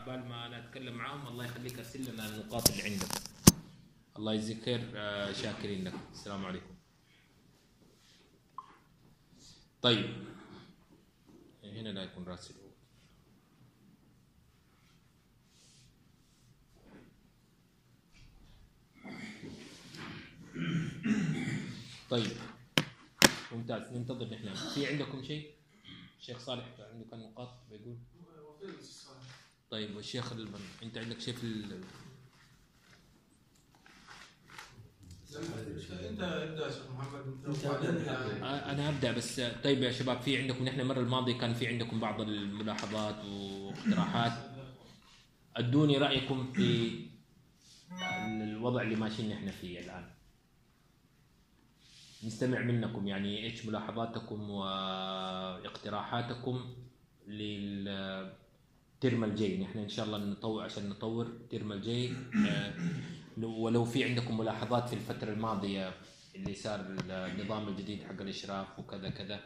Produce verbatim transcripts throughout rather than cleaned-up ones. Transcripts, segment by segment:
عبال ما انا اتكلم معاهم الله يخليك ارسل لنا النقاط اللي عندك. الله يجزيك خير. آه شاكرين لك. السلام عليكم. طيب هنا لا يكون راسل. طيب ممتاز، ننتظر نحن. في عندكم شيء؟ الشيخ صالح عنده كان نقاط بيقول. طيب والشيخ البن انت عندك شيء في ال... انت ابدا شيخ محمد. انا ابدا بس. طيب يا شباب، في عندكم نحن المره الماضيه كان في عندكم بعض الملاحظات واقتراحات. ادوني رايكم في الوضع اللي ماشيين نحن فيه الان. نستمع منكم يعني ايش ملاحظاتكم واقتراحاتكم للترم الجاي. نحن ان شاء الله نطور عشان نطور الترم الجاي. ولو في عندكم ملاحظات في الفتره الماضيه اللي صار النظام الجديد حق الاشراف وكذا كذا،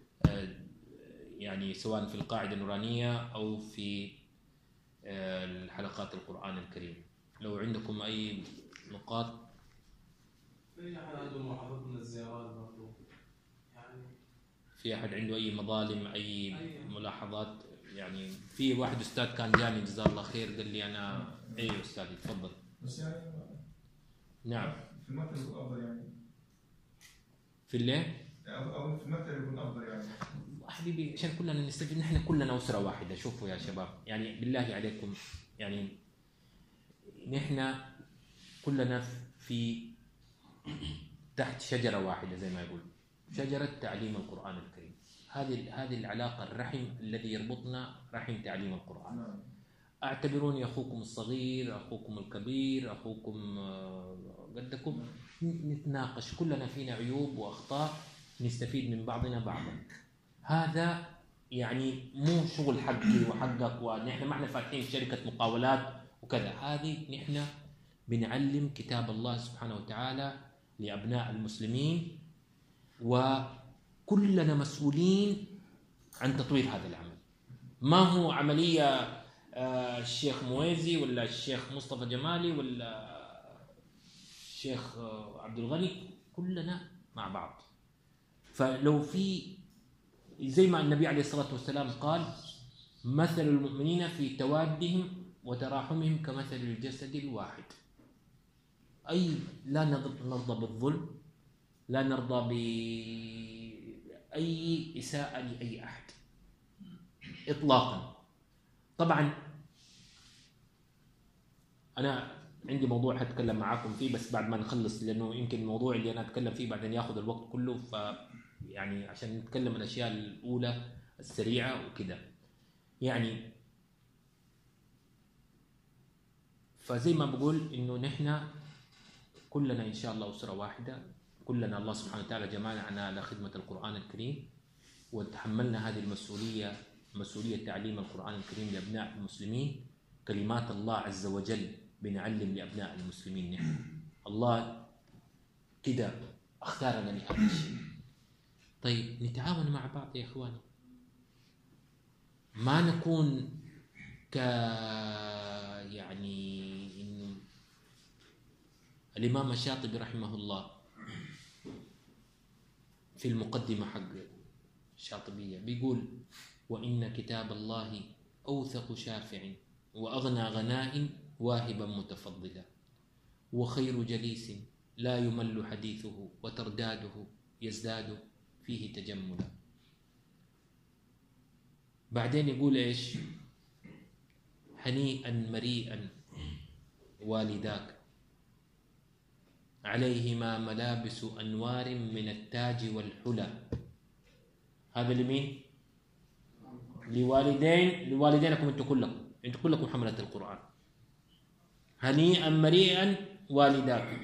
يعني سواء في القاعده النورانيه او في الحلقات القرآن الكريم، لو عندكم اي نقاط. في احد عنده ملاحظات من الزيارات برضه يعني؟ في احد عنده اي مظالم اي ملاحظات؟ يعني في واحد استاذ كان جاني جزاه الله خير قال لي انا اي استاذ تفضل. بس يعني نعم في المكتب يكون افضل يعني. في الليل او في المكتب يكون افضل يعني. حبيبي عشان كلنا نستفيد، نحن كلنا اسره واحده. شوفوا يا شباب يعني بالله عليكم، يعني نحن كلنا في تحت شجره واحده زي ما يقول، شجره تعليم القران الكريم. هذه هذه العلاقه الرحم الذي يربطنا رحم تعليم القران. اعتبروني اخوكم الصغير، اخوكم الكبير، اخوكم قدكم. نتناقش، كلنا فينا عيوب واخطاء، نستفيد من بعضنا بعضا. هذا يعني مو شغل حقي وحقك ونحن ما احنا فاتحين شركه مقاولات وكذا. هذه نحن بنعلم كتاب الله سبحانه وتعالى لابناء المسلمين، وكلنا مسؤولين عن تطوير هذا العمل. ما هو عمليه الشيخ مويزي ولا الشيخ مصطفى جمالي ولا الشيخ عبد الغني، كلنا مع بعض. فلو في زي ما النبي عليه الصلاة والسلام قال مثل المؤمنين في توادهم وتراحمهم كمثل الجسد الواحد. أي لا نرضى بالظلم، لا نرضى بأي إساءة لأي أحد إطلاقا. طبعا أنا عندي موضوع هتكلم معاكم فيه بس بعد ما نخلص، لأنه يمكن الموضوع اللي أنا أتكلم فيه بعدين يأخذ الوقت كله، ف يعني عشان نتكلم الأشياء الأولى السريعة وكده يعني. فزي ما بقول إنه نحن كلنا إن شاء الله أسرة واحدة، كلنا الله سبحانه وتعالى جمعنا على خدمة القرآن الكريم، وتحملنا هذه المسؤولية، مسؤولية تعليم القرآن الكريم لأبناء المسلمين. كلمات الله عز وجل بنعلم لأبناء المسلمين. نحن الله كده اختارنا لهذا الشيء. طيب نتعاون مع بعض يا إخواني، ما نكون ك يعني إنه الإمام الشاطبي رحمه الله في المقدمة حق الشاطبية بيقول: وإن كتاب الله أوثق شافع وأغنى غناء واهبا متفضلا، وخير جليس لا يمل حديثه وترداده يزداد فيه تجملا. بعدين يقول إيش؟ هنيئا مريئا والداك عليهما ملابس أنوار من التاج والحلى. هذا لمين؟ لوالدين، لوالدينكم انتم كلكم، انتم كلكم حملة القرآن. هنيئا مريئا والداك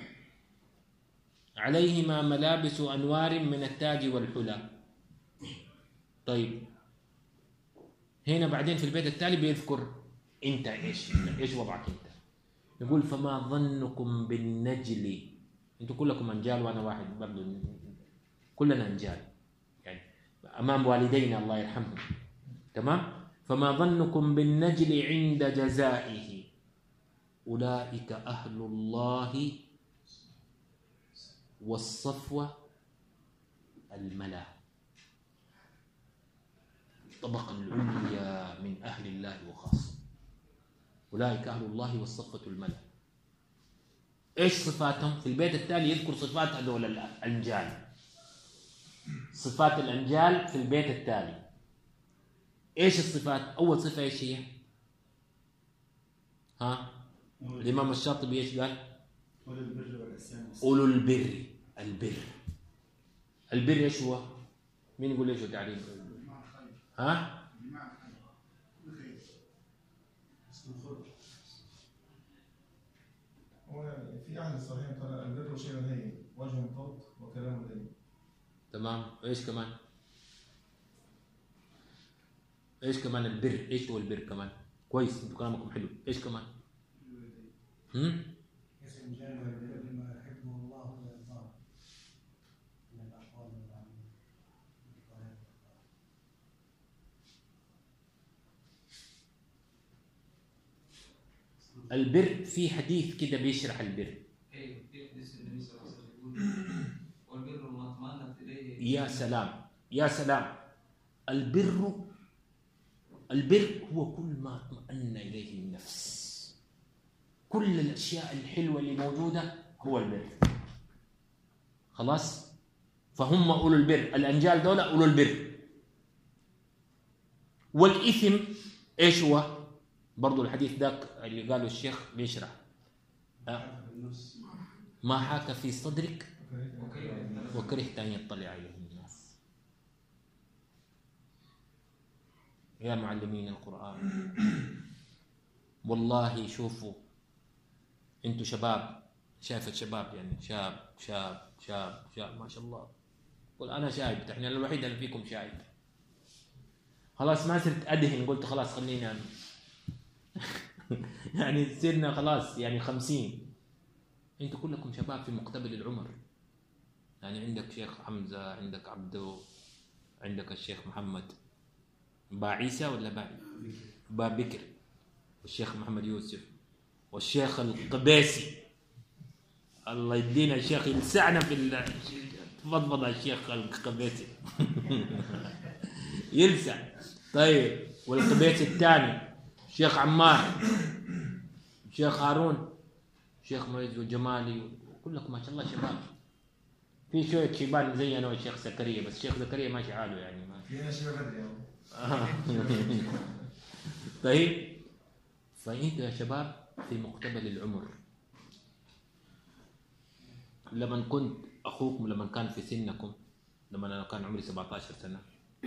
عليهما ملابس أنوار من التاج والحلى. طيب هنا بعدين في البيت التالي بيذكر انت ايش ايش وضعك انت. يقول: فما ظنكم بالنجل، انتم كلكم انجال وانا واحد برضه، كلنا انجال يعني امام والدينا الله يرحمهم، تمام؟ فما ظنكم بالنجل عند جزائه أولئك أهل الله والصفوة الملا، الطبقة العليا من أهل الله وخاصة. أولئك أهل الله والصفوة الملا. إيش صفاتهم؟ في البيت التالي يذكر صفات هذول الأنجال. صفات الأنجال في البيت التالي. إيش الصفات؟ أول صفة إيش هي؟ ها؟ الإمام الشاطبي إيش قال؟ أولو البر والإحسان. أولو البر. البر البر إيش هو؟ مين يقول إيش هو تعريف؟ ها؟ هو في أحد الصحيحين قال البر شيء هين وجه طلق وكلام لين. تمام. إيش كمان؟ إيش كمان البر؟ إيش هو البر كمان؟ كويس، انتوا كلامكم حلو. إيش كمان؟ هم؟ البر في حديث كده بيشرح البر. ايوه في حديث النبي صلى الله عليه وسلم يقول والبر ما اطمأنت اليه. يا سلام يا سلام. البر البر هو كل ما اطمأن اليه النفس. كل الاشياء الحلوه اللي موجوده هو البر. خلاص؟ فهم اولو البر، الانجال دول اولو البر. والاثم ايش هو؟ برضو الحديث ذاك اللي قاله الشيخ بيشرح أه؟ ما حاك في صدرك وكرهت أن يطلع عليه الناس. يا معلمين القرآن، والله شوفوا انتوا شباب، شايفة شباب يعني شاب شاب شاب شاب ما شاء الله. قل أنا شايب، احنا الوحيد اللي فيكم شايب. خلاص ما صرت أدهن، قلت خلاص خلينا يعني صرنا خلاص يعني خمسين. انتوا كلكم شباب في مقتبل العمر. يعني عندك شيخ حمزة، عندك عبدو، عندك الشيخ محمد با عيسى ولا با با بكر، والشيخ محمد يوسف، والشيخ القبيسي. الله يدينا الشيخ يلسعنا في تفضفض الشيخ القبيسي يلسع. طيب والقبيسي الثاني الشيخ عمار، الشيخ هارون، الشيخ ميز والجمالي، كلكم ما شاء الله شباب. في شوية شيبان زي أنا والشيخ زكريا، بس الشيخ زكريا ماشي حاله يعني ما فينا شباب بدري. طيب فأنتوا يا شباب في مقتبل العمر. لما كنت أخوكم لما كان في سنكم، لما أنا كان عمري سبعة عشر سنة،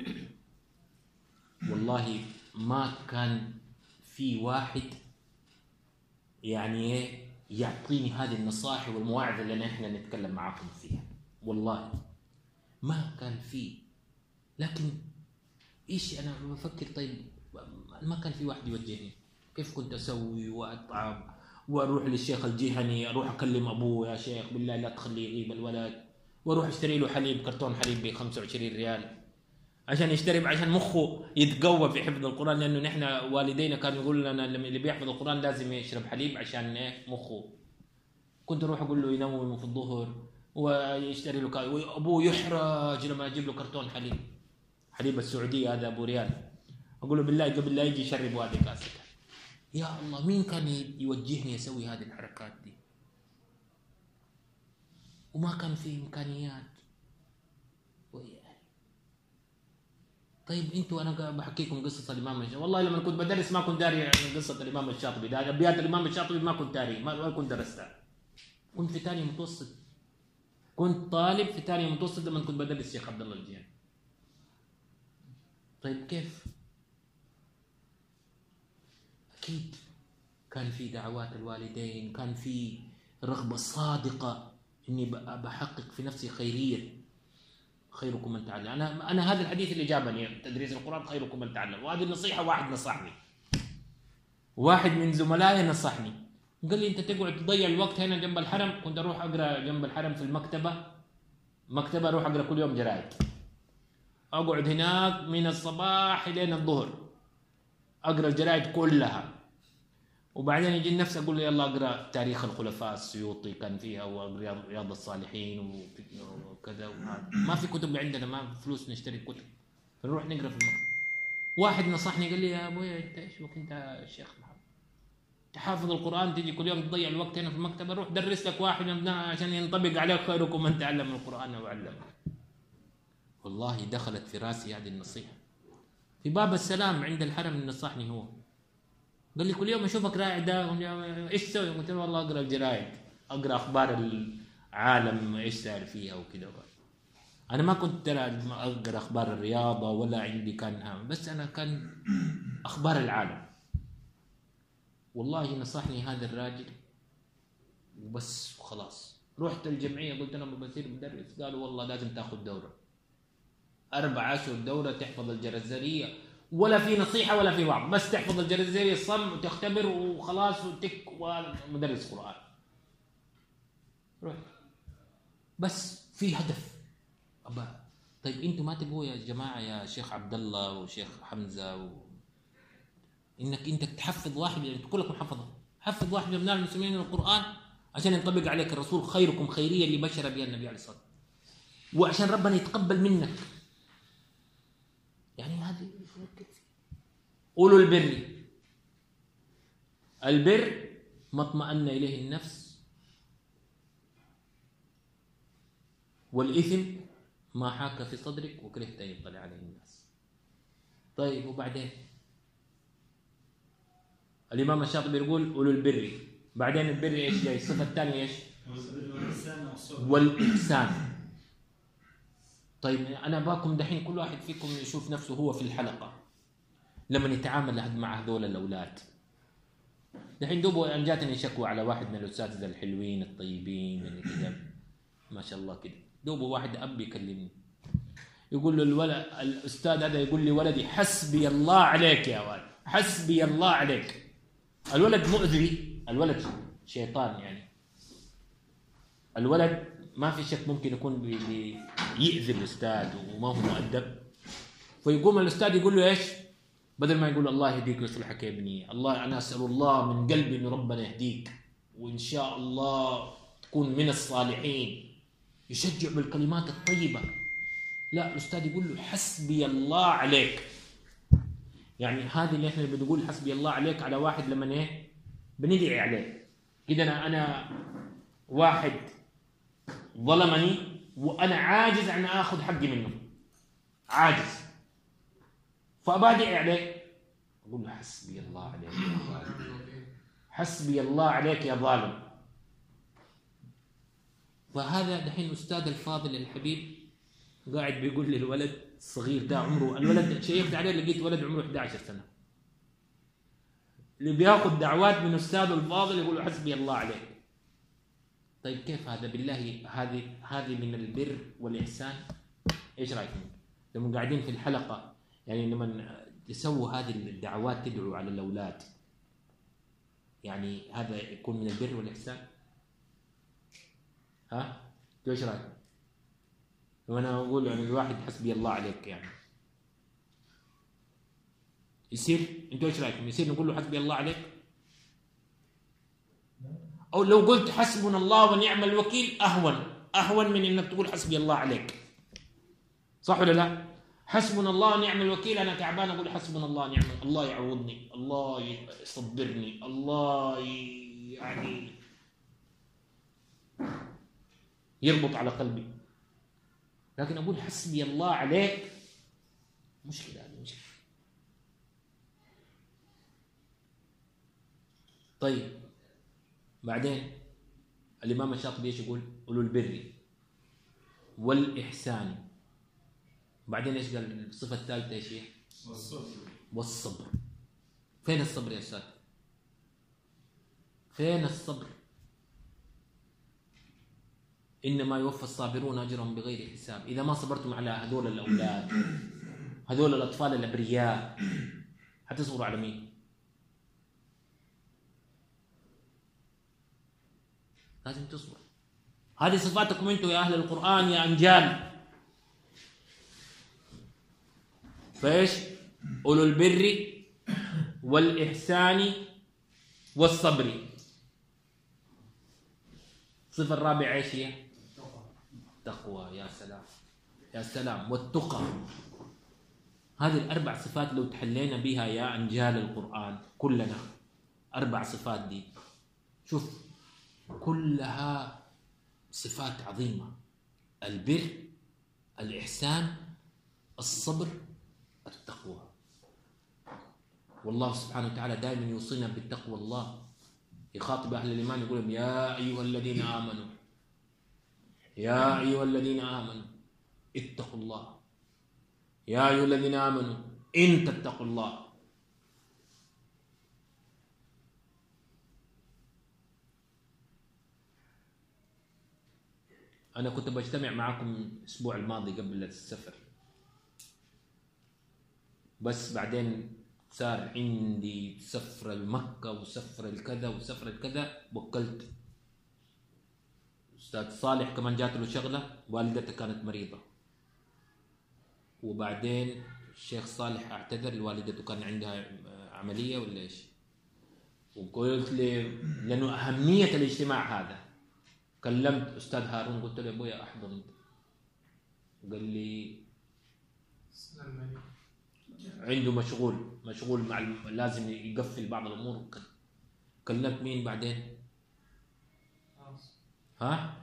والله ما كان في واحد يعني يعطيني هذه النصائح والمواعظ اللي نحن نتكلم معاكم فيها. والله ما كان في. لكن إيش أنا بفكر طيب ما كان في واحد يوجهني كيف كنت أسوي وأتعب وأروح للشيخ الجهني، أروح أكلم أبوه يا شيخ بالله لا تخليه يغيب الولد، وأروح أشتري له حليب، كرتون حليب ب خمسة وعشرين ريال عشان يشتري، عشان مخه يتقوى في حفظ القرآن. لأنه نحن والدينا كانوا يقول لنا اللي بيحفظ القرآن لازم يشرب حليب عشان مخه. كنت أروح أقول له ينوم في الظهر ويشتري له كا... وأبوه يحرج لما أجيب له كرتون حليب، حليب السعودية هذا أبو ريال. أقول له بالله قبل لا يجي يشرب هذه كاسة. يا الله مين كان يوجهني أسوي هذه الحركات دي؟ وما كان في إمكانيات. طيب انتوا انا بحكيكم قصه الامام الشاطبي. والله لما كنت بدرس ما كنت داري يعني قصه الامام الشاطبي ده، ابيات الامام الشاطبي ما كنت داري، ما كنت درستها. كنت في ثاني متوسط، كنت طالب في ثاني متوسط لما كنت بدرس الشيخ عبد الله الجهني. طيب كيف؟ اكيد كان في دعوات الوالدين، كان في رغبه صادقه اني بحقق في نفسي خيريه. خيركم من تعلم. أنا أنا هذا الحديث اللي جابني تدريس القرآن، خيركم من تعلم. وهذه النصيحة واحد نصحني، واحد من زملائي نصحني، قال لي أنت تقعد تضيع الوقت هنا جنب الحرم. كنت أروح أقرأ جنب الحرم في المكتبة، مكتبة أروح أقرأ كل يوم جرائد، أقعد هناك من الصباح لين الظهر. اقرا الجرائد كلها، وبعدين يجي نفسي اقول له يلا اقرا تاريخ الخلفاء السيوطي كان فيها، واقرا رياض الصالحين وكذا وهذا. ما في كتب عندنا، ما في فلوس نشتري كتب، فنروح نقرا في المكتبه. واحد نصحني قال لي يا ابوي انت ايش بك انت يا شيخ محمد؟ تحافظ القران تجي كل يوم تضيع الوقت هنا في المكتبه، روح درس لك واحد من عشان ينطبق عليك خيركم من تعلم القران وعلمه. والله دخلت في راسي هذه النصيحه. في باب السلام عند الحرم نصحني هو، قال لي كل يوم اشوفك قاعد ايش تسوي؟ قلت له والله اقرا الجرايد، اقرا اخبار العالم ايش صار فيها وكذا. انا ما كنت ترى اقرا اخبار الرياضه ولا عندي كان، بس انا كان اخبار العالم. والله نصحني هذا الراجل وبس وخلاص. رحت الجمعيه قلت انا بصير مدرس، قالوا والله لازم تاخذ دوره اربع اشهر دوره تحفظ الجرزريه، ولا في نصيحه ولا في وعظ، بس تحفظ الجرزريه الصم وتختبر وخلاص وتك ومدرس قران. رحت بس في هدف. أبا طيب انتم ما تبغوا يا جماعه يا شيخ عبد الله وشيخ حمزه و... انك انت تحفظ واحد، يعني كلكم حفظه، حفظ واحد من ابناء المسلمين القران عشان ينطبق عليك الرسول خيركم خيريه اللي بشر بها النبي عليه الصلاه والسلام، وعشان ربنا يتقبل منك. يعني هذه قولوا البر. البر ما اطمأن اليه النفس، والاثم ما حاك في صدرك وكرهت ان يطلع عليه الناس. طيب وبعدين الامام الشاطبي يقول قولوا البر، بعدين البر ايش جاي؟ الصفه الثانيه ايش؟ والاحسان. طيب انا باكم دحين كل واحد فيكم يشوف نفسه هو في الحلقه لما يتعامل مع هذول الاولاد. دحين دوبوا ان جاتني شكوى على واحد من الاساتذه الحلوين الطيبين اللي كذا ما شاء الله كده، دوبوا واحد اب يكلمني يقول له الولد الاستاذ هذا يقول لي ولدي حسبي الله عليك يا ولد، حسبي الله عليك. الولد مؤذي، الولد شيطان، يعني الولد ما في شك ممكن يكون يؤذي الاستاذ وما هو مؤدب، فيقوم الاستاذ يقول له ايش؟ بدل ما يقول الله يهديك ويصلحك يا ابني، الله انا اسال الله من قلبي انه ربنا يهديك وان شاء الله تكون من الصالحين، يشجع بالكلمات الطيبه. لا، الاستاذ يقول له حسبي الله عليك. يعني هذه اللي احنا بنقول حسبي الله عليك على واحد لما ايه بندعي عليه كده. انا انا واحد ظلمني وانا عاجز عن اخذ حقي منه، عاجز، فابادئ عليه اقول له حسبي الله عليك يا ظالم، حسبي الله عليك يا ظالم. فهذا دحين الاستاذ الفاضل الحبيب قاعد بيقول لي الولد الصغير ده عمره، الولد شيخت عليه لقيت ولد عمره إحدى عشرة سنه اللي بياخذ دعوات من استاذه الفاضل يقول له حسبي الله عليك. طيب كيف هذا بالله؟ هذه هذه من البر والاحسان؟ ايش رايكم لما قاعدين في الحلقه، يعني لما تسووا هذه الدعوات تدعوا على الاولاد، يعني هذا يكون من البر والاحسان؟ ها ايش رايكم؟ وانا اقول يعني الواحد حسبي الله عليك يعني يصير؟ انتوا ايش رايكم؟ يصير نقول له حسبي الله عليك؟ او لو قلت حسبنا الله ونعم الوكيل اهون اهون من انك تقول حسبي الله عليك، صح ولا لا؟ حسبنا الله ونعم الوكيل، انا تعبان اقول حسبنا الله ونعم، الله يعوضني، الله يصبرني، الله يعني يربط على قلبي. لكن اقول حسبي الله عليك مشكله، هذه مشكله. طيب بعدين الامام الشاطبي ايش يقول؟ اولو البر والاحسان. بعدين ايش قال؟ الصفه الثالثه ايش هي؟ والصبر. والصبر. فين الصبر يا استاذ؟ فين الصبر؟ انما يوفى الصابرون اجرهم بغير حساب. اذا ما صبرتم على هذول الاولاد، هذول الاطفال الابرياء، حتصبروا على مين؟ لازم تصبر. هذه صفاتكم انتم يا اهل القران يا انجال. فايش؟ اولو البر والإحسان والصبر. الصفة الرابعة ايش هي؟ تقوى. يا سلام يا سلام. والتقى. هذه الأربع صفات لو تحلينا بها يا أنجال القرآن كلنا، أربع صفات دي شوف كلها صفات عظيمة: البر، الإحسان، الصبر، التقوى. والله سبحانه وتعالى دائما يوصينا بالتقوى. الله يخاطب أهل الإيمان يقول لهم: يا أيها الذين آمنوا يا أيها الذين آمنوا اتقوا الله، يا أيها الذين آمنوا إن تتقوا الله. أنا كنت بجتمع معكم الأسبوع الماضي قبل السفر، بس بعدين صار عندي سفرة لمكة وسفرة الكذا وسفرة الكذا، وكلت أستاذ صالح كمان جات له شغلة، والدته كانت مريضة، وبعدين الشيخ صالح اعتذر لوالدته كان عندها عملية ولا إيش، وقلت لي لأنه أهمية الاجتماع هذا كلمت أستاذ هارون قلت له: يا أبويا أحضر أنت. قال لي عنده مشغول مشغول مع الم... لازم يقفل بعض الأمور. كلمت مين بعدين؟ ها؟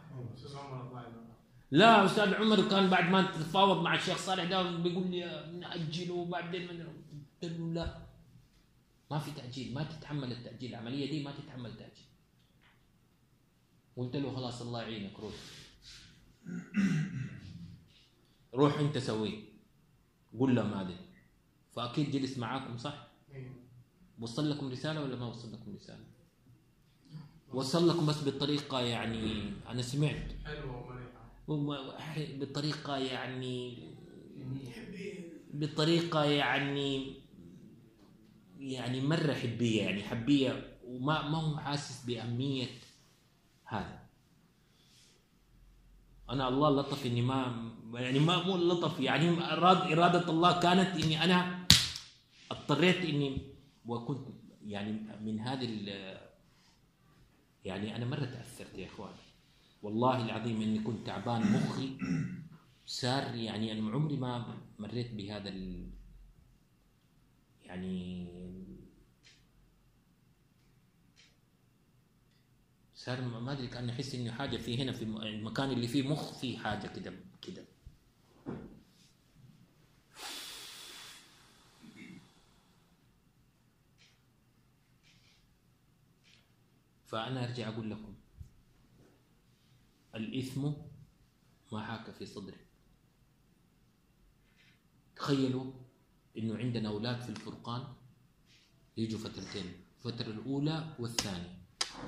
لا أستاذ عمر كان بعد ما تتفاوض مع الشيخ صالح ده بيقول لي نأجله وبعدين من... قلت له لا ما في تأجيل، ما تتحمل التأجيل، العملية دي ما تتحمل تأجيل. قلت له خلاص الله يعينك روح روح انت سويه، قول له ما ادري. فاكيد جلس معاكم صح؟ وصل لكم رساله ولا ما وصل لكم رساله؟ وصل لكم بس بالطريقه يعني انا سمعت حلوه ومريحه، بالطريقه يعني بالطريقه يعني يعني مره حبيه، يعني حبيه، وما ما هو حاسس باهميه هذا. أنا الله لطف إني ما يعني ما مو لطف يعني أراد إرادة الله كانت إني أنا اضطريت إني وكنت يعني من هذه يعني أنا مرة تأثرت يا إخوان والله العظيم إني كنت تعبان مخي صار يعني أنا عمري ما مريت بهذا ال يعني صار ما ادري كأني احس انه حاجه في هنا في المكان اللي فيه مخ فيه حاجه كده كده. فانا ارجع اقول لكم الاثم ما حاك في صدري. تخيلوا انه عندنا اولاد في الفرقان يجوا فترتين، الفتره الاولى والثانيه،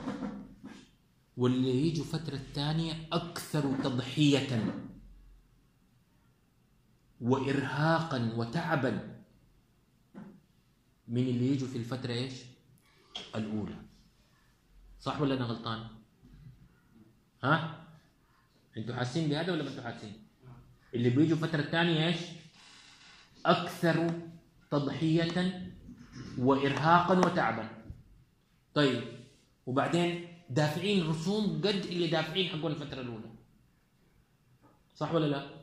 واللي يجوا فترة الثانية أكثر تضحية وإرهاقا وتعبا من اللي يجوا في الفترة إيش؟ الأولى. صح ولا أنا غلطان؟ ها؟ أنتوا حاسين بهذا ولا ما أنتوا حاسين؟ اللي بيجوا فترة الثانية إيش؟ أكثر تضحية وإرهاقا وتعبا. طيب وبعدين دافعين رسوم قد اللي دافعين حقون الفترة الأولى. صح ولا لا؟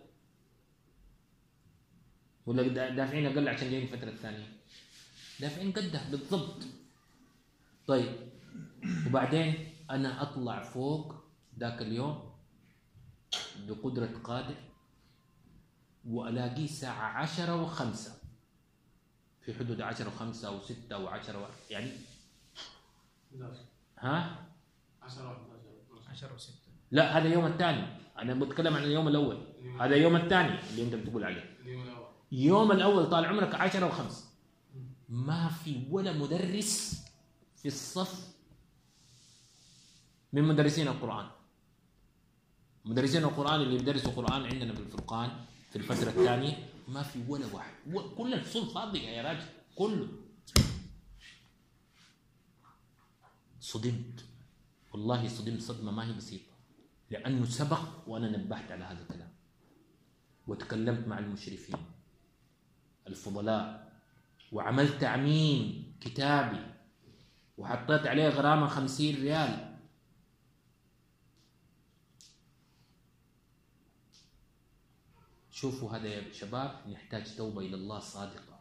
ولا دافعين أقل عشان جايين الفترة الثانية؟ دافعين قدها بالضبط. طيب وبعدين أنا أطلع فوق ذاك اليوم بقدرة قادر وألاقيه الساعة عشرة وخمسة، في حدود عشرة وخمسة أو ستة أو عشرة يعني ها؟ عشرة وستة. لا هذا يوم الثاني، أنا بتكلم عن اليوم الأول، هذا يوم الثاني اللي أنت بتقول عليه. اليوم الأول يوم الأول طال عمرك عشرة وخمسة، ما في ولا مدرس في الصف من مدرسين القرآن. مدرسين القرآن اللي يدرسوا قرآن عندنا في الفرقان في الفترة الثانية ما في ولا واحد، كل الفصول فاضية يا راجل كله. صدمت والله، صدمت صدمة ما هي بسيطة، لأنه سبق وأنا نبهت على هذا الكلام وتكلمت مع المشرفين الفضلاء وعملت تعميم كتابي وحطيت عليه غرامة خمسين ريال، شوفوا هذا يا شباب نحتاج توبة إلى الله صادقة.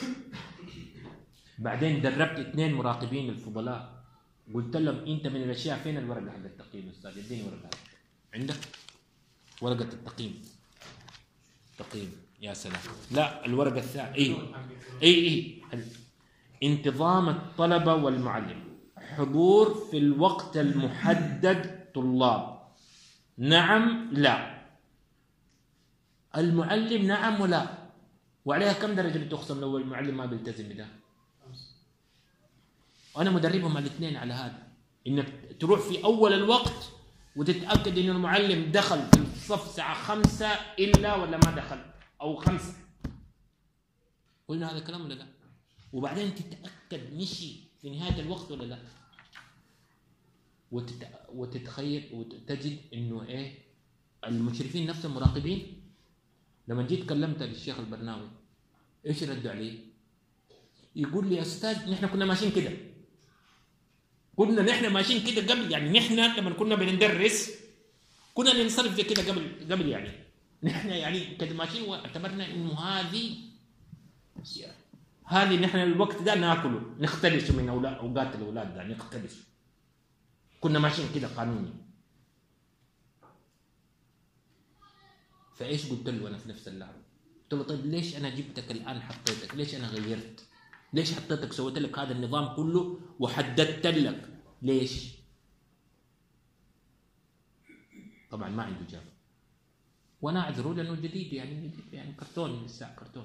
بعدين دربت اثنين مراقبين الفضلاء، قلت لهم انت من الاشياء فين الورقه حق التقييم استاذ؟ اديني ورقه. عندك ورقه التقييم؟ تقييم يا سلام. لا الورقه الثانيه. اي اي اي انتظام الطلبه والمعلم، حضور في الوقت المحدد طلاب، نعم لا. المعلم نعم ولا، وعليها كم درجه بتخصم لو المعلم ما بيلتزم بده؟ وأنا مدربهم على الاثنين على هذا، إنك تروح في أول الوقت وتتأكد إن المعلم دخل في الصف الساعة خمسة إلا ولا ما دخل أو خمسة. قلنا هذا الكلام ولا لا؟ وبعدين تتأكد مشي في نهاية الوقت ولا لا، وتت... وتتخيل وتجد إنه إيه المشرفين نفسهم مراقبين. لما جيت كلمت للشيخ البرناوي إيش ردوا عليه؟ يقول لي يا أستاذ نحن كنا ماشيين كده، كنا نحن ماشيين كده قبل، يعني نحن لما كنا بندرس كنا ننصرف زي كده قبل قبل يعني نحن يعني كده ماشيين، واعتبرنا انه هذه هذه نحن الوقت ده ناكله نختلس من اولاد اوقات الاولاد ده نختلس، كنا ماشيين كده قانوني. فايش قلت له انا في نفس اللحظه؟ قلت له طيب ليش انا جبتك الان حطيتك؟ ليش انا غيرت؟ ليش حطيتك سويت لك هذا النظام كله وحددت لك؟ ليش؟ طبعا ما عنده إجابة، وانا اعذره لانه جديد يعني يعني كرتون لسه كرتون.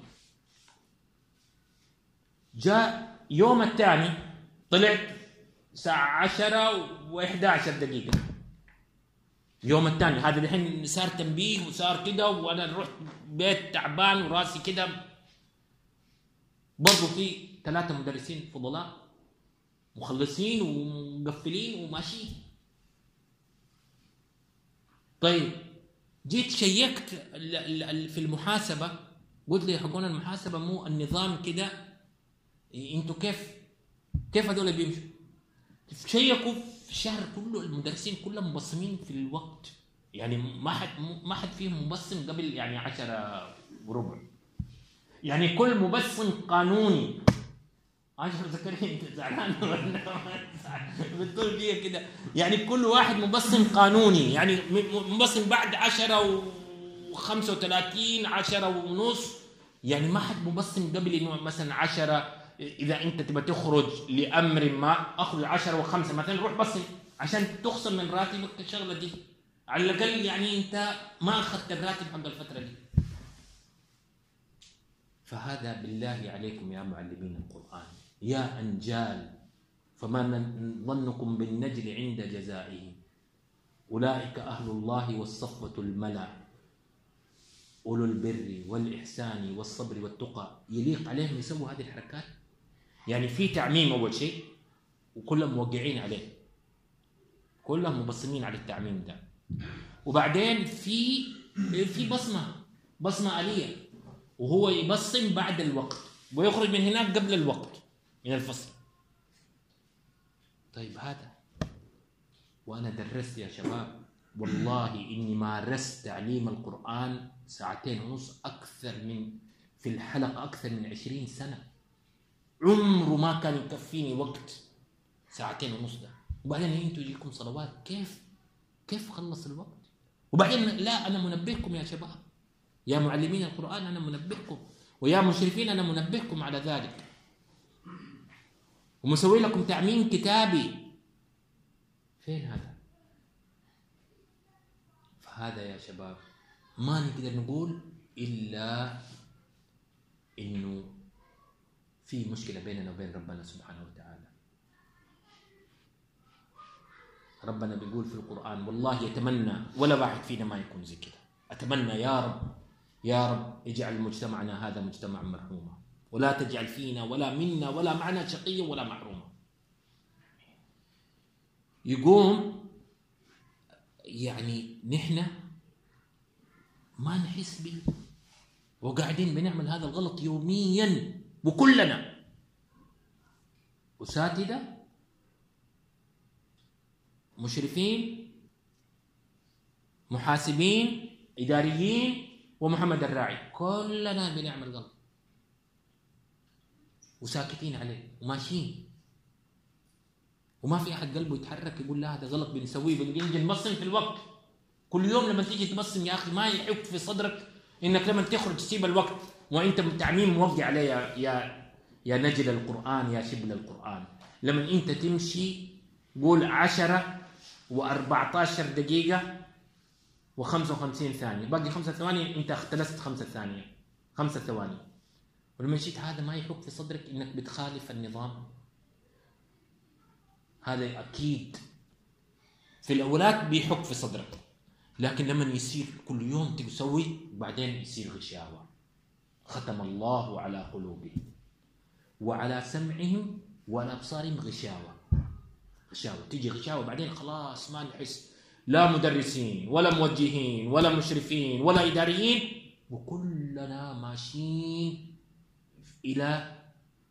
جاء يوم الثاني طلعت الساعة عشرة وإحدى عشر دقيقة، يوم الثاني هذا الحين صار تنبيه وصار كده، وانا رحت بيت تعبان وراسي كده، برضو في ثلاثة مدرسين فضلاء مخلصين ومقفلين وماشيين. طيب جيت شيكت في المحاسبة، قلت لي حقون المحاسبة مو النظام كده، انتوا كيف كيف هذول بيمشوا؟ شيكوا في الشهر كله المدرسين كلهم مبصمين في الوقت، يعني ما حد ما حد فيهم مبصم قبل يعني عشرة وربع، يعني كل مبصم قانوني. عشر زكريا انت زعلان بتقول فيها كده، يعني كل واحد مبصم قانوني، يعني مبصم بعد عشرة وخمسة وثلاثين عشرة ونص، يعني ما حد مبصم قبل انه مثلا عشرة. اذا انت تبى تخرج لامر ما اخرج عشرة وخمسة مثلا روح بصم عشان تخصم من راتبك الشغله دي، على الاقل يعني انت ما اخذت الراتب حق الفتره دي. فهذا بالله عليكم يا معلمين القرآن يا أنجال، فما ظنكم بالنجل عند جزائه، أولئك أهل الله والصفوة الملا، أولو البر والإحسان والصبر والتقى. يليق عليهم يسووا هذه الحركات؟ يعني في تعميم أول شيء وكلهم موقعين عليه، كلهم مبصمين على التعميم ده، وبعدين في في بصمة بصمة آلية، وهو يبصم بعد الوقت ويخرج من هناك قبل الوقت من الفصل. طيب هذا وأنا درست يا شباب، والله إني مارست تعليم القرآن ساعتين ونص أكثر من في الحلقة أكثر من عشرين سنة، عمره ما كان يكفيني وقت ساعتين ونص ده. وبعدين أنتوا يجيكم صلوات، كيف كيف خلص الوقت؟ وبعدين لا، أنا منبهكم يا شباب يا معلمين القرآن، أنا منبهكم، ويا مشرفين أنا منبهكم على ذلك، ومسوي لكم تعميم كتابي. فين هذا؟ فهذا يا شباب ما نقدر نقول إلا إنه في مشكلة بيننا وبين ربنا سبحانه وتعالى. ربنا بيقول في القرآن والله يتمنى ولا واحد فينا ما يكون زي كده، أتمنى يا رب يا رب اجعل مجتمعنا هذا مجتمعا مرحوما، ولا تجعل فينا ولا منا ولا معنا شقيا ولا محروما. يقوم يعني نحن ما نحس به وقاعدين بنعمل هذا الغلط يوميا وكلنا. أساتذة، مشرفين، محاسبين، إداريين، ومحمد الراعي، كلنا بنعمل غلط وساكتين عليه وماشيين، وما في أحد قلبه يتحرك يقول لا هذا غلط بنسويه، بنجي نبصم في الوقت. كل يوم لما تيجي تبصم يا أخي ما يحك في صدرك إنك لما تخرج تسيب الوقت وأنت تعميم موقع عليه يا يا يا نجل القرآن يا شبل القرآن. لما أنت تمشي قول عشرة وأربعة عشر دقيقة وخمسة وخمسين ثانية، باقي خمسة ثواني أنت اختلست خمسة ثانية خمسة ثواني، ولما جيت هذا ما يحك في صدرك إنك بتخالف النظام. هذا أكيد في الأولاد بيحك في صدرك، لكن لما يصير كل يوم تسوي بعدين يصير غشاوة. ختم الله على قلوبهم وعلى سمعهم وعلى أبصارهم غشاوة. غشاوة تيجي غشاوة بعدين خلاص ما نحس لا مدرسين ولا موجهين ولا مشرفين ولا إداريين، وكلنا ماشيين إلى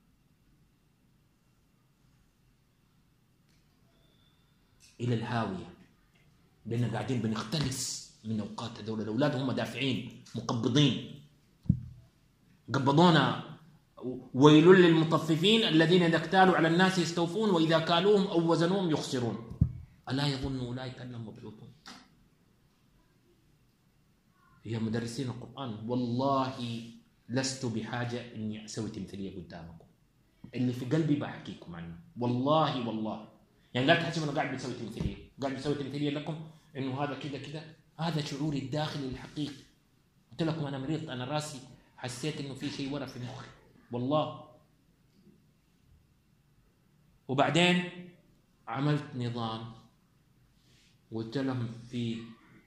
إلى الهاوية، لأننا قاعدين بنختلس من أوقات هذول الأولاد. هم دافعين مقبضين، قبضونا. ويل للمطففين الذين إذا اكتالوا على الناس يستوفون وإذا كالوهم أو وزنوهم يخسرون ألا يظن أولئك أنهم مبعوثون. يا مدرسين القرآن والله لست بحاجة إني أسوي تمثيلية قدامكم، اللي في قلبي بحكيكم عنه والله والله. يعني لا تحسبوا أنا قاعد بسوي تمثيلية، قاعد بسوي تمثيلية لكم إنه هذا كذا كذا، هذا شعوري الداخلي الحقيقي. قلت لكم أنا مريض، أنا راسي حسيت إنه في شيء ورا في مخي والله. وبعدين عملت نظام وقلت لهم في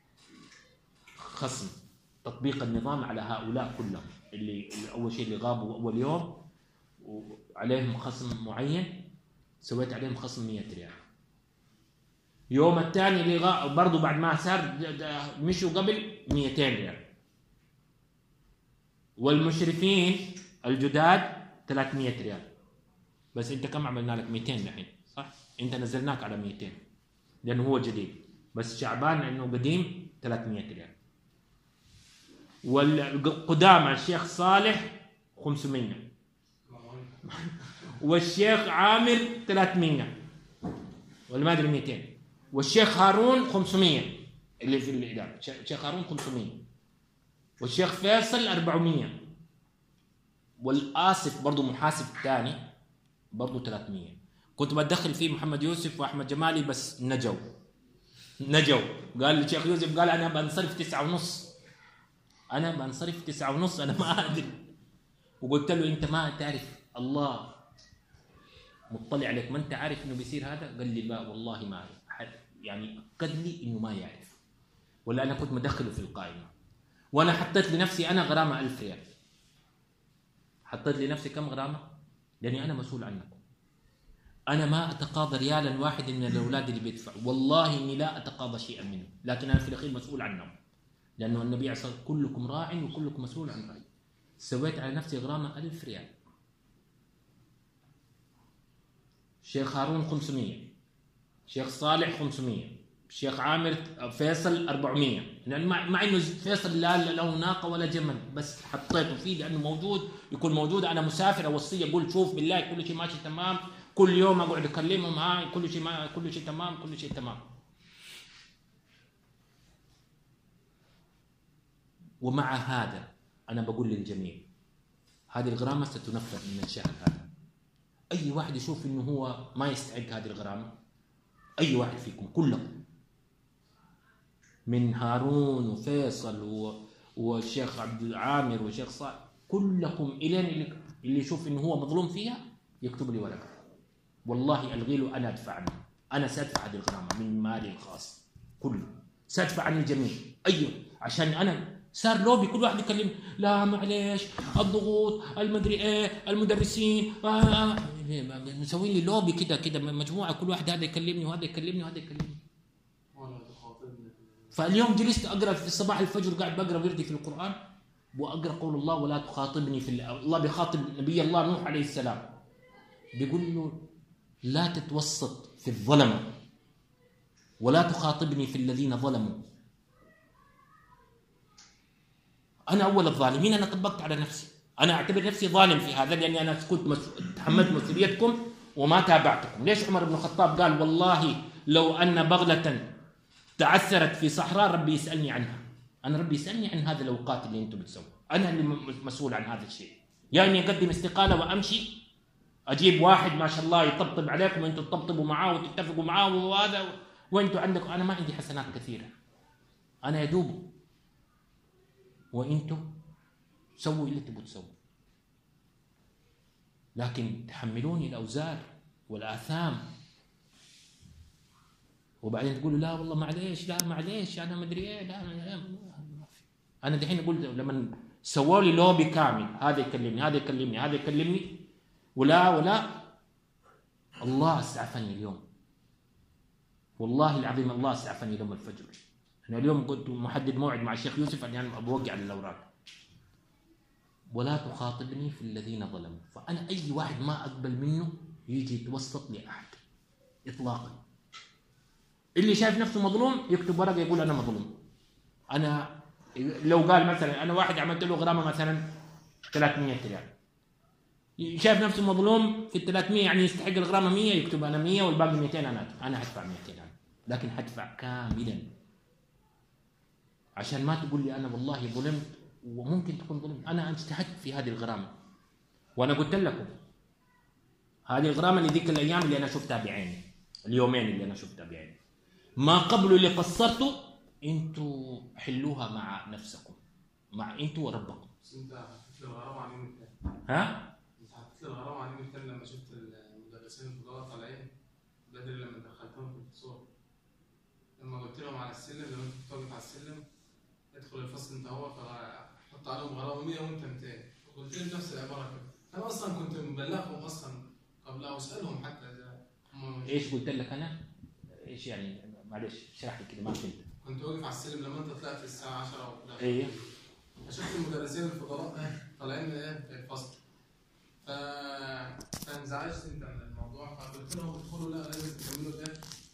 خصم تطبيق النظام على هؤلاء كلهم، اللي أول شيء اللي غابوا أول يوم وعليهم خصم معين، سويت عليهم خصم مئة ريال. يوم الثاني اللي غاب برضو بعد ما صار مشوا قبل مئتين ريال. والمشرفين الجداد ثلاثمئة ريال. بس انت كم عملنا لك؟ مئتين الحين صح؟ انت نزلناك على مئتين لانه هو جديد، بس شعبان انه قديم ثلاثمئة ريال. والقدام الشيخ صالح خمسمئة والشيخ عامر ثلاثمئة ولا ما ادري مئتين، والشيخ هارون خمسمئة اللي في الاداره، الشيخ هارون خمسمئة، والشيخ فيصل أربعمئة، والآسف برضو محاسب ثاني برضو ثلاثمئة. كنت بدخل فيه محمد يوسف وأحمد جمالي بس نجوا نجوا قال لي الشيخ يوسف قال أنا بنصرف تسعة ونص، أنا بنصرف تسعة ونص أنا ما أدري. وقلت له أنت ما تعرف الله مطلع عليك، ما أنت عارف إنه بيصير هذا؟ قال لي لا والله ما أعرف، يعني أكد لي إنه ما يعرف، ولا أنا كنت مدخله في القائمة. وأنا حطيت لنفسي أنا غرامة ألف ريال. حطيت لنفسي كم غرامة؟ لأني أنا مسؤول عنكم. أنا ما أتقاضى ريالا واحد من الأولاد اللي بيدفع، والله إني لا أتقاضى شيئا منه، لكن أنا في الأخير مسؤول عنهم، لأنه النبي عليه الصلاة والسلام كلكم راع وكلكم مسؤول عن رعي. سويت على نفسي غرامة ألف ريال. الشيخ هارون خمسمئة، الشيخ صالح خمسمئة، الشيخ عامر فيصل أربعمئة، لأن مع إنه فيصل لا له ناقة ولا جمل، بس حطيته فيه لأنه موجود، يكون موجود. أنا مسافر أوصيه أقول شوف بالله كل شيء ماشي تمام، كل يوم أقعد أكلمهم ها كل شيء ما كل شيء تمام كل شيء تمام. ومع هذا أنا بقول للجميع هذه الغرامة ستنفذ من الشهر هذا. أي واحد يشوف إنه هو ما يستحق هذه الغرامة، أي واحد فيكم كلكم من هارون وفيصل و... والشيخ عبد العامر والشيخ صالح، كلكم إلين اللي, اللي يشوف إنه هو مظلوم فيها يكتب لي ورقة، والله ألغي له أنا أدفع عنه، أنا سأدفع هذه الغرامة من مالي الخاص كله، سأدفع عن الجميع. أيوه عشان أنا صار لوبي كل واحد يكلم لا معليش الضغوط المدري ايه المدرسين آه. مسوين لي لوبي كده كده مجموعه كل واحد هذا يكلمني وهذا يكلمني وهذا يكلمني. فاليوم جلست اقرا في الصباح الفجر قاعد بقرا وردي في القران واقرا قول الله ولا تخاطبني في الله. بيخاطب نبي الله نوح عليه السلام بيقول له لا تتوسط في الظلم ولا تخاطبني في الذين ظلموا. أنا أول الظالمين، أنا طبقت على نفسي، أنا أعتبر نفسي ظالم في هذا لأني أنا كنت مسؤول، تحملت مسؤوليتكم وما تابعتكم. ليش عمر بن الخطاب قال والله لو أن بغلة تعثرت في صحراء ربي يسألني عنها؟ أنا ربي يسألني عن هذه الأوقات اللي أنتم بتسووا، أنا اللي مسؤول عن هذا الشيء. يعني أقدم استقالة وأمشي، أجيب واحد ما شاء الله يطبطب عليكم وأنتم تطبطبوا معاه وتتفقوا معاه وهذا، وأنتم عندكم، أنا ما عندي حسنات كثيرة، أنا يدوب، وأنتم سووا اللي تبوا تسووا، لكن تحملوني الأوزار والآثام وبعدين تقولوا لا والله معليش، لا معليش أنا ما أدري إيه، لا ما في. أنا دحين أقول لما سووا لي لوبي كامل، هذا يكلمني هذا يكلمني هذا يكلمني ولا ولا الله استعفني اليوم، والله العظيم الله استعفني يوم الفجر. أنا اليوم كنت محدد موعد مع الشيخ يوسف أن يعني أبوقع على الأوراق. ولا تخاطبني في الذين ظلموا. فأنا أي واحد ما أقبل منه يجي يتوسط لي أحد إطلاقا. اللي شايف نفسه مظلوم يكتب ورقة يقول أنا مظلوم. أنا لو قال مثلا أنا واحد عملت له غرامة مثلا ثلاثمية ريال، شايف نفسه مظلوم في الثلاثمية يعني يستحق الغرامة مية، يكتب أنا مية والباقي مئتين أنا أدفع. أنا هدفع مئتين أنا، لكن هدفع كاملا عشان ما تقول لي أنا والله ظلمت، وممكن تكون ظلمت. أنا اجتهدت في هذه الغرامة، وأنا قلت لكم هذه الغرامة اللي ذيك الأيام اللي أنا شفتها بعيني، اليومين اللي أنا شفتها بعيني، ما قبل اللي قصرته أنتوا حلوها مع نفسكم، مع أنتوا وربكم. بس أنت حطيت لي الغرامة على يوم الثاني. ها؟ أنت حطيت لي الغرامة على يوم الثاني لما شفت المدرسين الفضلاء طالعين بدري لما دخلتهم في الفصول. لما قلت لهم على السلم، لما أنت كنت واقف على السلم ادخل الفصل أنت هو فحط عليهم غرامة مية وأنت مئتين، وقلت لهم نفس العبارة كده. أنا أصلا كنت مبلغهم أصلا قبلها وأسألهم حتى إذا هم إيش قلت لك أنا؟ إيش يعني؟ معلش اشرح لي كده ما فهمت. كنت واقف على السلم لما أنت طلعت الساعة عشرة وكده. إيه؟ فشفت المدرسين الفضلاء طالعين من إيه في الفصل. ف فانزعجت أنت من الموضوع، فقلت لهم ادخلوا لا لازم تكملوا إيه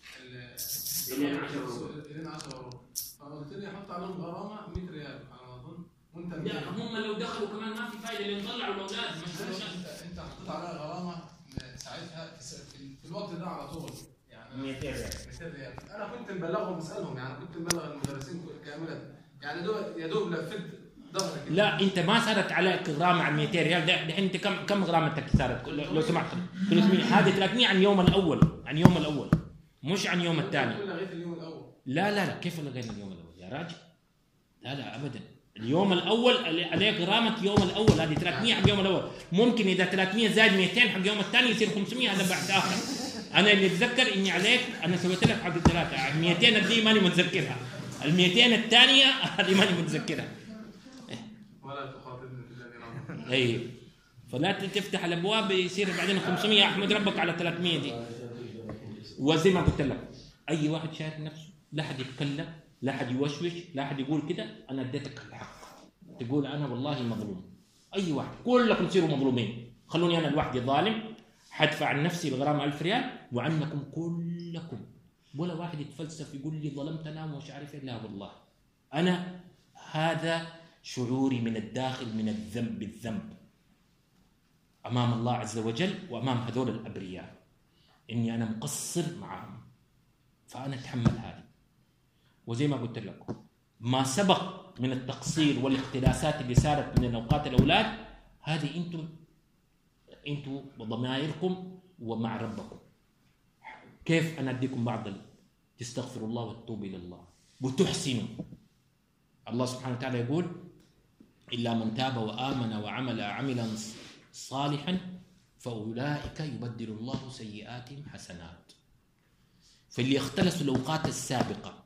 إلين عشرة إلين عشرة وربع. فقلت لي حط عليهم غرامة مئة ريال على ما أظن، وأنت لا هم لو دخلوا كمان ما في فايدة، اللي نطلعوا الأولاد مش انت انت حطيت عليها غرامه ساعتها في الوقت ده على طول يعني مئتين ريال. مئتين ريال. انا كنت مبلغهم اسالهم، يعني كنت مبلغ المدرسين كاملا، يعني دوب يا دوب لفت ظهرك. لا انت ما صارت عليك غرامه على مئتين ريال، دحين انت كم كم غرامتك صارت لو سمحت؟ ثلاثمية. هذه ثلاثمية عن يوم الاول، عن يوم الاول مش عن يوم الثاني. لغيت اليوم الاول. لا لا لا كيف لغينا اليوم الاول يا راجل؟ لا لا ابدا، اليوم الاول عليك غرامه يوم الاول، هذه ثلاثمية حق يوم الاول. ممكن اذا ثلاثمية زائد مئتين حق يوم الثاني يصير خمسمية، هذا بعد اخر. انا اللي اتذكر اني عليك انا سويت لك حق الثلاثه مئتين دي ماني متذكرها، ال مئتين الثانيه هذه ماني متذكرها. ولا تخاطبني في الذين ظلموا. اي فلا تفتح الابواب يصير بعدين خمسمية، احمد ربك على ثلاثمية دي. وزي ما قلت لك اي واحد شايف نفسه، لا حد يتكلم، لا حد يوشوش، لا حد يقول كده انا اديتك الحق تقول انا والله مظلوم. اي واحد، كلكم تصيروا مظلومين، خلوني انا لوحدي ظالم، حدفع عن نفسي الغرامه ألف ريال وعنكم كلكم. ولا واحد يتفلسف يقول لي ظلمت انا ومش عارف ايه، لا والله انا هذا شعوري من الداخل من الذنب بالذنب امام الله عز وجل وامام هذول الابرياء، اني انا مقصر معهم، فانا اتحمل هذه. وزي ما قلت لكم ما سبق من التقصير والاختلاسات اللي صارت من اوقات الاولاد هذه انتم انتم وضمائركم ومع ربكم. كيف انا اديكم بعض تستغفروا الله وتتوبوا الى الله وتحسنوا. الله سبحانه وتعالى يقول الا من تاب وامن وعمل عملا صالحا فاولئك يبدل الله سيئاتهم حسنات. فاللي اختلسوا الاوقات السابقه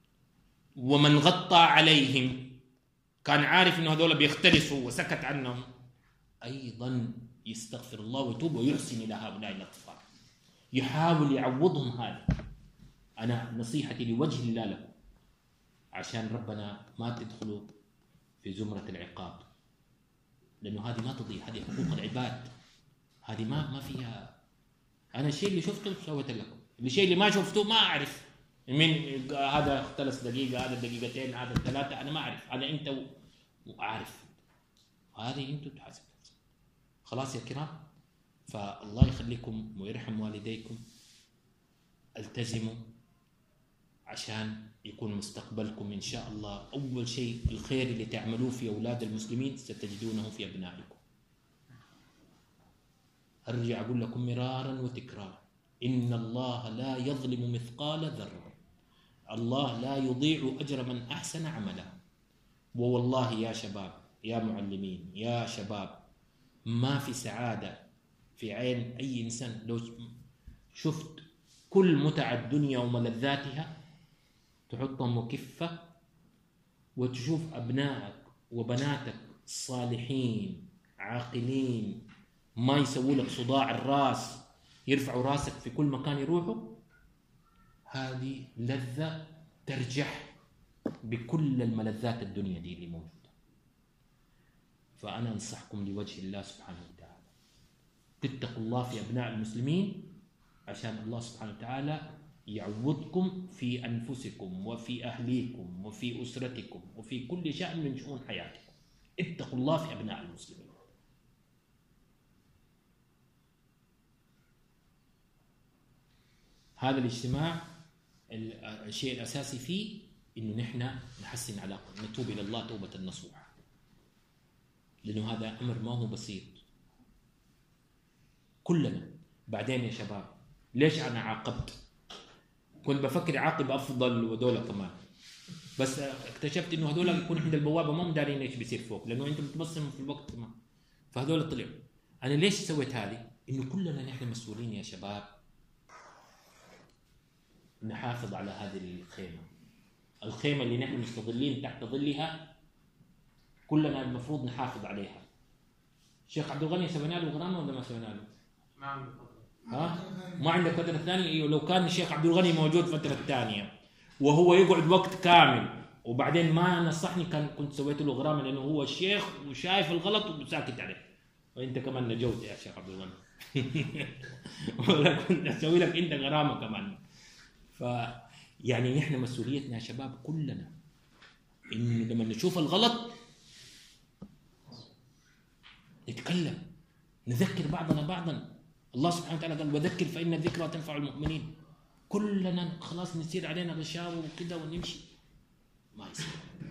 ومن غطى عليهم كان عارف انه هذول بيختلسوا وسكت عنهم، ايضا يستغفر الله ويتوب ويحسن الى هؤلاء الاطفال، يحاول يعوضهم. هذا انا نصيحتي لوجه الله لكم عشان ربنا ما تدخلوا في زمرة العقاب، لانه هذه ما تضيع، هذه حقوق العباد، هذه ما ما فيها انا الشيء اللي شفته سويت لكم، الشيء اللي ما شفته ما اعرف من هذا ثلاث دقيقه، هذا دقيقتين، هذا ثلاثه، انا ما اعرف، هذا انت واعرف، هذه انتم تحاسبوا. خلاص يا كرام، فالله يخليكم ويرحم والديكم، التزموا عشان يكون مستقبلكم إن شاء الله. أول شيء الخير اللي تعملوه في أولاد المسلمين ستجدونه في أبنائكم. أرجع أقول لكم مرارا وتكرارا، إن الله لا يظلم مثقال ذرة، الله لا يضيع أجر من أحسن عملا. ووالله يا شباب، يا معلمين، يا شباب، ما في سعادة في عين أي إنسان لو شفت كل متع الدنيا وملذاتها تحطهم مكفة وتشوف أبنائك وبناتك صالحين عاقلين ما يسووا لك صداع الراس، يرفعوا راسك في كل مكان يروحوا. هذه لذة ترجح بكل الملذات الدنيا دي اللي موجودة. فأنا أنصحكم لوجه الله سبحانه وتعالى تتقوا الله في أبناء المسلمين عشان الله سبحانه وتعالى يعوضكم في أنفسكم وفي أهليكم وفي أسرتكم وفي كل شأن من شؤون حياتكم. اتقوا الله في أبناء المسلمين. هذا الاجتماع الشيء الأساسي فيه إنه نحن نحسن علاقة، نتوب إلى الله توبة نصوحة، لأنه هذا أمر ما هو بسيط كلنا. بعدين يا شباب، ليش أنا عاقبت؟ كنت بفكر عاقب أفضل ودولة كمان، بس اكتشفت إنه هذول يكون عند البوابة ما مدارين إيش بيصير فوق، لأنه أنتم بتبصموا في الوقت كمان، فهذول طلعوا. أنا ليش سويت هذه؟ إنه كلنا نحن مسؤولين يا شباب نحافظ على هذه الخيمة، الخيمة اللي نحن مستظلين تحت ظلها كلنا المفروض نحافظ عليها. الشيخ عبد الغني سوينا له غرامة ولا ما سوينا له؟ ما عنده فترة. ها؟ ما عنده فترة ثانية؟ أيوه، لو كان الشيخ عبد الغني موجود فترة ثانية وهو يقعد وقت كامل وبعدين ما نصحني كان كنت سويت له غرامة، لأنه هو الشيخ وشايف الغلط وساكت عليه. وأنت كمان نجوت يا شيخ عبد الغني ولا كنت أسوي لك أنت غرامة كمان. فيعني نحن مسؤوليتنا يا شباب كلنا إن لما نشوف الغلط نتكلم، نذكر بعضنا بعضا. الله سبحانه وتعالى قال وذكر فإن الذكرى تنفع المؤمنين. كلنا خلاص نصير علينا غشاوة وكذا ونمشي، ما يصير.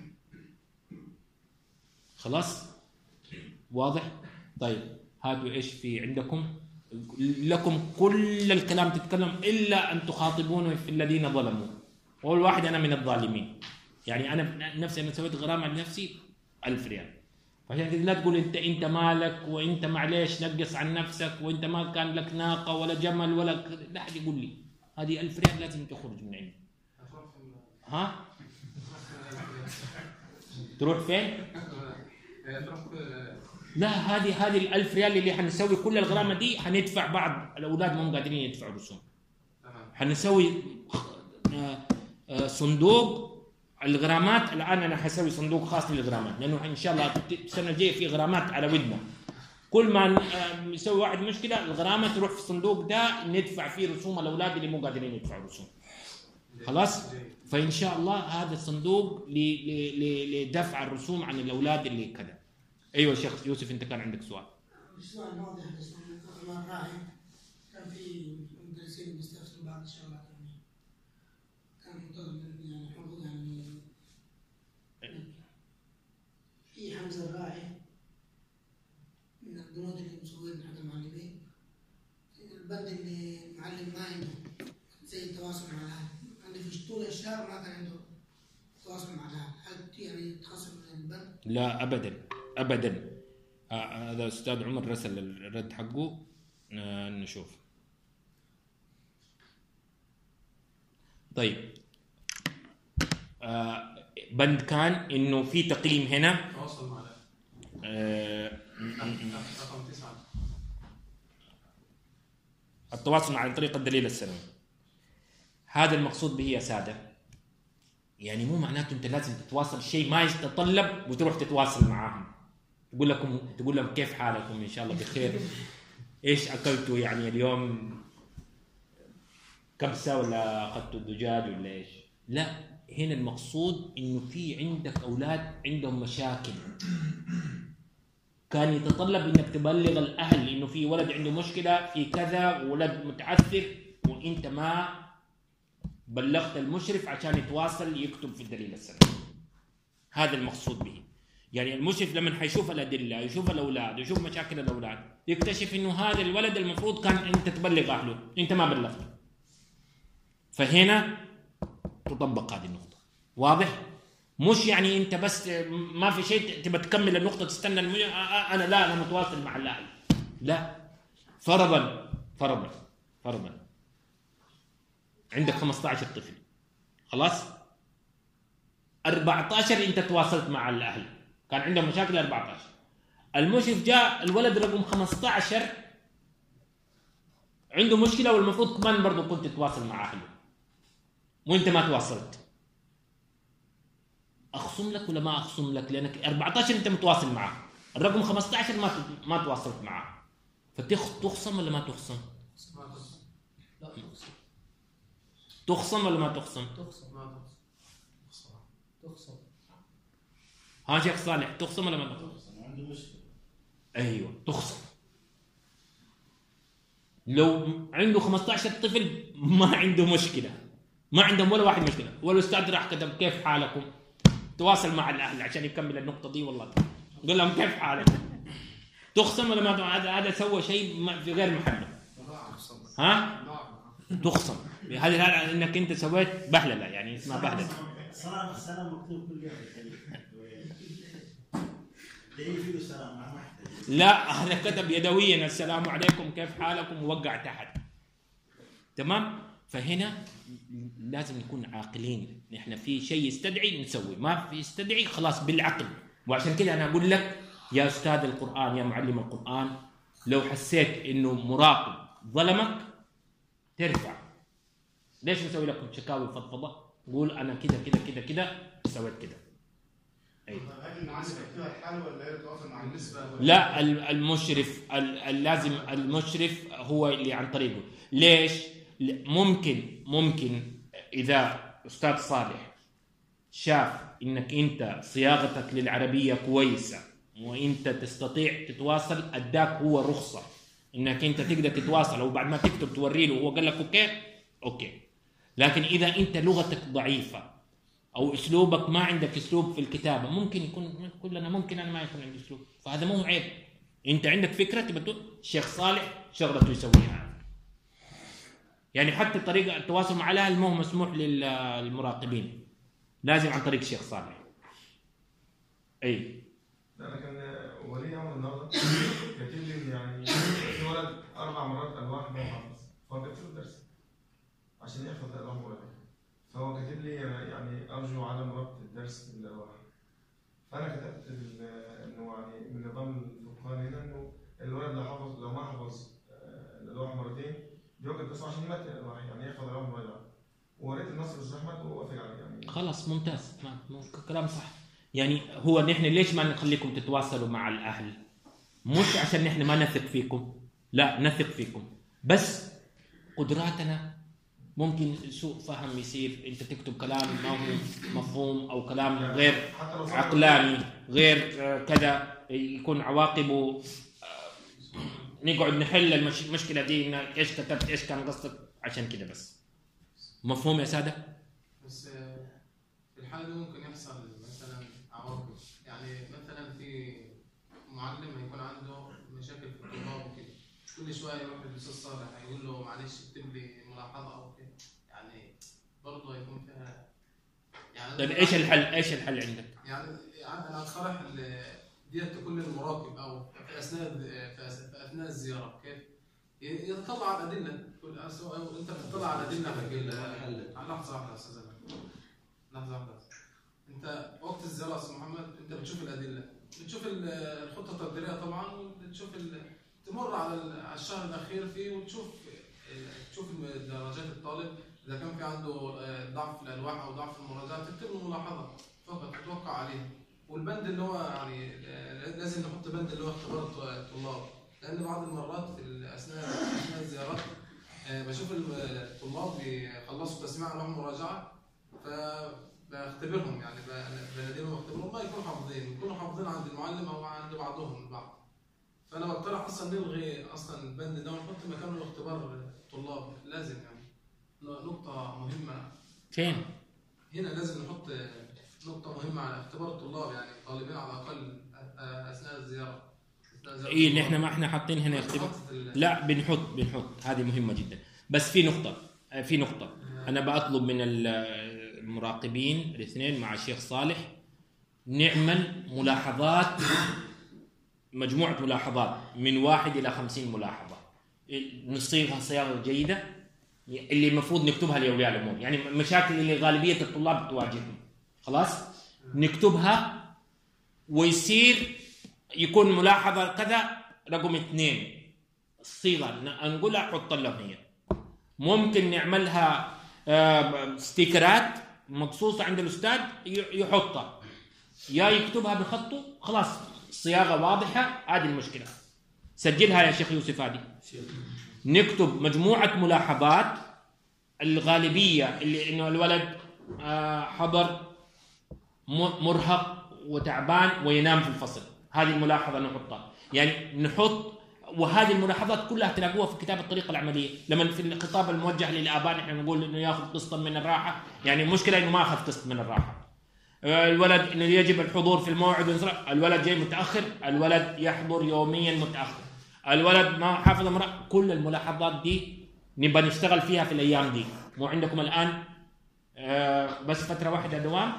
خلاص واضح؟ طيب هاتوا ايش في عندكم؟ لكم كل الكلام تتكلم إلا أن تخاطبون في الذين ظلموا. أول واحد أنا من الظالمين، يعني أنا نفسي أنا سويت غرامة لنفسي ألف ريال. فعشان كده لا تقول أنت أنت مالك وأنت معليش نقص عن نفسك وأنت ما كان لك ناقة ولا جمل ولا ك... لا أحد يقول لي هذه ألف ريال لازم تخرج من عندي. ها؟ تروح فين؟ لا، هذه هذه الألف ريال اللي حنسوي كل الغرامة دي حندفع بعض الأولاد ما هم قادرين يدفعوا رسوم. حنسوي صندوق الغرامات. الآن أنا حسوي صندوق خاص للغرامات، لأنه إن شاء الله السنة الجاية في غرامات على ودنا. كل ما يسوي واحد مشكلة الغرامة تروح في الصندوق ده ندفع فيه رسوم الأولاد اللي مو قادرين يدفعوا رسوم. خلاص؟ فإن شاء الله هذا الصندوق لدفع الرسوم عن الأولاد اللي كذا. أيوة شيخ يوسف، أنت كان عندك سؤال. الأسبوع الماضي حدث مؤتمر راعي، كان في مدرسين بيستفسروا بعض الشغلات، يعني كان مطالب يعني حقوق، يعني في حمزة الراعي من البنود اللي مسويين حتى المعلمين، البند اللي المعلم ما عنده زي التواصل مع الأهل، عندي في طول الشهر ما كان عنده تواصل مع الأهل، هل يعني تخصم من البند؟ لا أبدا أبدا. هذا أستاذ عمر رسل الرد حقه، نشوف. طيب آه بند كان إنه في تقييم هنا. تواصل مع آه رقم تسعة، التواصل عن طريق الدليل السنوي. هذا المقصود به يا سادة، يعني مو معناته أنت لازم تتواصل شيء ما يتطلب وتروح تتواصل معاهم تقول لكم تقول لهم كيف حالكم، إن شاء الله بخير، إيش أكلتوا يعني اليوم، كبسة ولا أخذتوا الدجاج ولا إيش؟ لا، هنا المقصود إنه في عندك أولاد عندهم مشاكل، كان يتطلب إنك تبلغ الأهل إنه في ولد عنده مشكلة في كذا وولد متعثر، وإنت ما بلغت المشرف عشان يتواصل يكتب في الدليل السنوي. هذا المقصود به. يعني المشرف لما حيشوف الأدلة، يشوف الأولاد، يشوف مشاكل الأولاد، يكتشف إنه هذا الولد المفروض كان أنت تبلغ أهله، أنت ما بلغته. فهنا تطبق هذه النقطة. واضح؟ مش يعني أنت بس ما في شيء تبى تكمل النقطة تستنى الم... أنا لا أنا متواصل مع الأهل. لا، فرضا فرضا فرضا عندك خمسة عشر طفل، خلاص أربعة عشر أنت تواصلت مع الأهل، كان عندهم مشاكل أربعة عشر، المشرف جاء الولد رقم خمسة عشر عنده مشكلة والمفروض كمان برضو كنت تتواصل مع أهله وأنت ما تواصلت، أخصم لك ولا ما أخصم لك؟ لأنك أربعة عشر أنت متواصل معه، الرقم خمسة عشر ما ما تواصلت معه، فتخصم ولا ما تخصم؟ لا تخصم. تخصم ولا ما تخصم؟ تخصم. ما تخصم. تخصم. ها شيخ صالح، تخصم ولا ما تخصم؟ عنده مشكلة. ايوه تخصم. لو عنده خمسة عشر طفل ما عنده مشكله، ما عندهم ولا واحد مشكله، والاستاذ راح كتب كيف حالكم؟ تواصل مع الاهل عشان يكمل النقطه دي، والله قل لهم كيف حالكم؟ تخصم ولا ما؟ هذا هذا سوى شيء في غير محله. ها؟ تخصم. هذا هذا انك انت سويت بهلله، يعني اسمها بهلله. سلام السلام مكتوب كل يوم دليل فيه السلام ما محتاج. لا، هذا كتب يدويا السلام عليكم كيف حالكم ووقع تحت. تمام؟ فهنا لازم نكون عاقلين، نحن في شيء يستدعي نسوي، ما في يستدعي خلاص بالعقل. وعشان كده انا اقول لك يا استاذ القرآن، يا معلم القرآن، لو حسيت انه مراقب ظلمك ترفع. ليش نسوي لكم شكاوي فضفضه؟ قول انا كده كده كده كده سويت كده. اي هل المعلم يكتبها الحاله ولا يتواصل مع بالنسبه؟ لا، المشرف اللازم المشرف هو اللي عن طريقه. ليش؟ ممكن ممكن اذا استاذ صالح شاف انك انت صياغتك للعربيه كويسه وانت تستطيع تتواصل، اداك هو رخصه انك انت تقدر تتواصل، او بعد ما تكتب توري له وهو قال لك اوكي اوكي. لكن اذا انت لغتك ضعيفه او اسلوبك ما عندك اسلوب في الكتابه، ممكن يكون كلنا ممكن انا ما يكون عندي اسلوب، فهذا مو عيب. انت عندك فكره تبى تقول الشيخ صالح شغلته يسويها، يعني حتى طريقه التواصل مع الاهل مو مسموح للمراقبين، لازم عن طريق الشيخ صالح. اي انا كان ولي امر النهارده كاتب لي يعني في ولد اربع مرات الواح ما حافظ، فجبت له درس عشان يحفظ الالواح مرتين، فهو كاتب لي يعني ارجو عدم ربط الدرس بالالواح. فانا كتبت انه يعني من نظام الفقهاء هنا انه الولد لو حفظ لو ما حفظ الالواح مرتين بيوقف الدرس عشان يمتن الالواح، يعني يحفظ الالواح مرتين. ووريت النص للزحمه ووافق عليه يعني. خلاص ممتاز، كلام صح. يعني هو نحن ليش ما نخليكم تتواصلوا مع الاهل؟ مش عشان نحن ما نثق فيكم، لا نثق فيكم، بس قدراتنا ممكن سوء فهم يصير، انت تكتب كلام ما هو مفهوم او كلام غير عقلاني غير كذا، يكون عواقبه نقعد نحل المشكله دي ايش كتبت ايش كان قصدك، عشان كده بس. مفهوم يا ساده؟ بس في الحاله دي ممكن يحصل مثلا عواقب، يعني مثلا في معلم هيكون عنده مشاكل في الطلاب وكده، كل شويه يروح للاستاذ صالح يقول له معلش اكتب لي ملاحظه او كده، يعني برضه هيكون فيها يعني. طيب ايش الحل؟ ايش الحل عندك؟ يعني يعني انا اقترح ديت تكون للمراقب او في اثناء في اثناء الزياره كيف يطلع على الادله، سواء انت بتطلع على الادله على لحظه واحده يا استاذ، لحظه واحده. انت وقت الزياره يا استاذ محمد انت بتشوف الادله، بتشوف الخطه التقديريه طبعا، وبتشوف تمر على الشهر الاخير فيه وتشوف تشوف درجات الطالب، اذا كان في عنده ضعف في الالواح او ضعف في المراجعه تكتب له ملاحظه فقط تتوقع عليه. والبند اللي هو يعني لازم نحط بند اللي هو اختبار الطلاب، لان بعض المرات في اثناء اثناء الزيارات آه، بشوف الطلاب بيخلصوا تسميع لهم مراجعه فبختبرهم، يعني ب- بناديهم واختبرهم، ما يكونوا حافظين، يكونوا حافظين عند المعلم او عند بعضهم البعض. فانا بقترح اصلا نلغي اصلا البند ده ونحط مكانه اختبار الطلاب، لازم يعني نقطه مهمه. فين؟ هنا لازم نحط نقطه مهمه على اختبار الطلاب، يعني الطالبين على الاقل اثناء الزياره. أثناء زيارة ايه اللي الطلاب. احنا ما احنا حاطين هنا اختبار؟ حطت ال- لا بنحط بنحط هذه مهمة جدا. بس في نقطة في نقطة أنا بطلب من المراقبين الاثنين مع الشيخ صالح نعمل ملاحظات، مجموعة ملاحظات من واحد إلى خمسين ملاحظة، نصيغها صياغة جيدة اللي المفروض نكتبها لأولياء الأمور، يعني مشاكل اللي غالبية الطلاب تواجههم خلاص نكتبها، ويصير يكون ملاحظة كذا رقم اثنين الصيغة نقولها حط لهم هي. ممكن نعملها آه، ستيكرات مقصوصة عند الأستاذ يحطها، يا يكتبها بخطه، خلاص الصياغة واضحة. هذه المشكلة سجلها يا شيخ يوسف. هذه نكتب مجموعة ملاحظات الغالبية اللي إنه الولد آه، حضر مرهق وتعبان وينام في الفصل، هذه الملاحظة نحطها، يعني نحط. وهذه الملاحظات كلها تلاقوها في كتاب الطريقة العملية. لما في الخطاب الموجه للآباء نحن نقول إنه يأخذ قسطا من الراحة، يعني المشكلة إنه ما أخذ قسط من الراحة. الولد إنه يجب الحضور في الموعد، الولد جاي متأخر، الولد يحضر يوميا متأخر، الولد ما حافظ مرة. كل الملاحظات دي نبغى نشتغل فيها في الأيام دي. مو عندكم الآن بس فترة واحدة دوام،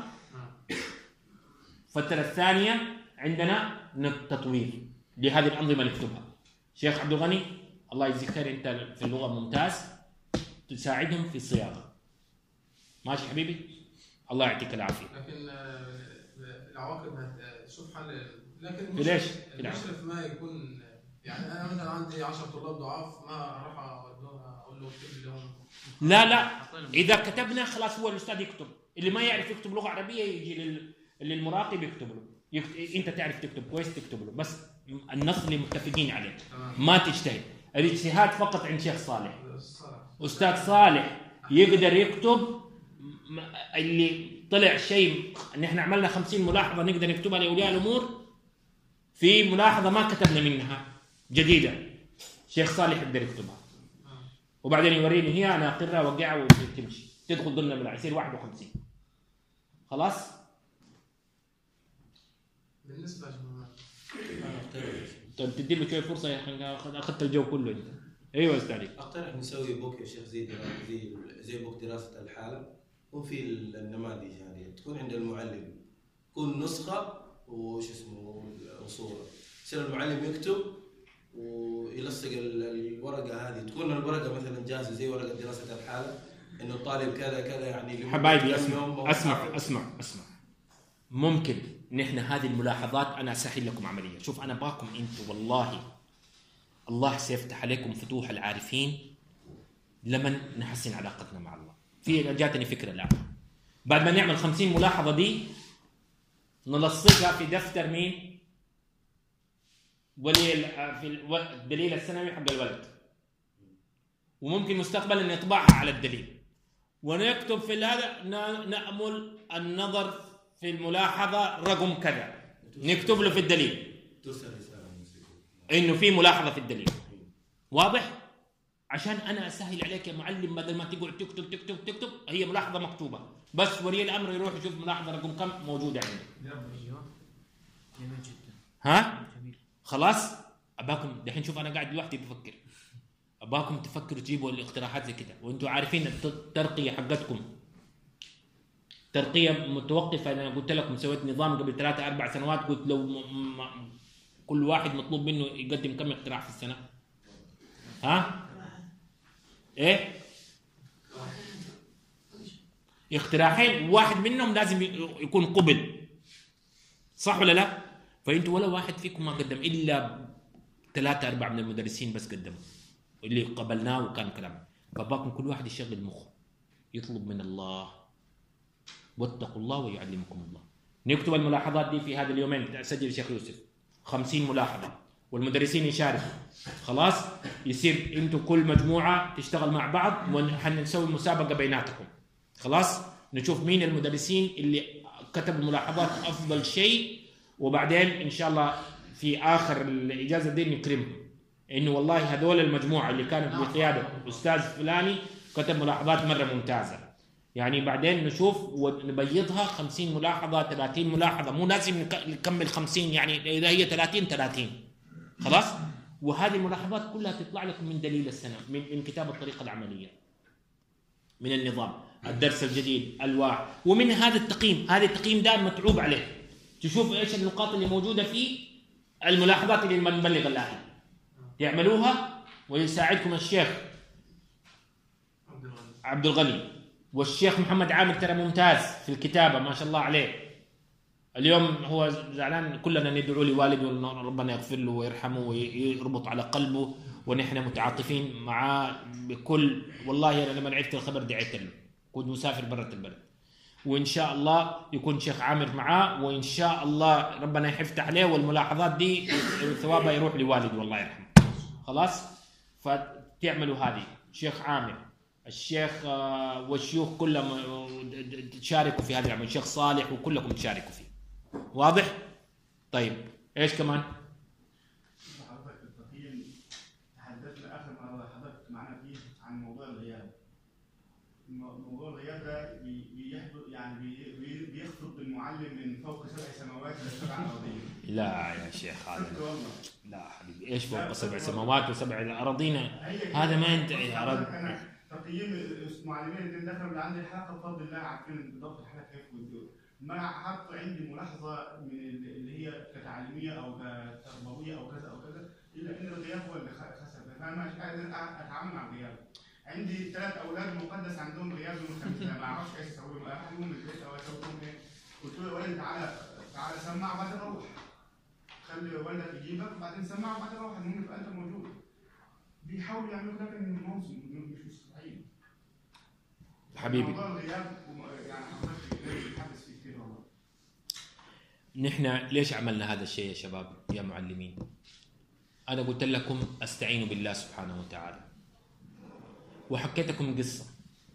فترة الثانية عندنا تطوير لهذه الأنظمة نكتبها. شيخ عبد الغني الله يجزيك خير، أنت في اللغة ممتاز، تساعدهم في الصياغة. ماشي حبيبي، الله يعطيك العافية. لكن العواقب شوف حل. لكن ليش؟ المشرف ما يكون، يعني أنا مثلا عندي عشرة طلاب ضعاف ما راح أقول له اكتب لهم. لا لا، إذا كتبنا خلاص هو الأستاذ يكتب، اللي ما يعرف يكتب لغة عربية يجي لل... للمراقب يكتب له. يكت... أنت تعرف تكتب كويس تكتب له، بس النص اللي متفقين عليه ما تجتهد. الاجتهاد فقط عند شيخ صالح. أستاذ صالح يقدر يكتب اللي طلع شيء. نحن عملنا خمسين ملاحظة نقدر نكتبها لأولياء الأمور، في ملاحظة ما كتبنا منها جديدة شيخ صالح يقدر يكتبها، وبعدين يوريني هي أنا أقرها وأوقعها وتمشي تدخل ضمن الملاحظة يصير واحد وخمسين. خلاص بالنسبة طيب تدي له شوية فرصة يا أخي، أخذت الجو كله أنت. أيوة أستاذي. أقترح نسوي بوك يا شيخ زي زي زي بوك دراسة الحالة، وفي النماذج هذه تكون عند المعلم، تكون نسخة وش اسمه وصورة، يصير المعلم يكتب ويلصق الورقة هذه، تكون الورقة مثلا جاهزة زي ورقة دراسة الحالة، إنه الطالب كذا كذا يعني. حبايبي اسمع اسمع اسمع اسمع ممكن نحن هذه الملاحظات أنا أسهل لكم عملية. شوف أنا باكم أنتم والله الله سيفتح عليكم فتوح العارفين لمن نحسن علاقتنا مع الله. في جاتني فكرة الآن، بعد ما نعمل خمسين ملاحظة دي نلصقها في دفتر مين؟ ولي في الدليل السنوي حق الولد، وممكن مستقبلا نطبعها على الدليل ونكتب في هذا نأمل النظر في الملاحظة رقم كذا، نكتب له في الدليل إنه في ملاحظة في الدليل. واضح؟ عشان أنا أسهل عليك يا معلم، بدل ما تقعد تكتب تكتب تكتب هي ملاحظة مكتوبة، بس ولي الأمر يروح يشوف ملاحظة رقم كم موجودة عنده. جميل جدا. ها؟ خلاص؟ أباكم دحين شوف أنا قاعد لوحدي بفكر، أباكم تفكروا تجيبوا الاقتراحات زي كده، وأنتوا عارفين الترقية حقتكم ترقية متوقفة. أنا قلت لكم سويت نظام قبل ثلاثة أربع سنوات، قلت لو م- م- كل واحد مطلوب منه يقدم كم اقتراح في السنة؟ ها؟ إيه؟ اقتراحين، واحد منهم لازم يكون قبل، صح ولا لا؟ فأنتوا ولا واحد فيكم ما قدم، إلا ثلاثة أربعة من المدرسين بس قدموا اللي قبلناه وكان كلام. فباكم كل واحد يشغل مخه يطلب من الله، واتقوا الله ويعلمكم الله. نكتب الملاحظات دي في هذا اليومين، سجل الشيخ يوسف خمسين ملاحظة، والمدرسين يشاركوا، خلاص يصير انتوا كل مجموعه تشتغل مع بعض وحنسوي مسابقه بيناتكم، خلاص نشوف مين المدرسين اللي كتبوا ملاحظات افضل شيء، وبعدين ان شاء الله في اخر الاجازه دي نكرمهم انه والله هذول المجموعه اللي كانت بقياده استاذ فلاني كتب ملاحظات مره ممتازه. يعني بعدين نشوف ونبيضها خمسين ملاحظه ثلاثين ملاحظه، مو لازم نكمل خمسين، يعني اذا هي ثلاثين ثلاثين خلاص. وهذه الملاحظات كلها تطلع لكم من دليل السنه، من من كتاب الطريقه العمليه، من النظام، الدرس الجديد، الواح، ومن هذا التقييم. هذا التقييم ده متعوب عليه، تشوف ايش النقاط اللي موجوده في الملاحظات اللي بنبلغ الآن تعملوها. ويساعدكم الشيخ عبد الغني والشيخ محمد عامر، ترى ممتاز في الكتابه ما شاء الله عليه. اليوم هو زعلان، كلنا ندعو لوالده ربنا يغفر له ويرحمه ويربط على قلبه، ونحن متعاطفين معاه بكل. والله انا لما عرفت الخبر دعيت له، كنت مسافر برة البلد، وان شاء الله يكون شيخ عامر معاه، وان شاء الله ربنا يفتح عليه، والملاحظات دي ثوابها يروح لوالده والله يرحمه. خلاص فتعملوا هذه. شيخ عامر، الشيخ والشيوخ كلهم تشاركوا في هذا العمل، الشيخ صالح وكلكم تشاركوا فيه. واضح؟ طيب ايش كمان؟ حضرتك التقييم تحدثنا اخر مره حضرتك معنا فيه عن موضوع الغياب. موضوع الغياب ده بيحدث يعني بيخطب بالمعلم من فوق سبع سماوات الى سبع اراضين. لا يا شيخ هذا لا حبيبي، ايش فوق سبع سماوات وسبع الاراضين؟ هذا ما ينتهي. انا تقييم المعلمين اللي دخلوا اللي عندي الحلقه بفضل الله عارفين بالضبط الحلقه كيف بتدور. ما حط عندي ملاحظه من اللي هي كتعليميه او كتربويه او كذا او كذا، الا ان الغياب هو اللي خسر. فانا مش قادر اتعامل مع الغياب. عندي ثلاث اولاد مقدس عندهم غياب يوم الخميس، ما اعرفش ايش اسوي لهم، اخذهم من البيت او اسوي لهم ايه. قلت له يا ولد تعالى تعالى سمع بعدين روح، خلي والدك يجيبك وبعدين سمع وبعدين روح، المهم تبقى انت موجود. بيحاولوا يعملوا ده من موسم مش مستحيل. حبيبي موضوع الغياب يعني حضرتك بنتحدث فيه كثير والله. نحن ليش عملنا هذا الشيء يا شباب يا معلمين؟ أنا قلت لكم استعينوا بالله سبحانه وتعالى، وحكيت لكم قصة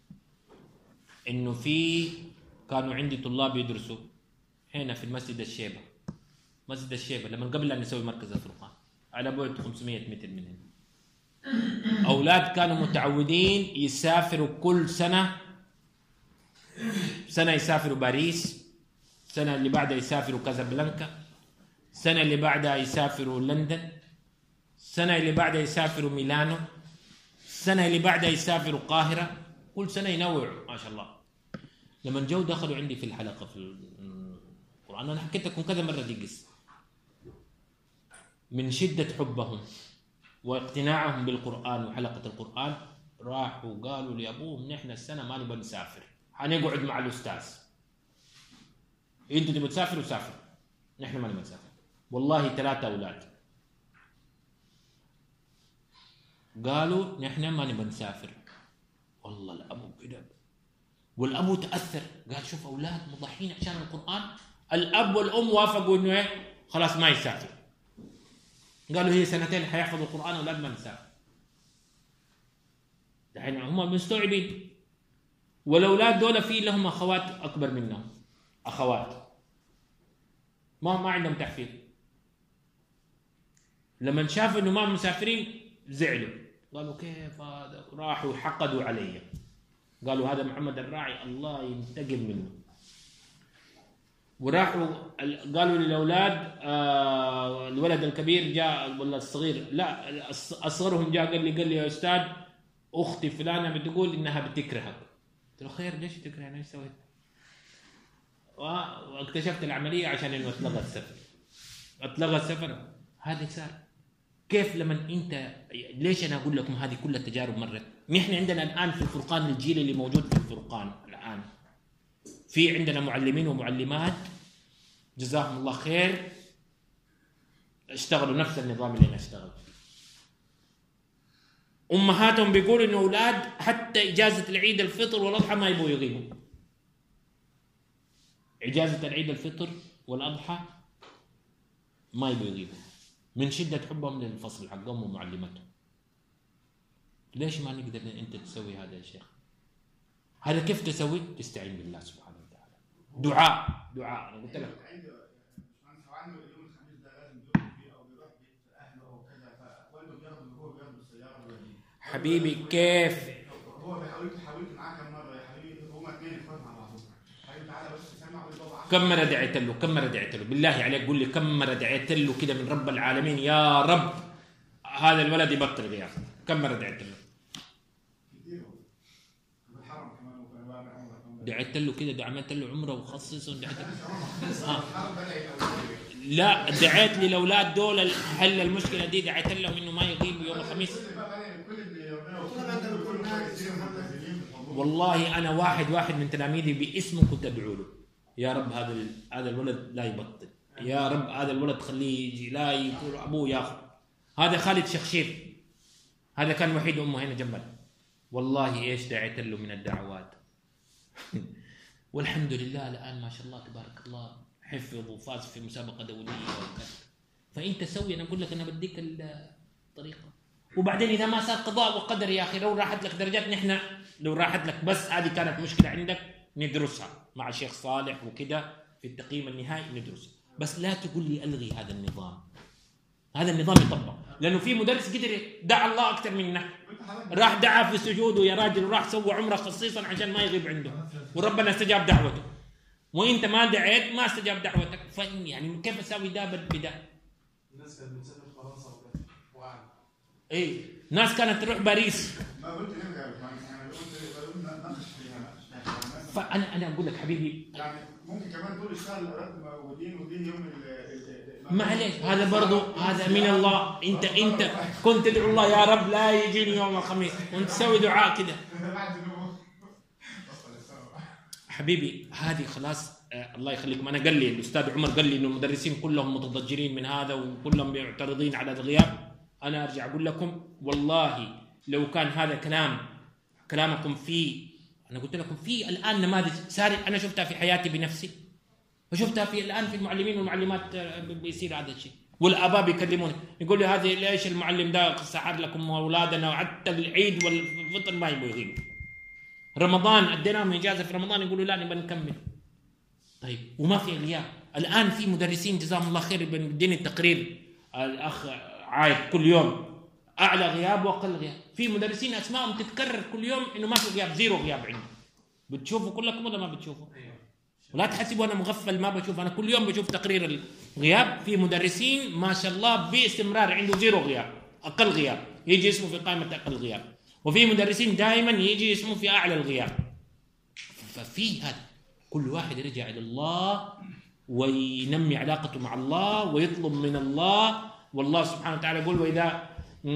إنه في كانوا عندي طلاب يدرسوا هنا في المسجد الشيبة، مسجد الشيبة لما قبل أن نسوي مركز الفرقان على بعد خمسمائة متر من هنا. أولاد كانوا متعودين يسافروا كل سنة، سنة يسافروا باريس، السنة اللي بعدها يسافروا كازابلانكا، السنة اللي بعدها يسافروا لندن، السنة اللي بعدها يسافروا ميلانو، السنة اللي بعدها يسافروا القاهرة، كل سنة ينوعوا ما شاء الله. لما جو دخلوا عندي في الحلقة في القرآن، أنا حكيت لكم كذا مرة دي قصة، من شدة حبهم واقتناعهم بالقرآن وحلقة القرآن راحوا قالوا لأبوهم نحن السنة ما نبغى نسافر، حنقعد مع الأستاذ، أنتوا تبغوا تسافروا سافروا، نحن ما نبغى نسافر. والله ثلاثة أولاد قالوا نحن ما نبغى نسافر. والله الأبو كده، والأبو تأثر قال شوف أولاد مضحين عشان القرآن. الأب والأم وافقوا إنه إيه خلاص ما يسافر، قالوا هي سنتين حيحفظوا القرآن أولاد ما نسافر. دحين هم مستوعبين، والأولاد دول في لهم أخوات أكبر منهم، أخوات ما ما عندهم تحفيظ. لما شافوا إنه ما مسافرين زعلوا، قالوا كيف هذا، راحوا حقدوا علي، قالوا هذا محمد الراعي الله ينتقم منه. وراحوا قالوا للأولاد آه الولد الكبير جاء ولا الصغير لا أصغرهم جاء قال لي قال لي يا أستاذ أختي فلانة بتقول إنها بتكرهك. قلت له خير ليش تكرهني ايش سويت؟ واكتشفت العملية عشان إنه أتلغى السفر، أتلغى السفر. هذا صار كيف لما أنت، ليش أنا أقول لكم هذه كل التجارب مرت. نحن عندنا الآن في الفرقان الجيل اللي موجود في الفرقان الآن في عندنا معلمين ومعلمات جزاهم الله خير اشتغلوا نفس النظام اللي نشتغل. أمهاتهم بيقولوا إنه أولاد حتى إجازة العيد الفطر والأضحى ما يبغوا يغيبوا. إجازة العيد الفطر والأضحى ما يبغوا يغيبوا من شدة حبهم للفصل حقهم ومعلمتهم. ليش ما نقدر أنت تسوي هذا يا شيخ؟ هذا كيف تسوي؟ تستعين بالله سبحانه وتعالى. دعاء دعاء أنا قلت لك. حبيبي كيف؟ هو حاولت حاولت معاه كم مره يا حبيبي، هما اثنين اخوات مع بعضهم. حبيبي تعالى بس سامع ويبقى كم مرة دعيت له؟ كم مرة دعيت له؟ بالله عليك قول لي كم مرة دعيت له كده من رب العالمين يا رب هذا الولد يبطل غياب؟ كم مرة دعيت له؟ كتير. بالحرم كمان وكان بعمل عمره. دعيت له كده عملت له عمره وخصص ودعيت له. آه. لا دعيت لي الاولاد دول حل المشكله دي، دعيت لهم انه ما يغيبوا يوم الخميس. والله انا واحد واحد من تلاميذي باسمه كنت ادعو له يا رب هذا هذا الولد لا يبطل، يا رب هذا الولد خليه يجي لا يقول ابوه ياخذ. هذا خالد شخشير هذا كان وحيد امه هنا جنبنا، والله ايش دعيت له من الدعوات. والحمد لله الان ما شاء الله تبارك الله حفظ وفاز في مسابقه دوليه وكذا. فانت سوي، انا اقول لك انا بديك الطريقه. وبعدين اذا ما صار قضاء وقدر يا اخي، لو راحت لك درجات نحن لو راحت لك بس هذه كانت مشكله عندك ندرسها مع الشيخ صالح وكذا في التقييم النهائي ندرسها، بس لا تقول لي الغي هذا النظام. هذا النظام يطبق، لانه في مدرس قدر دعا الله اكثر منا، راح دعا في سجوده يا راجل، وراح سوى عمره خصيصا عشان ما يغيب عنده، وربنا استجاب دعوته. وانت ما دعيت ما استجاب دعوتك، فإن يعني كيف اسوي ده بدا؟ الناس كانت بتسافر فرنسا وقعد. ايه ناس كانت تروح باريس. ما قلت نرجع يعني قلت نناقش فيها. فانا انا اقول لك حبيبي يعني ممكن كمان طول الشهر الأولاد موجودين ودين يوم معلش هذا برضو هذا من الله. انت انت كنت تدعو الله يا رب لا يجيني يوم الخميس وانت تسوي دعاء كده. حبيبي هذه خلاص آه الله يخليكم. انا قال لي الاستاذ عمر قال لي انه المدرسين كلهم متضجرين من هذا وكلهم معترضين على الغياب. انا ارجع اقول لكم والله لو كان هذا كلام كلامكم فيه، انا قلت لكم في الان نماذج ساري انا شفتها في حياتي بنفسي وشفتها في الان في المعلمين والمعلمات بيصير هذا الشيء. والاباء بيكلموني يقول لي هذه ليش المعلم ده سحر لكم اولادنا وحتى العيد والفطر ما يبغوا يغيبوا. رمضان اديناهم اجازه في رمضان يقولوا لا نبغى نكمل. طيب وما في غياب. الان في مدرسين جزاهم الله خير بيديني التقرير الاخ عايد كل يوم اعلى غياب واقل غياب. في مدرسين اسمائهم تتكرر كل يوم انه ما في غياب، زيرو غياب عندي. بتشوفوا كلكم ولا ما بتشوفوا؟ ولا تحسبوا انا مغفل ما بشوف، انا كل يوم بشوف تقرير الغياب. في مدرسين ما شاء الله باستمرار عنده زيرو غياب، اقل غياب يجي اسمه في قائمه اقل غياب، وفي مدرسين دائما يجي اسمه في اعلى الغياب. ففي هذا كل واحد يرجع الى الله وينمي علاقته مع الله ويطلب من الله. والله سبحانه وتعالى يقول واذا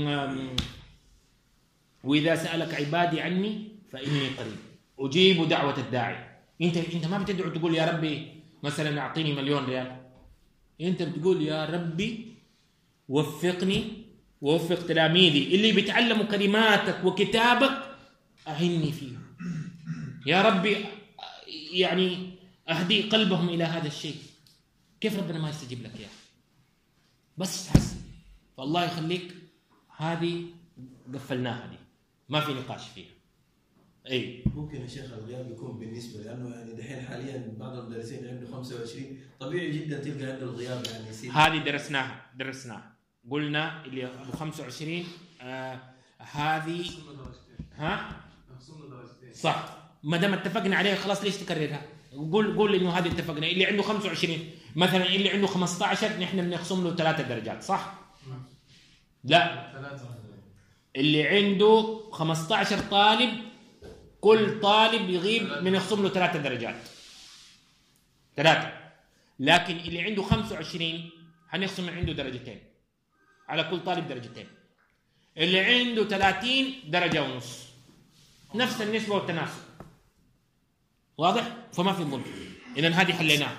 واذا سالك عبادي عني فاني قريب اجيب دعوه الداعي. انت انت ما بتدعو تقول يا ربي مثلا اعطيني مليون ريال، انت بتقول يا ربي وفقني ووفق تلاميذي اللي بيتعلموا كلماتك وكتابك اعني فيه يا ربي، يعني اهدي قلبهم الى هذا الشيء. كيف ربنا ما يستجيب لك يا اخي؟ بس حس. فالله يخليك هذه قفلناها دي ما في نقاش فيها. اي ممكن يا شيخ الغياب يكون بالنسبه لانه يعني دحين حاليا بعض المدرسين عنده خمسة وعشرين طبيعي جدا تلقى عنده الغياب يعني يصير. هذه درسناها درسناها قلنا اللي ابو خمسة وعشرين آه هذه ها صح. ما دام اتفقنا عليها خلاص ليش تكررها؟ قول قول انه هذه اتفقنا. اللي عنده خمسة وعشرين مثلا اللي عنده خمسة عشر نحن بنخصم له ثلاثة درجات صح؟ لا اللي عنده خمسة عشر طالب كل طالب يغيب بنخصم له ثلاثة درجات ثلاثة. لكن اللي عنده خمسة وعشرين حنخصم من عنده درجتين على كل طالب درجتين. اللي عنده ثلاثين درجة ونص نفس النسبة والتناسب. واضح؟ فما في ظلم. إذا هذه حليناها.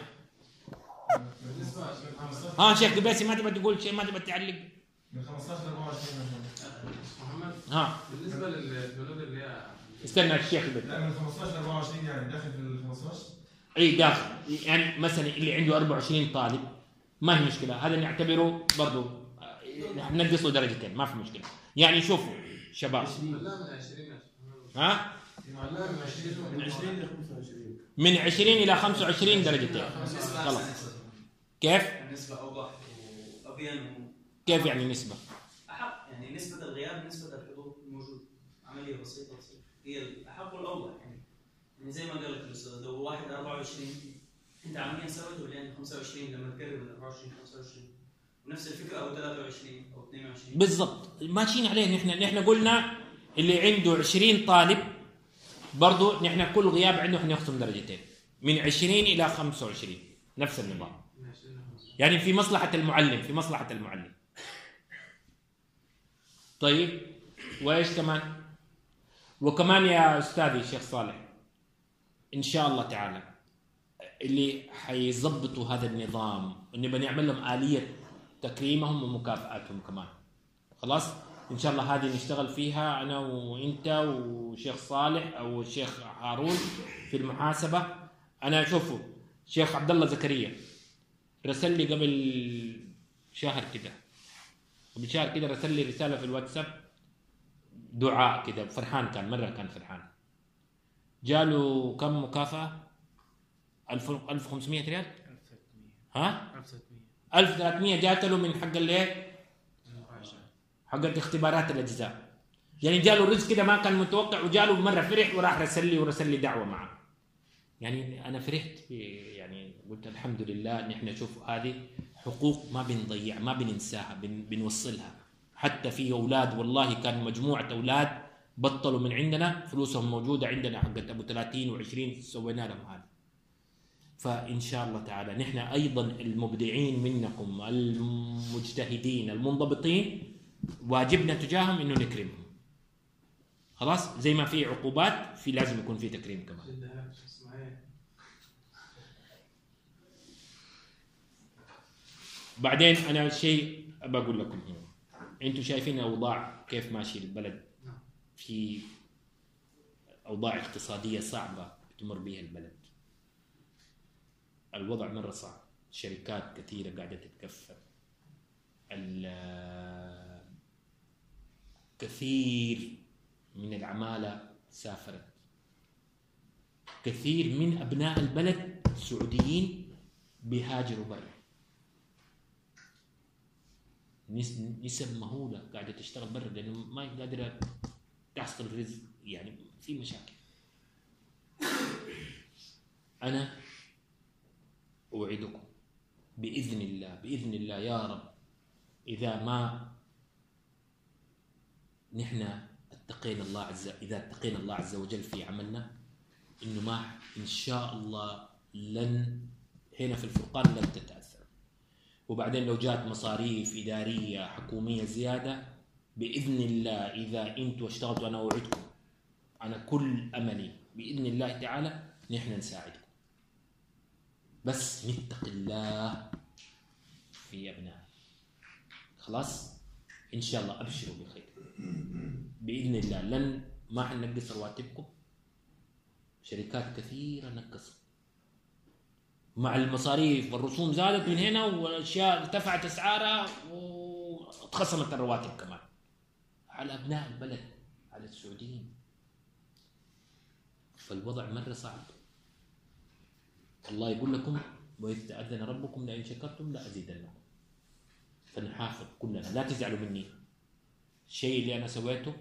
ها شيخ دبيسي ما تبغى تقول شيء ما تبغى تعلق؟ من خمسة عشر ل أربعة وعشرين محمد ها بالنسبه للبنود اللي هي استنى الشيخ البيت. لا من خمسة عشر ل أربعة وعشرين يعني داخل في ال خمسة عشر. اي داخل يعني مثلا اللي عنده أربعة وعشرين طالب ما هي مشكله، هذا نعتبره برضه ننقص له درجتين ما في مشكله. يعني شوفوا شباب لا من عشرين ها لا من عشرين من عشرين إلى خمسة وعشرين. من عشرين الى خمسة وعشرين درجتين. خلاص كيف النسبة أوضح وأبين. كيف يعني نسبه؟ أحق يعني نسبة الغياب نسبة الحضور الموجود. عملية بسيطة تصير هي الأحق والأوضح يعني. يعني زي ما قال لك الأستاذ لو واحد أربعة وعشرين أنت عمليا سويته لأن خمسة وعشرين لما تقرب من أربعة وعشرين خمسة وعشرين ونفس الفكرة أو ثلاثة وعشرين أو اثنين وعشرين بالضبط ماشيين عليه. نحن نحن قلنا اللي عنده عشرين طالب برضو نحن كل غياب عنده حنخصم درجتين من عشرين الى خمسة وعشرين نفس النظام. يعني في مصلحة المعلم في مصلحة المعلم. طيب وايش كمان؟ وكمان يا استاذي الشيخ صالح ان شاء الله تعالى اللي حيظبطوا هذا النظام انه بنعمل لهم آلية تكريمهم ومكافآتهم كمان. خلاص ان شاء الله هذه نشتغل فيها انا وانت وشيخ صالح او الشيخ هارون في المحاسبة. انا شوفوا شيخ عبد الله زكريا رسل لي قبل شهر كده قبل شهر كده رسل لي رسالة في الواتساب دعاء كده فرحان كان مرة كان فرحان. جاله كم مكافأة؟ ألف ألف وخمسمائة ريال؟ ها؟ ألف وثلاثمائة جات له من حق الايه؟ حق اختبارات الاجزاء. يعني جاله رزق كده ما كان متوقع وجاله مرة فرح وراح رسل لي ورسل لي دعوة معه. يعني أنا فرحت يعني قلت الحمد لله. نحن شوف هذه حقوق ما بنضيع ما بننساها بن بنوصلها. حتى في أولاد والله كان مجموعة أولاد بطلوا من عندنا فلوسهم موجودة عندنا حقت أبو ثلاثين وعشرين سوينا لهم هذا. فإن شاء الله تعالى نحن أيضا المبدعين منكم المجتهدين المنضبطين واجبنا تجاههم إنه نكرمهم. خلاص زي ما في عقوبات في لازم يكون في تكريم كمان. بعدين أنا شيء أبى أقول لكم هنا أنتم شايفين أوضاع كيف ماشي البلد في أوضاع اقتصادية صعبة تمر بها البلد. الوضع مرة صعب. شركات كثيرة قاعدة تتكفل. كثير من العمالة سافرت. كثير من أبناء البلد السعوديين بيهاجروا برا. نسب مهولة قاعدة تشتغل برا لأنه ما قادرة تحصل رزق. يعني في مشاكل. أنا أوعدكم بإذن الله بإذن الله يا رب إذا ما نحن اتقينا الله عز إذا اتقينا الله عز وجل في عملنا إنه ما إن شاء الله لن هنا في الفرقان لن تتأثر. وبعدين لو جات مصاريف إدارية حكومية زيادة بإذن الله إذا أنتوا اشتغلتوا أنا أوعدكم أنا كل أملي بإذن الله تعالى نحن نساعدكم. بس نتقي الله في أبنائنا. خلاص إن شاء الله أبشروا بخير بإذن الله. لن ما حننقص رواتبكم. شركات كثيرة نقصت مع المصاريف والرسوم زادت من هنا والأشياء ارتفعت أسعارها واتخصمت الرواتب كمان على أبناء البلد على السعوديين. فالوضع مرة صعب. الله يقول لكم وإذ تأذن ربكم لئن شكرتم لأزيدنكم. فنحافظ كلنا لا تزعلوا مني. الشيء اللي أنا سويته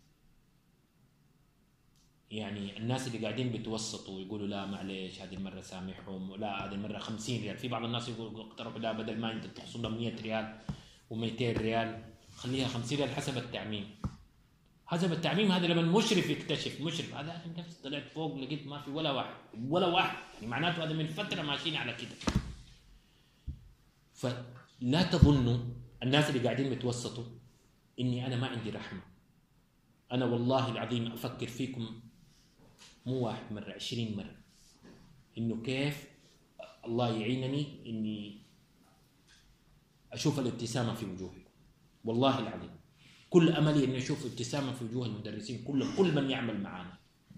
يعني الناس اللي قاعدين بيتوسطوا ويقولوا لا معليش هذه المرة سامحهم لا هذه المرة خمسين ريال. في بعض الناس يقولوا اقترحوا لا بدل ما أنت تحصل لهم مئة ريال ومئتين ريال خليها خمسين ريال حسب التعميم. حسب التعميم هذا لما المشرف يكتشف مشرف هذا نفس طلعت فوق لقيت ما في ولا واحد ولا واحد يعني معناته هذا من فترة ماشيين على كده. فلا تظنوا الناس اللي قاعدين بيتوسطوا إني أنا ما عندي رحمة. أنا والله العظيم أفكر فيكم مو واحد مرة عشرين مرة إنه كيف الله يعينني إني أشوف الابتسامة في وجوهكم. والله العظيم كل أملي إني أشوف ابتسامة في وجوه المدرسين كل كل من يعمل معنا.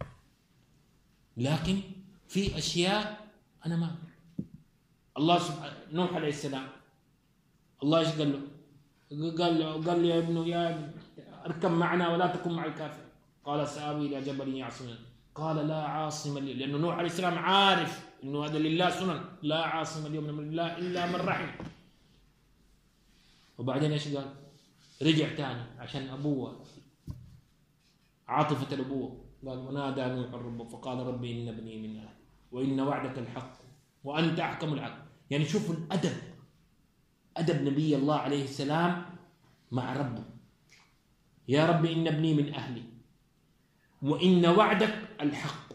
لكن في أشياء أنا ما الله سبحانه. نوح عليه السلام الله إيش قال له؟ قال قال لي يا ابنه يا اركب معنا ولا تكن مع الكافر. قال سآوي إلى جبل يعصمني. قال لا عاصم اليوم، لأنه نوح عليه السلام عارف إنه هذا لله سنن، لا عاصم اليوم من الله إلا من رحم. وبعدين إيش قال؟ رجع تاني عشان أبوه، عاطفة الأبوة. قال ونادى نوح ربه فقال ربي إن ابني من أهلي وإن وعدك الحق وأنت أحكم الحق. يعني شوفوا الأدب، أدب نبي الله عليه السلام مع ربه. يا ربي إن ابني من أهلي وإن وعدك الحق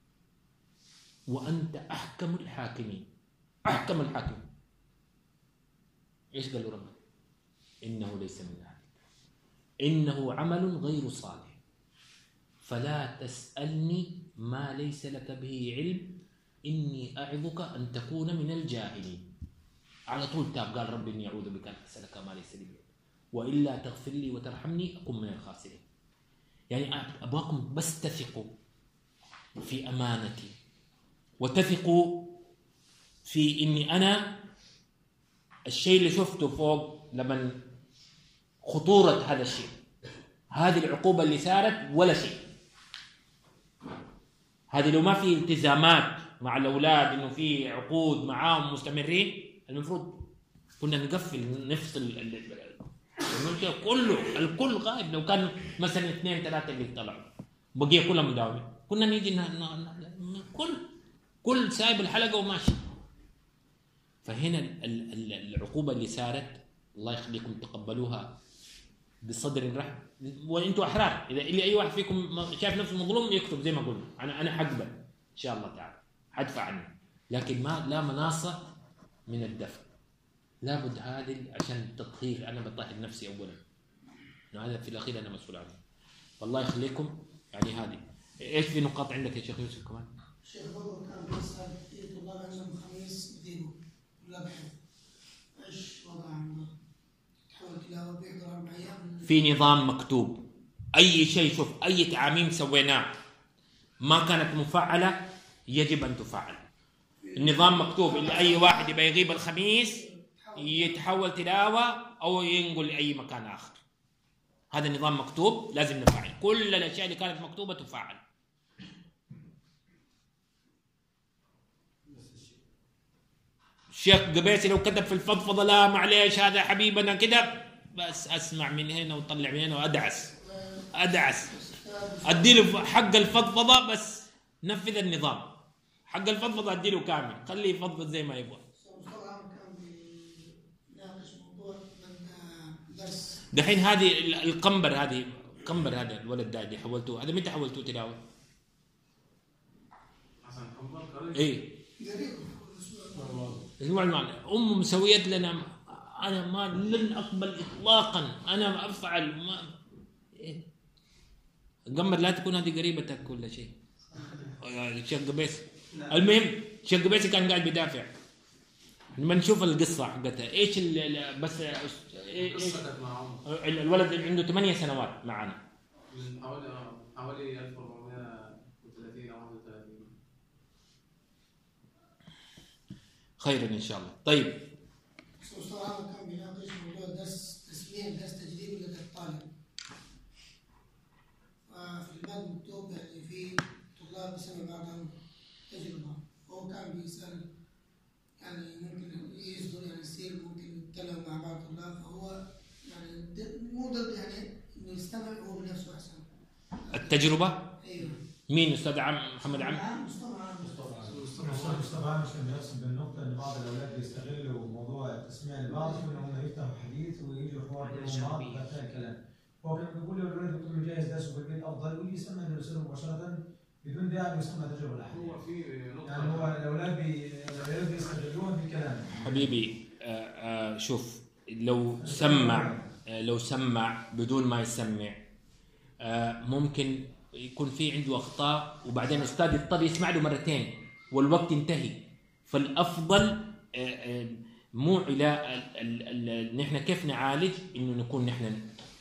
وأنت أحكم الحاكمين. أحكم الحاكم. إيش قال له ربنا؟ إنه ليس من أهلك، إنه عمل غير صالح، فلا تسألني ما ليس لك به علم، إني أعظك أن تكون من الجاهلين. على طول تاب قال ربي إني أعوذ بك أن أسألك ما ليس لي به وإلا تغفر لي وترحمني أكن من الخاسرين. يعني أبغاكم بس تثقوا في أمانتي وتثقوا في إني أنا الشيء اللي شفته فوق لمن خطورة هذا الشيء، هذه العقوبة اللي صارت ولا شيء. هذه لو ما في التزامات مع الأولاد إنه في عقود معاهم مستمرين، المفروض كنا نقفل نفصل كله، الكل غايب. لو كان مثلا اثنين ثلاثة اللي طلعوا بقية كلها مداومين، كنا نيجي كل كل سايب الحلقة وماشي. فهنا العقوبة اللي صارت الله يخليكم تقبلوها بصدر رحب، وانتوا احرار. اذا اللي اي واحد فيكم شايف نفسه مظلوم يكتب زي ما قلنا، انا انا حقبل ان شاء الله تعالى، حدفع عنه، لكن ما لا مناصة من الدفع. لابد هذه عشان التطهير، انا بطهر نفسي اولا، هذا في الاخير انا مسؤول عنه. والله يخليكم. يعني هذه ايش في نقاط عندك يا شيخ يوسف كمان؟ الشيخ بدر كان بيسأل في طلاب عندهم خميس يديروا ولا بحث، ايش وضعهم؟ تحول تلاوة بيقدر أربع أيام؟ في نظام مكتوب، أي شيء شوف أي تعاميم سويناه ما كانت مفعلة يجب أن تفعل. النظام مكتوب إلا أي واحد يبقى يغيب الخميس يتحول تلاوة أو ينقل لأي مكان آخر. هذا النظام مكتوب لازم نفعل، كل الأشياء اللي كانت مكتوبة تفعل. الشيخ قبيسي لو كتب في الفضفضة لا معليش هذا حبيبنا كده، بس أسمع من هنا وطلع من هنا وأدعس أدعس أديله حق الفضفضة، بس نفذ النظام. حق الفضفضة أديله كامل، خليه يفضفض زي ما يبغى. دحين هذه القنبر، هذه قنبر، هذا الولد ده اللي حولتوه، هذا متى حولتوه تلاوة؟ حسن قنبر إيه اسمع المعنى. أمه مسويت لنا، أنا ما لن أقبل إطلاقا، أنا أفعل ما إيه؟ قمر لا تكون هذه قريبتك ولا شيء. الشيخ قبيسي المهم الشيخ قبيسي كان قاعد بيدافع. لما نشوف القصة حقتها إيش بس إيش الولد اللي عنده ثمانية سنوات معنا من حوالي حوالي ألف وأربعمائة وثلاثين أو واحد وثلاثين. خيرا إن شاء الله. طيب مصطفى كان بيناقش موضوع درس تسمية درس تجريبي لدى الطالب. ففي المادة مكتوب يعني في طلاب بيسموا بعضهم تجربة، وهو كان بيسأل يعني ممكن يصدر يعني يصير ممكن يتكلم مع بعض الطلاب، فهو يعني مو ضد يعني إنه يستمع هو بنفسه أحسن. التجربة؟ أيوه. مين أستاذ عم محمد عم؟ مصطفى مصطفى مصطفى عامش كان بيحسب بالنقطة إن بعض الأولاد بيستغلوا موضوع التسميع لبعض، إنهم يفتحوا حديث ويجوا حوار بينهم بعض وهذا الكلام. هو كان بيقول له الولد بيكون مجهز درسه في البيت أفضل ويجي يسمع درسه مباشرة بدون داعي يسمع تجربة الأحد. هو في نقطة يعني هو الأولاد بي الأولاد بيستغلوها بالكلام. حبيبي آآ آآ شوف، لو سمع لو سمع بدون ما يسمع ممكن يكون في عنده أخطاء، وبعدين الأستاذ يضطر يسمع له مرتين والوقت ينتهي. فالأفضل مو إلى نحن كيف نعالج، إنه نكون نحن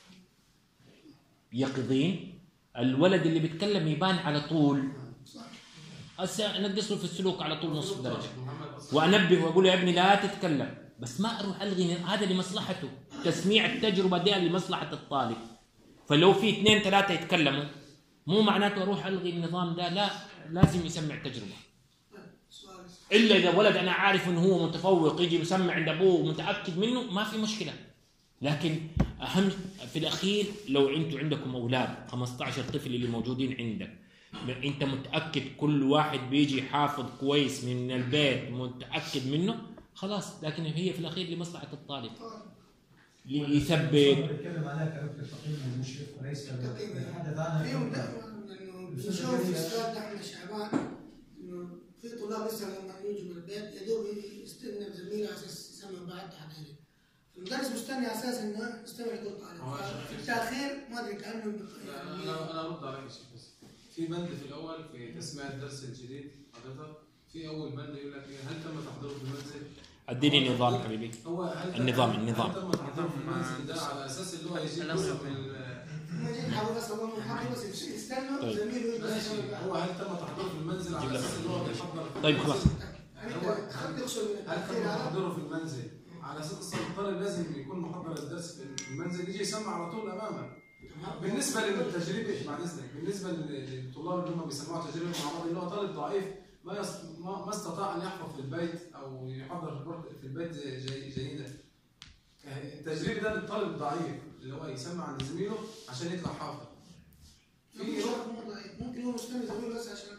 يقظين. الولد اللي بيتكلم يبان على طول، هسه نقص له في السلوك على طول نصف درجة، وأنبه وأقول له يا ابني لا تتكلم، بس ما اروح الغي، هذا لمصلحته، تسميع التجربه دي لمصلحه الطالب. فلو في اثنين ثلاثه يتكلموا مو معناته اروح الغي النظام ده، لا، لازم يسمع التجربه. الا اذا ولد انا عارف انه هو متفوق يجي يسمع عند ابوه ومتاكد منه ما في مشكله. لكن اهم في الاخير لو انتم عندكم اولاد خمسة عشر طفل اللي موجودين عندك، انت متاكد كل واحد بيجي حافظ كويس من البيت متاكد منه، خلاص. لكن هي في الاخير لمصلحه الطالب يثبت. بيتكلم عليها كنقطه تقييم المشرف وليس يتحدث عنها. فيهم انه بنشوف في استاذ احمد شعبان انه في طلاب لسه لما يجوا من البيت يا دوب يستنى بزميله على اساس يسمع بعد تحضيري. المدرس مستني على اساس انه يستمع لكل طالب. التاخير ما ادري كانه انا انا ارد عليك شيء بس. في بند في الاول في تسميع الدرس الجديد حضرتك، في اول بند يقول لك هل تم تحضيره في المنزل؟ اديني النظام حبيبي. هو هل النظام النظام هل تم تحضيره في المنزل ده على اساس اللي هو يجي كله من ما يجي حاول بس الله يحاول بس يستنوا زميله يجي. هو هل تم تحضيره في المنزل على اساس اللي هو بيحضر؟ طيب خلاص. هل تم تحضيره في المنزل على اساس الطالب لازم يكون محضر الدرس في المنزل يجي يسمع على طول امامك؟ بالنسبه للتجربه بعد اذنك، بالنسبه للطلاب اللي هم بيسمعوا تجربه مع بعض اللي هو طالب ضعيف ما يص... ما استطاع ان يحفظ في البيت او يحضر في البيت جي... جيدا. التجربه ده للطالب الضعيف اللي هو يسمع عند زميله عشان يطلع حافظ. في ممكن هو مستني زميله بس عشان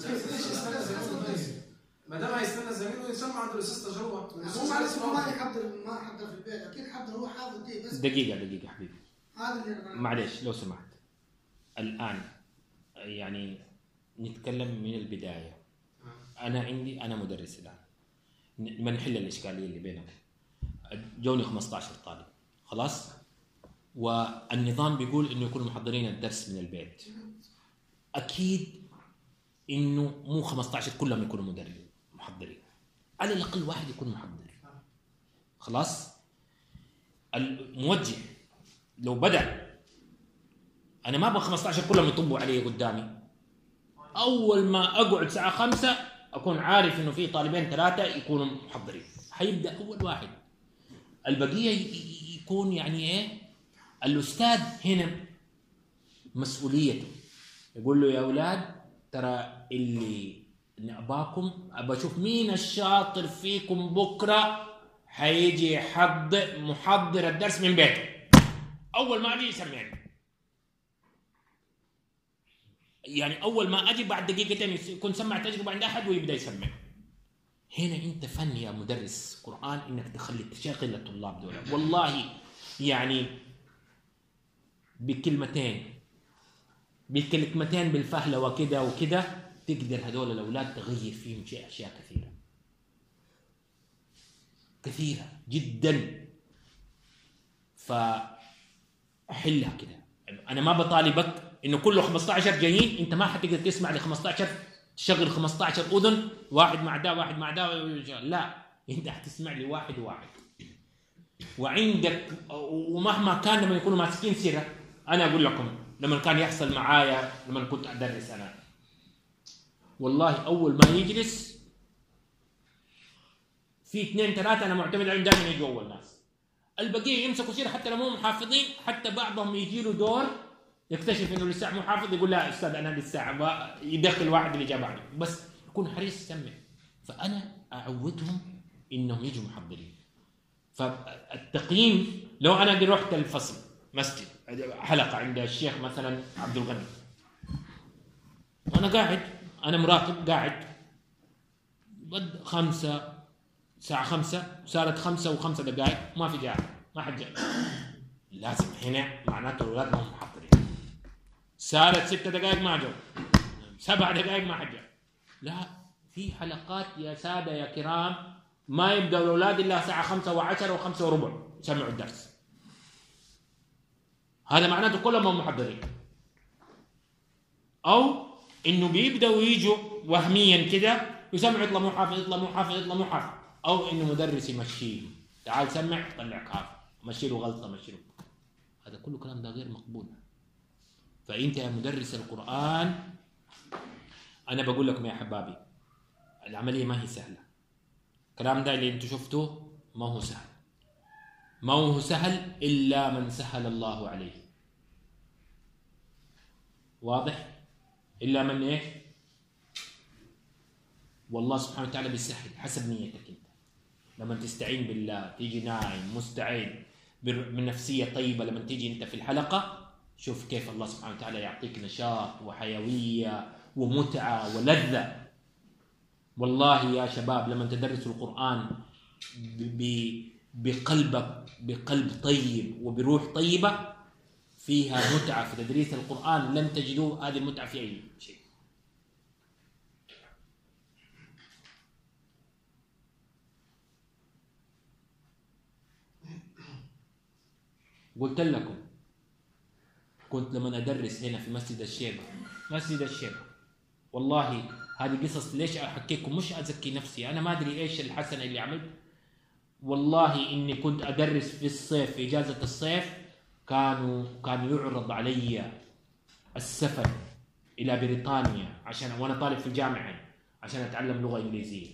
ما دام هيستنى زميله يسمع عند الاستاذ تجربه. هو معلش ما يحضر ما حضر في البيت، اكيد حضر هو حافظ دي بس. دقيقه دقيقه حبيبي، هذا معلش لو سمحت. الان يعني نتكلم من البدايه. انا عندي انا مدرس الان، ما نحل الاشكاليه اللي بينكم. جوني خمسة عشر طالب خلاص، والنظام بيقول انه يكونوا محضرين الدرس من البيت. اكيد انه مو خمسة عشر كلهم يكونوا مدربين محضرين، على الاقل واحد يكون محضر خلاص. الموجه لو بدا، انا ما ابغى خمسة عشر كلهم يطبوا علي قدامي. اول ما اقعد الساعه خمسة اكون عارف انه في طالبين ثلاثه يكونوا محضرين، حيبدا اول واحد. البقيه يكون يعني ايه، الاستاذ هنا مسؤوليته يقول له يا اولاد ترى اللي نباكم ابى اشوف مين الشاطر فيكم بكره حيجي يحضر محضر الدرس من بيته. اول ما اجي يسمعني، يعني اول ما اجي بعد دقيقتين يكون سمع تجربه عند احد ويبدا يسمع. هنا انت فن يا مدرس قران انك تخلي تشغل الطلاب دول. والله يعني بكلمتين بكلمتين بالفهلوه كده وكده تقدر هذول الاولاد تغير فيهم شيء اشياء كثيره كثيره جدا. فحلها كده. انا ما بطالبك انه كله خمسة عشر جايين، انت ما حتقدر تسمع ل خمسة عشر تشغل خمسة عشر اذن واحد مع ده واحد مع ده، لا، انت حتسمع لي واحد واحد. وعندك ومهما كان لما يكونوا ماسكين سيره، انا اقول لكم لما كان يحصل معايا لما كنت ادرس انا، والله اول ما يجلس في اثنين ثلاثه انا معتمد عليهم دائما يجوا اول ناس، البقيه يمسكوا سيره حتى لو مو محافظين، حتى بعضهم يجي له دور يكتشف انه لسه مو حافظ يقول لا استاذ انا لسه يدخل واحد اللي جاب بعده، بس يكون حريص يسمع. فانا اعودهم انهم يجوا محضرين. فالتقييم لو انا دي رحت الفصل مسجد حلقه عند الشيخ مثلا عبد الغني وانا قاعد انا مراقب قاعد بد خمسة ساعة خمسة صارت خمسة وخمسة دقائق ما في جاء ما حد جاء، لازم هنا معناته الأولاد ما هم محضرين. صارت ستة دقائق ما جو، سبع دقائق ما حد جاء. لا، في حلقات يا سادة يا كرام ما يبدأ الأولاد إلا ساعة خمسة وعشرة وخمسة وربع سمعوا الدرس. هذا معناته كلهم محضرين. أو إنه بيبدأوا يجوا وهميا كده يسمع يطلع مو حافظ يطلع مو حافظ يطلع مو حافظ، أو إنه مدرس يمشيه تعال سمع طلعك حافظ مشي له غلطة مشي له. هذا كله كلام ده غير مقبول. فأنت يا مدرس القرآن أنا بقول لكم يا حبابي العملية ما هي سهلة. الكلام ده اللي أنتوا شفتوه ما هو سهل، ما هو سهل إلا من سهل الله عليه. واضح؟ إلا من إيه؟ والله سبحانه وتعالى بيسهل حسب نيتك أنت. لما تستعين بالله تيجي ناعم مستعين من نفسية طيبة، لما تيجي أنت في الحلقة شوف كيف الله سبحانه وتعالى يعطيك نشاط وحيوية ومتعة ولذة. والله يا شباب لما تدرسوا القرآن بقلبك بقلب طيب وبروح طيبة فيها متعة في تدريس القرآن، لن تجدوا هذه المتعة في أي شيء. قلت لكم كنت لما أدرس هنا في مسجد الشيبة، مسجد الشيبة والله هذه قصص. ليش أحكيكم؟ مش أزكي نفسي، أنا ما أدري إيش الحسنة اللي عملت. والله إني كنت أدرس في الصيف، في إجازة الصيف كانوا كان يعرض علي السفر إلى بريطانيا عشان وأنا طالب في الجامعة عشان أتعلم لغة إنجليزية،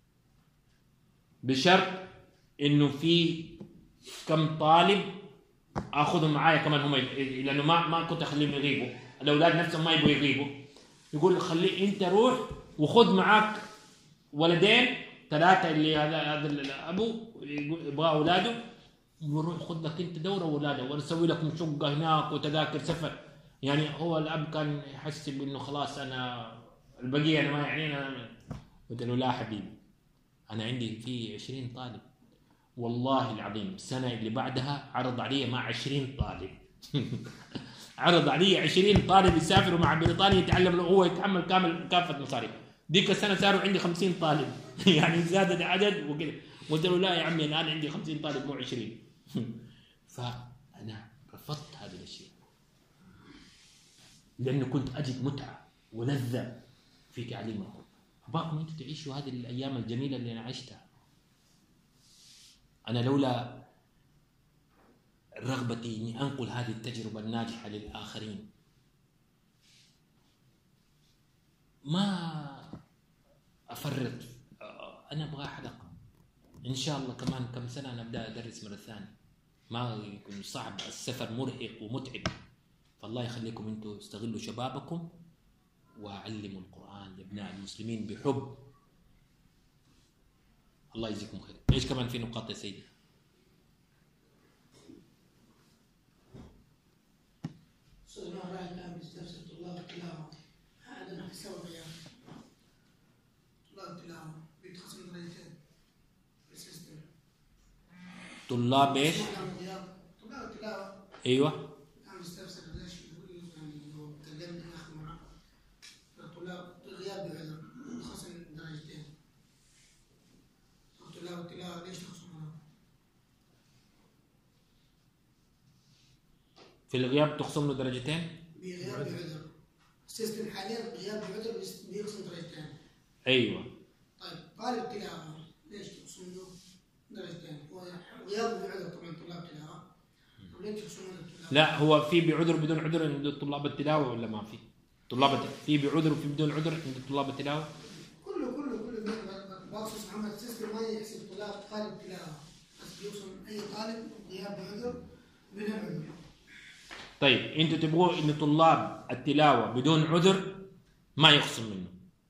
بشرط إنه في كم طالب أخذهم معايا كمان هم، لأنه ما ما كنت أخليهم يغيبوا، الأولاد نفسهم ما يبغوا يغيبوا. يقول خلي أنت روح وخذ معاك ولدين ثلاثة اللي هذا هذا الأبو يبغى أولاده، وروح خذ لك أنت دورة ولاده ونسوي لكم شقة هناك وتذاكر سفر. يعني هو الأب كان يحسب إنه خلاص أنا البقية أنا ما يعنينا. قلت له لا حبيبي، أنا عندي في عشرين طالب. والله العظيم السنة اللي بعدها عرض علي مع عشرين طالب عرض علي عشرين طالب يسافروا مع بريطانيا يتعلم، هو يتحمل كامل كافة مصاريف. ديك السنة صاروا عندي خمسين طالب يعني زاد العدد وكذا. قلت له لا يا عمي الآن عندي خمسين طالب مو عشرين فأنا رفضت هذه الأشياء لأنه كنت أجد متعة ولذة في تعليم القرآن. أباكم أنتم تعيشوا هذه الأيام الجميلة اللي أنا عشتها. أنا لولا رغبتي إني أنقل هذه التجربة الناجحة للآخرين ما أفرط. أنا أبغى حلقة إن شاء الله كمان كم سنة نبدأ أدرس مرة ثانية. ما يكون صعب، السفر مرهق ومتعب. فالله يخليكم أنتم استغلوا شبابكم وعلموا القرآن لأبناء المسلمين بحب. الله يجزيكم خير. ايش كمان في نقاط يا سيدي؟ استاذ ما رايك الان بيستفسر طلاب التلاوه عندنا في السبب يعني طلاب التلاوه بيتخصم درجتين في السيستم. طلاب ايش؟ طلاب التلاوه. ايوه. كان بيستفسر ليش بيقول يعني لو تكلمنا اخر مره الطلاب غياب بعذر بيتخصم درجتين. التلاوه التلاوه ليش تخصمونها؟ في الغياب تخصم له درجتين؟ بغياب بعذر. السيستم حاليا غياب بعذر بيخصم درجتين. ايوه. طيب طالب تلاوه ليش تخصم له درجتين؟ هو غياب بعذر طبعا طلاب تلاوه. طب ليش تخصمون التلاوه؟ لا هو في بعذر بدون عذر عند طلاب التلاوه ولا ما في؟ طلاب في بعذر وفي بدون عذر عند طلاب التلاوه؟ كله كله كله بخصوص محمد السيستم ما يحسب طلاب طالب تلاوه بس بيوصل اي طالب غياب بعذر بدون عذر. طيب انتوا تبغوا ان طلاب التلاوه بدون عذر ما يخصم منه؟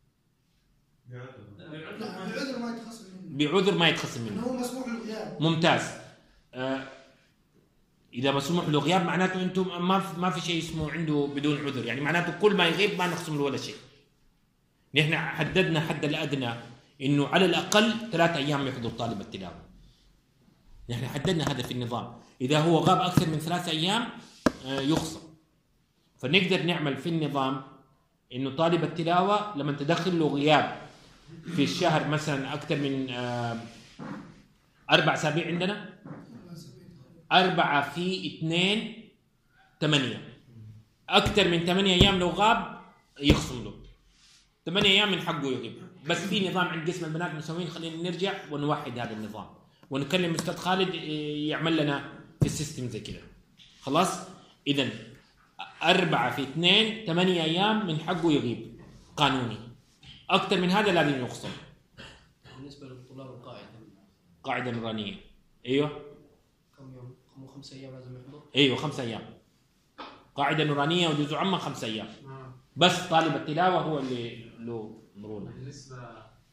بعذر ما يتخصم منه. بعذر ما يتخصم منه. هو مسموح له غياب. ممتاز. آه اذا مسموح له غياب معناته انتم ما في ما في شيء اسمه عنده بدون عذر، يعني معناته كل ما يغيب ما نخصم له ولا شيء. نحن حددنا حد الادنى انه على الاقل ثلاثة ايام يحضر طالب التلاوه. نحن حددنا هذا في النظام، اذا هو غاب اكثر من ثلاثة ايام يخصم. فنقدر نعمل في النظام انه طالب التلاوه لما تدخل له غياب في الشهر مثلا اكثر من اربع اسابيع، عندنا اربعه في اثنين ثمانيه، اكثر من ثمانيه ايام لو غاب يخصم له ثمانيه ايام من حقه يغيب. بس في نظام عند قسم البنات مسوين، خلينا نرجع ونوحد هذا النظام ونكلم استاذ خالد يعمل لنا في السيستم زي كذا. خلاص؟ إذن أربعة في اثنين ثمانية أيام من حقه يغيب قانوني. أكثر من هذا لازم يخصم. بالنسبة للطلاب القاعدة قاعده نورانيه. ايوه كم يوم؟ كم خمس ايام لازم يحضر؟ ايوه خمس ايام قاعده نورانيه وجزء عامه خمس ايام. بس طالب التلاوه هو اللي له مرونه. بالنسبه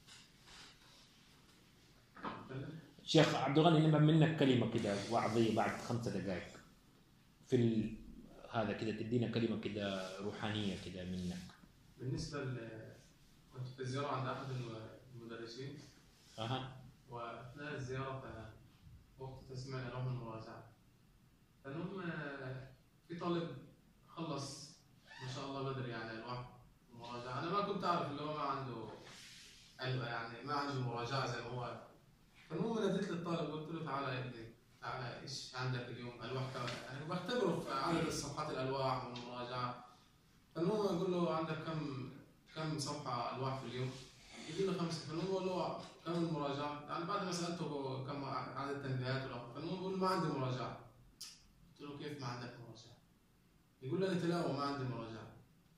شيخ عبد الغني نبغى منك كلمه كده وعظيه بعد خمسة دقائق في ال... هذا كده تدينا كلمه كده روحانيه كده منك. بالنسبه ل كنت في زياره عند احد المدرسين اها واثناء الزياره وقت تسميع لهم المراجعه فالمهم في طالب خلص ما شاء الله بدري يعني الواحد المراجعه. انا ما كنت اعرف اللي هو ما عنده يعني ما عنده مراجعه زي ما هو. فالمهم ناديت للطالب قلت له تعالى يا ابني تعالى ايش عندك اليوم الواح كم يعني بختبره في عدد الصفحات الالواح والمراجعه. فالمهم اقول له عندك كم كم صفحه الواح في اليوم؟ يقول لي خمسه. فالمهم بقول له كم المراجعه؟ يعني بعد ما سالته كم عدد التنبيهات فالمهم بقول له ما عندي مراجعه. قلت له كيف ما عندك مراجعه؟ يقول لي انا تلاوه ما عندي مراجعه.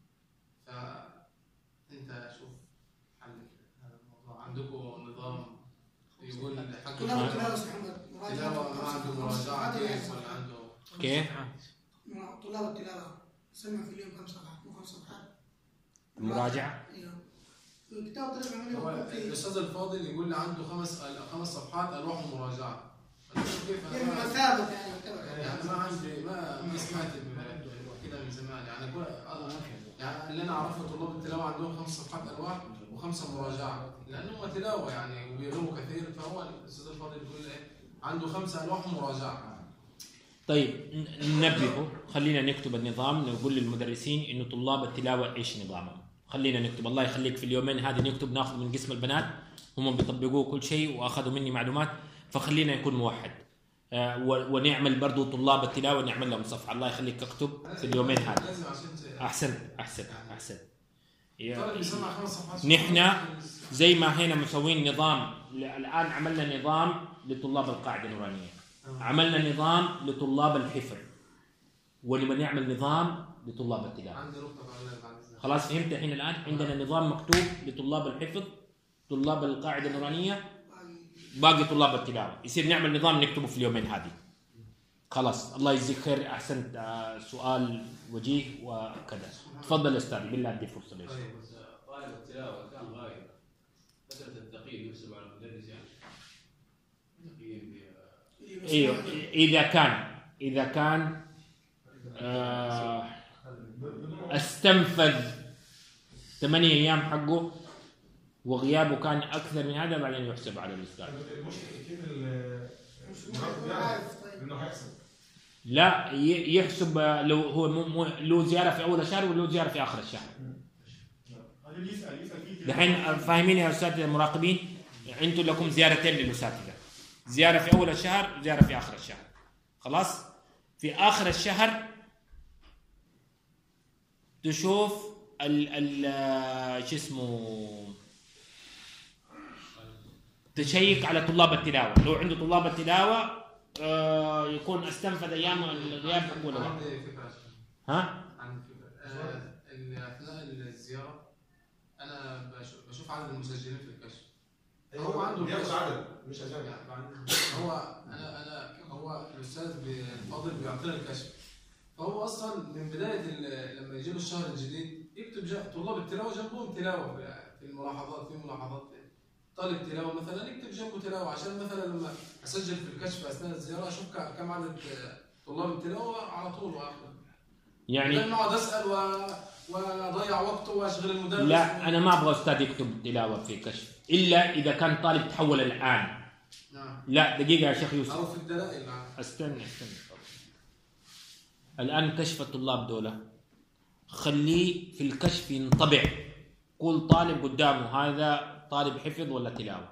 فانت شوف حل هذا الموضوع عندكم نظام يقول حق تلاوه تلاوه ما عنده مراجعه كيف ولا عنده كيف؟ طلاب التلاوه سمع في اليوم خمس صفحات مو خمس صفحات مراجعه؟ ايوه الكتاب طلع من هو الاستاذ الفاضل يقول لي عنده خمس خمس صفحات الواح ومراجعه. كيف انا ما ثابت يعني يعني ما عندي ما ما سمعت كده من زمان يعني أقول يعني اللي انا اعرفه طلاب التلاوه عندهم خمس صفحات الواح وخمسه مراجعه لانه تلاوه يعني وبيغلوا كثير. فهو الاستاذ الفاضل يقول لي عنده خمسه الواح ومراجعه. طيب ننبهه خلينا نكتب النظام نقول للمدرسين انه طلاب التلاوه ايش نظامهم. خلينا نكتب الله يخليك في اليومين هذه نكتب ناخذ من قسم البنات هم بيطبقوا كل شيء واخذوا مني معلومات فخلينا يكون موحد. آه ونعمل برضو طلاب التلاوه نعمل لهم صفحه. الله يخليك اكتب في اليومين هذه. احسنت احسنت احسنت. نحن زي ما هنا مسوين نظام الان عملنا نظام لطلاب القاعده النورانيه عملنا نظام لطلاب الحفظ ولما نعمل نظام لطلاب التلاوه. خلاص فهمت الحين الان عندنا نظام مكتوب لطلاب الحفظ طلاب القاعده النورانيه باقي طلاب التلاوه يصير نعمل نظام نكتبه في اليومين هذه. خلاص الله يجزيك خير احسنت. آه سؤال وجيه وكذا. تفضل استاذ بالله ادي فرصه ليش. طيب طالب التلاوه كان غايب فتره التقييم يحسب على المدرس يعني تقييم ايوه اذا كان اذا كان آه استنفذ ثمانية ايام حقه وغيابه كان اكثر من هذا بعدين يحسب على الاستاذ. كيف المراقب يعرف انه حيحسب؟ لا يحسب لو هو مو له زياره في اول الشهر وله زياره في اخر الشهر. دحين فاهمين يا استاذ المراقبين انتم لكم زيارتين للاساتذه زياره في اول الشهر وزياره في اخر الشهر. خلاص في اخر الشهر تشوف ال ال شو اسمه تشيك على طلاب التلاوه لو عنده طلاب التلاوه آه يكون استنفذ ايام الغياب حقه ولا لا. عندي فكره ها عندي فكره اثناء الزياره انا بشوف عدد المسجلين في الكشف. هو عنده بياخد عدد مش عشان يعني هو انا انا هو الاستاذ الفاضل بيعطينا الكشف فهو اصلا من بدايه لما يجي له الشهر الجديد يكتب طلاب التلاوه جنبهم تلاوه في الملاحظات في ملاحظات طالب تلاوه مثلا يكتب جنبه تلاوه عشان مثلا لما اسجل في الكشف اثناء الزياره اشوف كم عدد طلاب التلاوه على طول واخذ يعني لما اقعد اسال و... واضيع وقته واشغل المدرس. لا انا ما ابغى استاذ يكتب تلاوه في كشف الا اذا كان طالب تحول الان. نعم. لا دقيقه يا شيخ يوسف او في الدلائل. نعم استنى استنى الان كشف الطلاب دولة خليه في الكشف ينطبع كل طالب قدامه هذا طالب حفظ ولا تلاوه.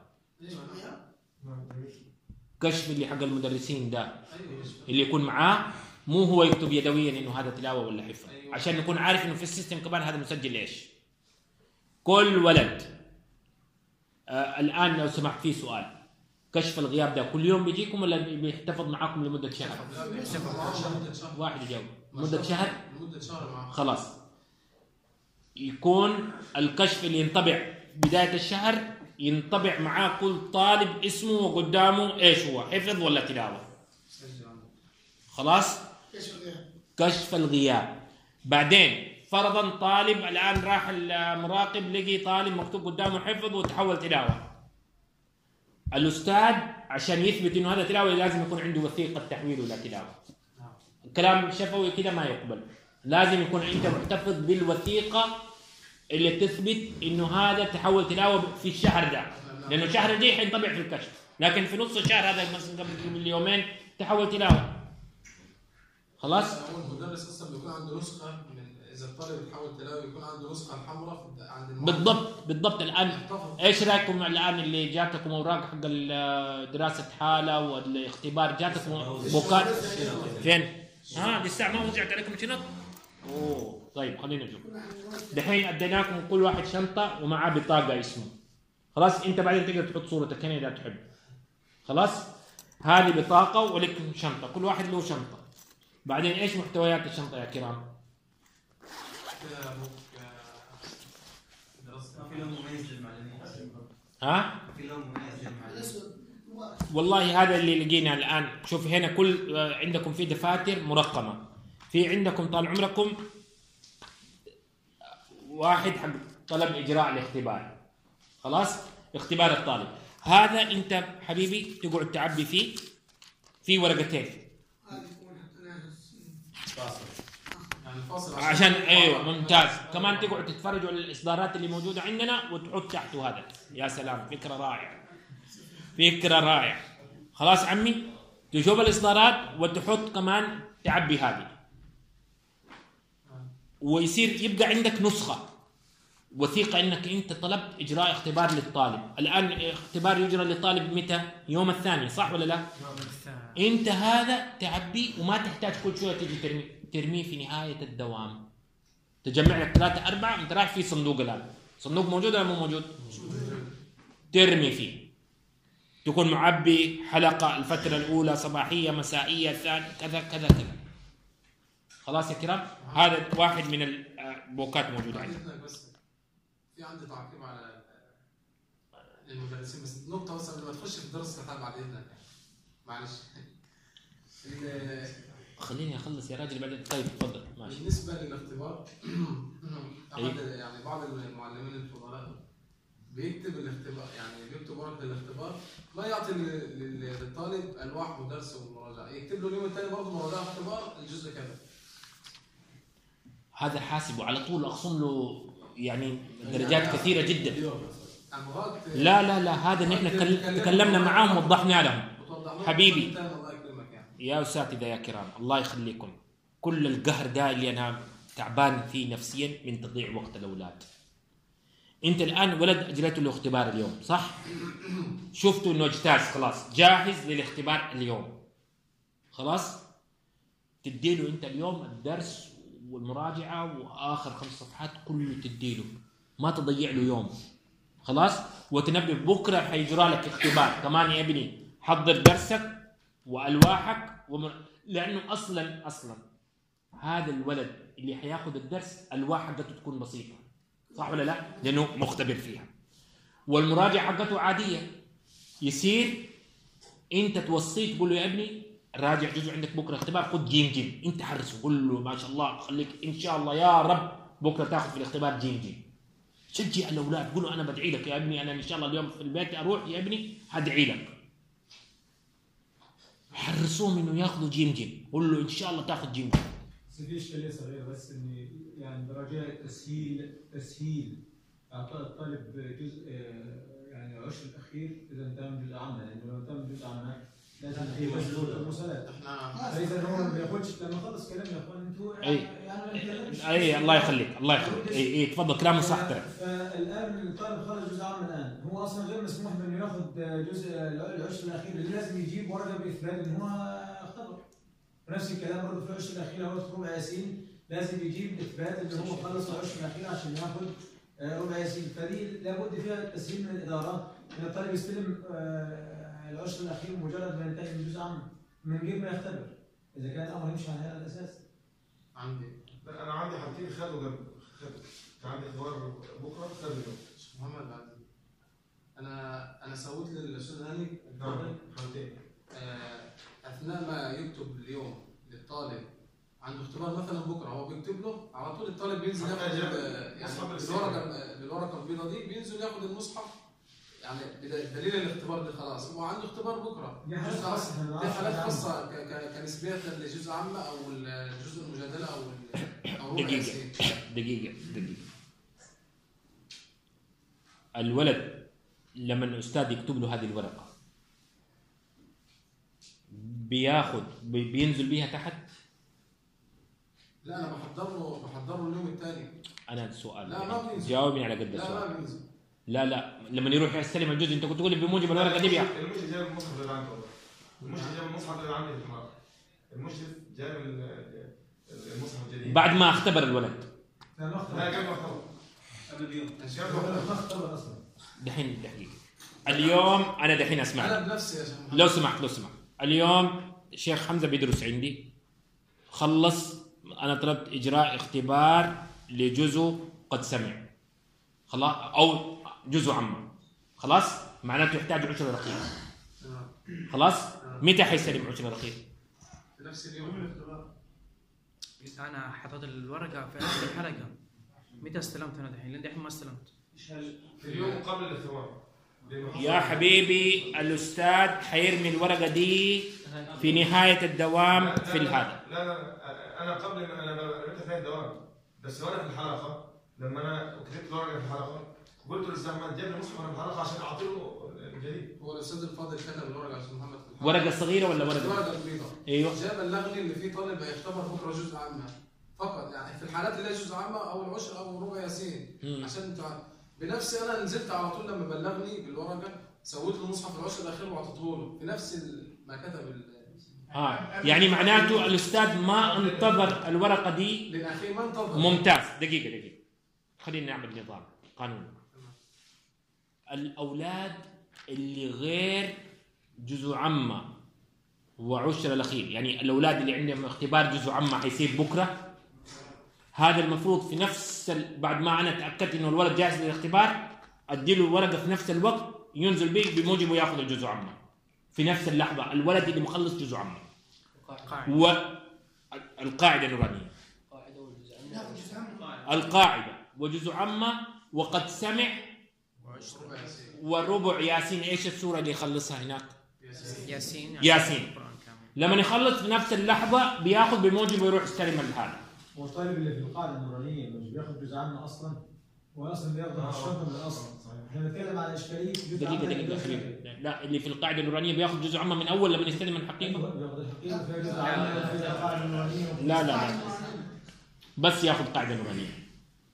كشف اللي حق المدرسين ده اللي يكون معاه مو هو يكتب يدويا انه هذا تلاوه ولا حفظ عشان نكون عارف انه في السيستم كمان هذا مسجل ايش. كل ولد آه الان لو سمحت في سؤال كشف الغياب ده كل يوم بيجيكم ولا بيحتفظ معاكم لمده شهر؟ واحد يجاوب مده شهر. مده شهر خلاص يكون الكشف اللي ينطبع بدايه الشهر ينطبع معاه كل طالب اسمه وقدامه ايش هو، حفظ ولا تلاوه. خلاص، كشف الغياب. بعدين فرضا طالب الان راح المراقب لقي طالب مكتوب قدامه حفظ وتحول تلاوه، الاستاذ عشان يثبت انه هذا تلاوه لازم يكون عنده وثيقه تحويل الى تلاوه. الكلام شفوي كده ما يقبل، لازم يكون انت محتفظ بالوثيقه اللي تثبت انه هذا تحول تلاوه في الشهر ده، لانه الشهر الجاي حينطبع في الكشف، لكن في نص الشهر هذا مثلا قبل يومين تحول تلاوه. خلاص؟ هو المدرس اصلا بيكون عنده نسخه من اذا الطالب يتحول تلاوه يكون عنده نسخه حمراء عند المعلم. بالضبط بالضبط. الان ايش رايكم الان اللي جاتكم اوراق حق دراسه حاله والاختبار جاتكم بوكات فين؟ ها آه لسه ما وزعت عليكم شنط؟ اوه طيب خلينا نشوف. دحين اديناكم كل واحد شنطه ومعاه بطاقه اسمه. خلاص انت بعدين تقدر تحط صورتك هنا اذا تحب. خلاص؟ هذه بطاقه ولكم شنطه، كل واحد له شنطه. بعدين ايش محتويات الشنطه يا كرام؟ في لون مميز للمعلمين. ها؟ في لون مميز للمعلمين. والله هذا اللي لقينا الان. شوف هنا كل عندكم في دفاتر مرقمه، في عندكم طال عمركم واحد حق طلب اجراء الاختبار. خلاص؟ اختبار الطالب هذا انت حبيبي تقعد تعبي فيه في ورقتين عشان ايوه ممتاز. كمان تقعد تتفرجوا على الاصدارات اللي موجوده عندنا وتحط تحته هذا. يا سلام، فكره رائعه فكره رائعه. خلاص عمي، تشوف الاصدارات وتحط كمان تعبي هذه، ويصير يبقى عندك نسخه وثيقه انك انت طلبت اجراء اختبار للطالب. الان اختبار يجرى للطالب متى؟ يوم الثاني، صح ولا لا؟ يوم الثاني. انت هذا تعبيه وما تحتاج كل شويه تيجي ترمي ترميه في نهايه الدوام. تجمع لك ثلاثه اربعه، انت رايح في صندوق الان، صندوق موجود ولا مو موجود؟ ترمي فيه، تكون معبي حلقه الفتره الاولى صباحيه مسائيه ثانيه كذا كذا كذا. خلاص يا كرام، هذا واحد من البوكات موجوده عندنا. في عندي تعقيب على المدرسين بس نقطه بس قبل ما تخش في الدرس بتاع بعد اذنك معلش. خليني اخلص يا راجل بعدين. طيب تفضل ماشي. بالنسبه للاختبار احد يعني بعض المعلمين الفضلاء بيكتب الاختبار، يعني بيكتب ورقه الاختبار ما يعطي للطالب الواح ودرس ومراجعه، يكتب له اليوم الثاني برضه مراجعه اختبار الجزء كذا. هذا حاسبه على طول، اخصم له يعني درجات كثيره جدا. لا لا لا هذا نحن تكلمنا معاهم ووضحنا لهم حبيبي يا اساتذه يا كرام الله يخليكم. كل القهر ده اللي انا تعبان فيه نفسيا من تضييع وقت الاولاد. انت الان ولد اجريته له اختبار اليوم صح؟ شفتوا انه اجتاز خلاص جاهز للاختبار اليوم. خلاص تديله انت اليوم الدرس والمراجعه واخر خمس صفحات كله تديله، ما تضيع له يوم. خلاص؟ وتنبه بكره حيجرى لك اختبار كمان يا ابني، حضر درسك والواحك ومر... لانه اصلا اصلا هذا الولد اللي حياخذ الدرس الواح حقته تكون بسيطه صح ولا لا؟ لانه مختبر فيها. والمراجعه حقته عاديه. يصير انت توصيه تقول له يا ابني راجع جزء عندك بكره اختبار، خذ جيم جيم، انت حرصه قول له ما شاء الله خليك ان شاء الله يا رب بكره تاخذ في الاختبار جيم جيم. شجع الاولاد، قول له انا بدعي لك يا ابني، انا ان شاء الله اليوم في البيت اروح يا ابني هدعي لك. حرصوهم انه ياخذوا جيم جيم، قول له ان شاء الله تاخذ جيم جيم. بس في اشكاليه صغيره بس اني يعني درجات تسهيل تسهيل اعطاء الطالب جزء يعني العشر الاخير اذا انتم جزء عمل، لانه لو انتم جزء عمل لازم في مسؤوليات. فاذا هو ما بياخذش لما خلص كلام يا اخوان انتم يعني اي الله يخليك الله يخليك اي اي تفضل كلام صح ترى. فالان الطالب خرج جزء عام الان، هو اصلا غير مسموح انه ياخذ جزء العشر الاخير، اللي لازم يجيب ورقه باثبات ان هو اختبر. ونفس الكلام برضه في العشر الاخير هو في ربع ياسين لازم يجيب اثبات ان هو خلص العشر الاخير عشان ياخذ ربع ياسين. فدي لابد فيها تسهيل من الاداره ان الطالب يستلم العشر الاخير مجرد ما ينتهي من جزء عام من غير ما يختبر، اذا كان الامر يمشي على هذا الاساس. عندي انا عندي حاجتين خدوا جنب خد عندي اختبار بكره خدوا جنب محمد عندي انا انا سويت للاستاذ هاني نعم خلتين آه، اثناء ما يكتب اليوم للطالب عنده اختبار مثلا بكره، هو بيكتب له على طول الطالب بينزل ياخد ال- يعني بالورقه بالورقه البيضاء دي بينزل ياخد المصحف، يعني بد- دليل الاختبار ده خلاص هو عنده اختبار بكره. دي حالات خاصة. دي حالات خاصه ك- ك- كنسبيه لجزء عامه او الجزء المجادله او ال- او ربع دقيقة ياسين. دقيقة دقيقة الولد لما الأستاذ يكتب له هذه الورقة بياخد بي- بينزل بيها تحت. لا انا بحضر له بحضر له اليوم الثاني. أنا السؤال لا ما بينزل. جاوبني على قد لا السؤال. ما بينزل. لا لا لما يروح يستلم الجزء انت كنت تقول لي بموجب الورقه دي بياخد. المشرف جاب المصحف اللي عندي والله. المشرف جاب المصحف اللي عندي في المرة. المشرف جاب ال- المصحف الجديد. بعد ما اختبر الولد. لا ما اختبر. لا قبل ما اختبر. قبل بيوم. ما اختبر اصلا. دحين دقيقة. اليوم انا دحين اسمع. انا بنفسي يا شيخ. لو سمحت لو سمحت. اليوم الشيخ حمزه بيدرس عندي. خلص انا طلبت اجراء اختبار لجزء قد سمع. خلاص او جزء عامه. خلاص معناته يحتاج عشرة رقيق. خلاص متى حيستلم عشرة رقيق؟ في نفس اليوم. انا حطيت الورقه في اخر الحلقه. متى استلمت انا دحين؟ لين دحين ما استلمت. في اليوم قبل الاختبار. يا حبيبي الاستاذ حيرمي الورقه دي في نهايه الدوام في هذا. لا لا انا قبل ما انا رميتها في الدوام بس وانا في الحلقه لما انا كتبت الورقه في الحلقه قلت للاستاذ محمد جاب لي مصحف من الحلقه عشان اعطيه الجديد. هو الاستاذ الفاضل كتب الورقه يا استاذ محمد في الحلقة. ورقه صغيره ولا ورقه؟ الورقه البيضاء. ايوه. جاب اللغني اللي فيه طالب هيختبر بكره جزء عامه فقط، يعني في الحالات اللي هي جزء عامه او العشر او ربع ياسين. مم. عشان انت بنفسي انا نزلت على طول لما بلغني بالورقه سويت له مصحف العشر الاخير واعطيته له في نفس ال- ما كتب ال- اه يعني معناته الاستاذ ما انتظر الورقه دي للاخير ما انتظر. ممتاز. دقيقه دقيقه خلينا نعمل نظام قانون. الاولاد اللي غير جزء عامه وعشر الاخير، يعني الاولاد اللي عندهم اختبار جزء عامه حيصير بكره، هذا المفروض في نفس ال... بعد ما انا تاكدت انه الولد جاهز للاختبار ادي له الورقه في نفس الوقت ينزل به بموجبه ياخذ الجزء عامه في نفس اللحظه. الولد اللي مخلص جزء عامه والقاعده النورانيه القاعده وجزء عامه وقد سمع وربع ياسين. ايش السوره اللي يخلصها هناك؟ ياسين. ياسين. لما يخلص في نفس اللحظه بياخذ بموجب ويروح يستلم هذا. هو الطالب اللي في القاعده النورانيه مش بياخذ جزء عنه اصلا، هو اصلا بياخذ الشرطه من الاصل. احنا بنتكلم عن اشكاليه دقيقه دقيقه خلينا لا اللي في القاعده النورانيه بياخذ جزء عامه من اول لما يستلم الحقيقه. بياخذ الحقيقه في جزء عامه في القاعده النورانيه. لا لا لا بس ياخذ قاعده نورانيه.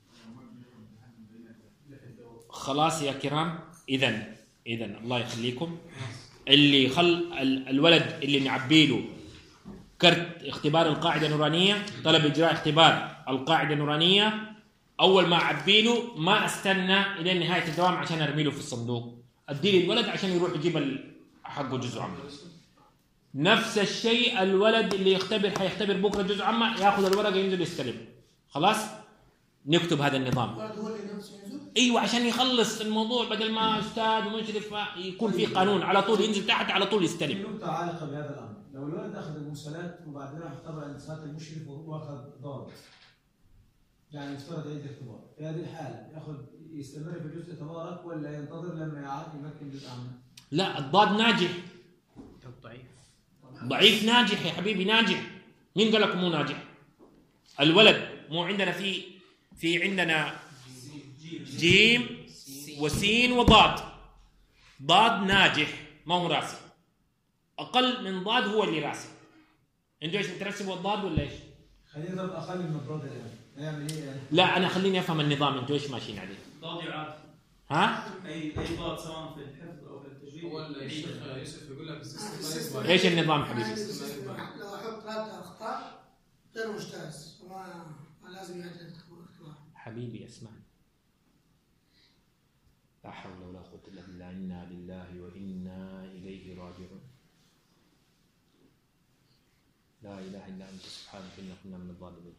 خلاص يا كرام. اذا اذا الله يخليكم اللي خل ال- الولد اللي نعبي له كرت اختبار القاعده النورانيه طلب اجراء اختبار القاعده النورانيه، اول ما اعبي له ما استنى الى نهايه الدوام عشان ارمي له في الصندوق، ادي لي الولد عشان يروح يجيب ال- حقه جزء عامه. نفس الشيء الولد اللي يختبر حيختبر بكره جزء عامه ياخذ الورقه ينزل يستلم. خلاص نكتب هذا النظام. هو اللي نفسه ينزل. ايوه عشان يخلص الموضوع بدل ما استاذ ومشرف يكون في قانون على طول ينزل تحت على طول يستلم. في نقطه عالقه بهذا الامر، لو الولد اخذ المرسلات وبعدين راح اختبر عند ساعه المشرف واخذ ضابط، يعني يفترض يعيد اختبار، في هذه الحاله ياخذ يستمر في جزء تبارك ولا ينتظر لما يعاد يمكن جزء عامه؟ لا الضاد ناجح. ضعيف. ضعيف ناجح يا حبيبي ناجح. مين قال لك مو ناجح؟ الولد مو عندنا في في عندنا جيم وسين وضاد. ضاد ناجح ما هو راسي. اقل من ضاد هو اللي راسي. انتوا ايش بترسبوا الضاد ولا ايش؟ خلينا نضرب اقل من الضاد الان، نعمل ايه يعني؟ لا انا خليني افهم النظام انتوا ايش ماشيين عليه؟ ضاد يعاد. ها؟ اي اي ضاد سواء في الحفظ او في التجويد. هو الشيخ يوسف يقول لك السيستم ايش النظام حبيبي؟ لو احط ثلاث اخطاء غير مجتاز وما ما لازم يعيد الاختبار. حبيبي اسمعني. لا حول ولا قوة إلا بالله إنا لله وإنا إليه راجعون. لا إله إلا أنت سبحانك إنا كنا من الظالمين.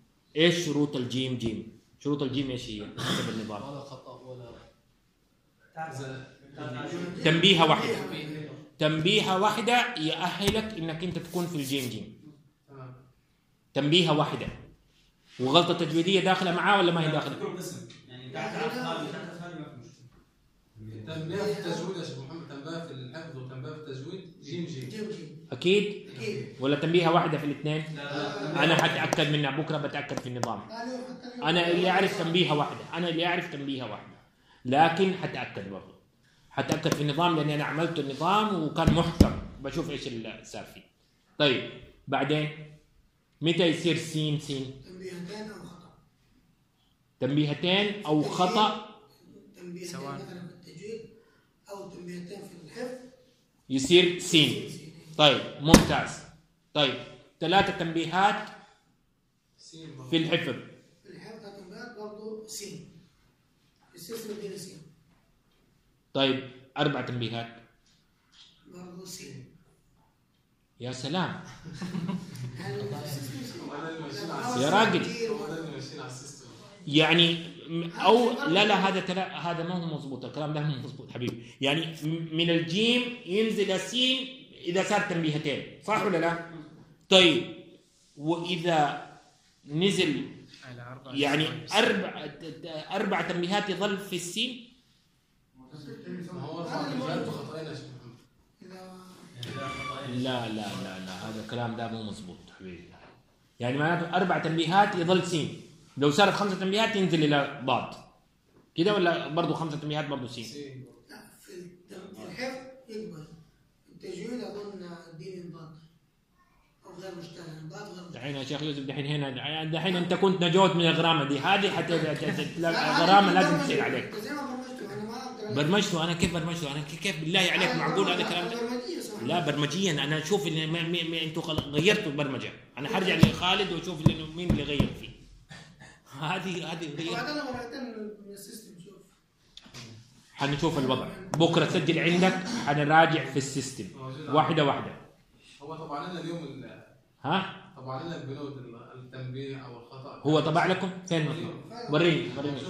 إيش شروط الجيم جيم؟ شروط الجيم إيش هي؟ حسب النظام. ولا خطأ ولا تنبيهة واحدة تنبيهة واحدة يأهلك إنك أنت تكون في الجيم جيم. تنبيهة واحدة. وغلطة تجويدية داخلة معاه ولا ما هي داخلة؟ يعني تعرف هذه وتعرف هذه ما في مشكلة. تنبيه في التجويد يا شيخ محمد، تنبيه في الحفظ وتنبيه في التجويد جيم جيم. أكيد؟ ولا تنبيهة واحدة في الاثنين؟ أنا حتأكد منها بكرة، بتأكد في النظام. أنا اللي أعرف تنبيهة واحدة، أنا اللي أعرف تنبيهة واحدة، لكن حتأكد برضه، حتأكد في النظام لأني أنا عملت النظام وكان محكم، بشوف إيش اللي صار فيه. طيب بعدين متى يصير سين سين؟ تنبيهتين أو خطأ. تنبيهتين أو خطأ تنبيهتين مثلا في التجويد أو تنبيهتين في الحفظ يصير سين. طيب ممتاز. طيب ثلاثة تنبيهات في الحفظ. في الحفظ تنبيهات برضه سين. في السلسلة دي سين. طيب أربع تنبيهات برضه سين. يا سلام يا راجل. يعني او لا لا هذا تلا هذا ما هو مضبوط، الكلام ده مو مضبوط حبيبي. يعني من الجيم ينزل السين اذا صار تنبيهتين، صح ولا لا؟ طيب واذا نزل يعني اربع اربع تنبيهات يظل في السين؟ لا لا لا لا هذا الكلام ده مو مضبوط حبيبي. يعني معناته اربع تنبيهات يظل سين، لو صارت خمسة تنبيهات ينزل الى ضاد كده، ولا برضه خمسة تنبيهات برضه سين؟ لا في الحفظ يقبل، التجويد اظن دي من ضاد او غير مشتغل، ضاد غير. دحين يا شيخ يوسف دحين هنا دحين انت كنت نجوت من الغرامه دي، هذه حتى الغرامه لازم تصير عليك. برمجته انا كيف برمجته انا كيف بالله عليك معقول هذا الكلام ده؟ لا برمجيا انا اشوف ان انتم غيرتوا البرمجه، انا حرجع لخالد واشوف مين اللي غير فيه. هذه هذه وبعدين مرتين من السيستم شوف. حنشوف الوضع بكره، سجل عندك حنراجع في السيستم واحده واحده. هو طبعا لنا اليوم ها؟ طبعا لنا البنود التنبيه او الخطا. هو طبع لكم فين؟ وريني وريني.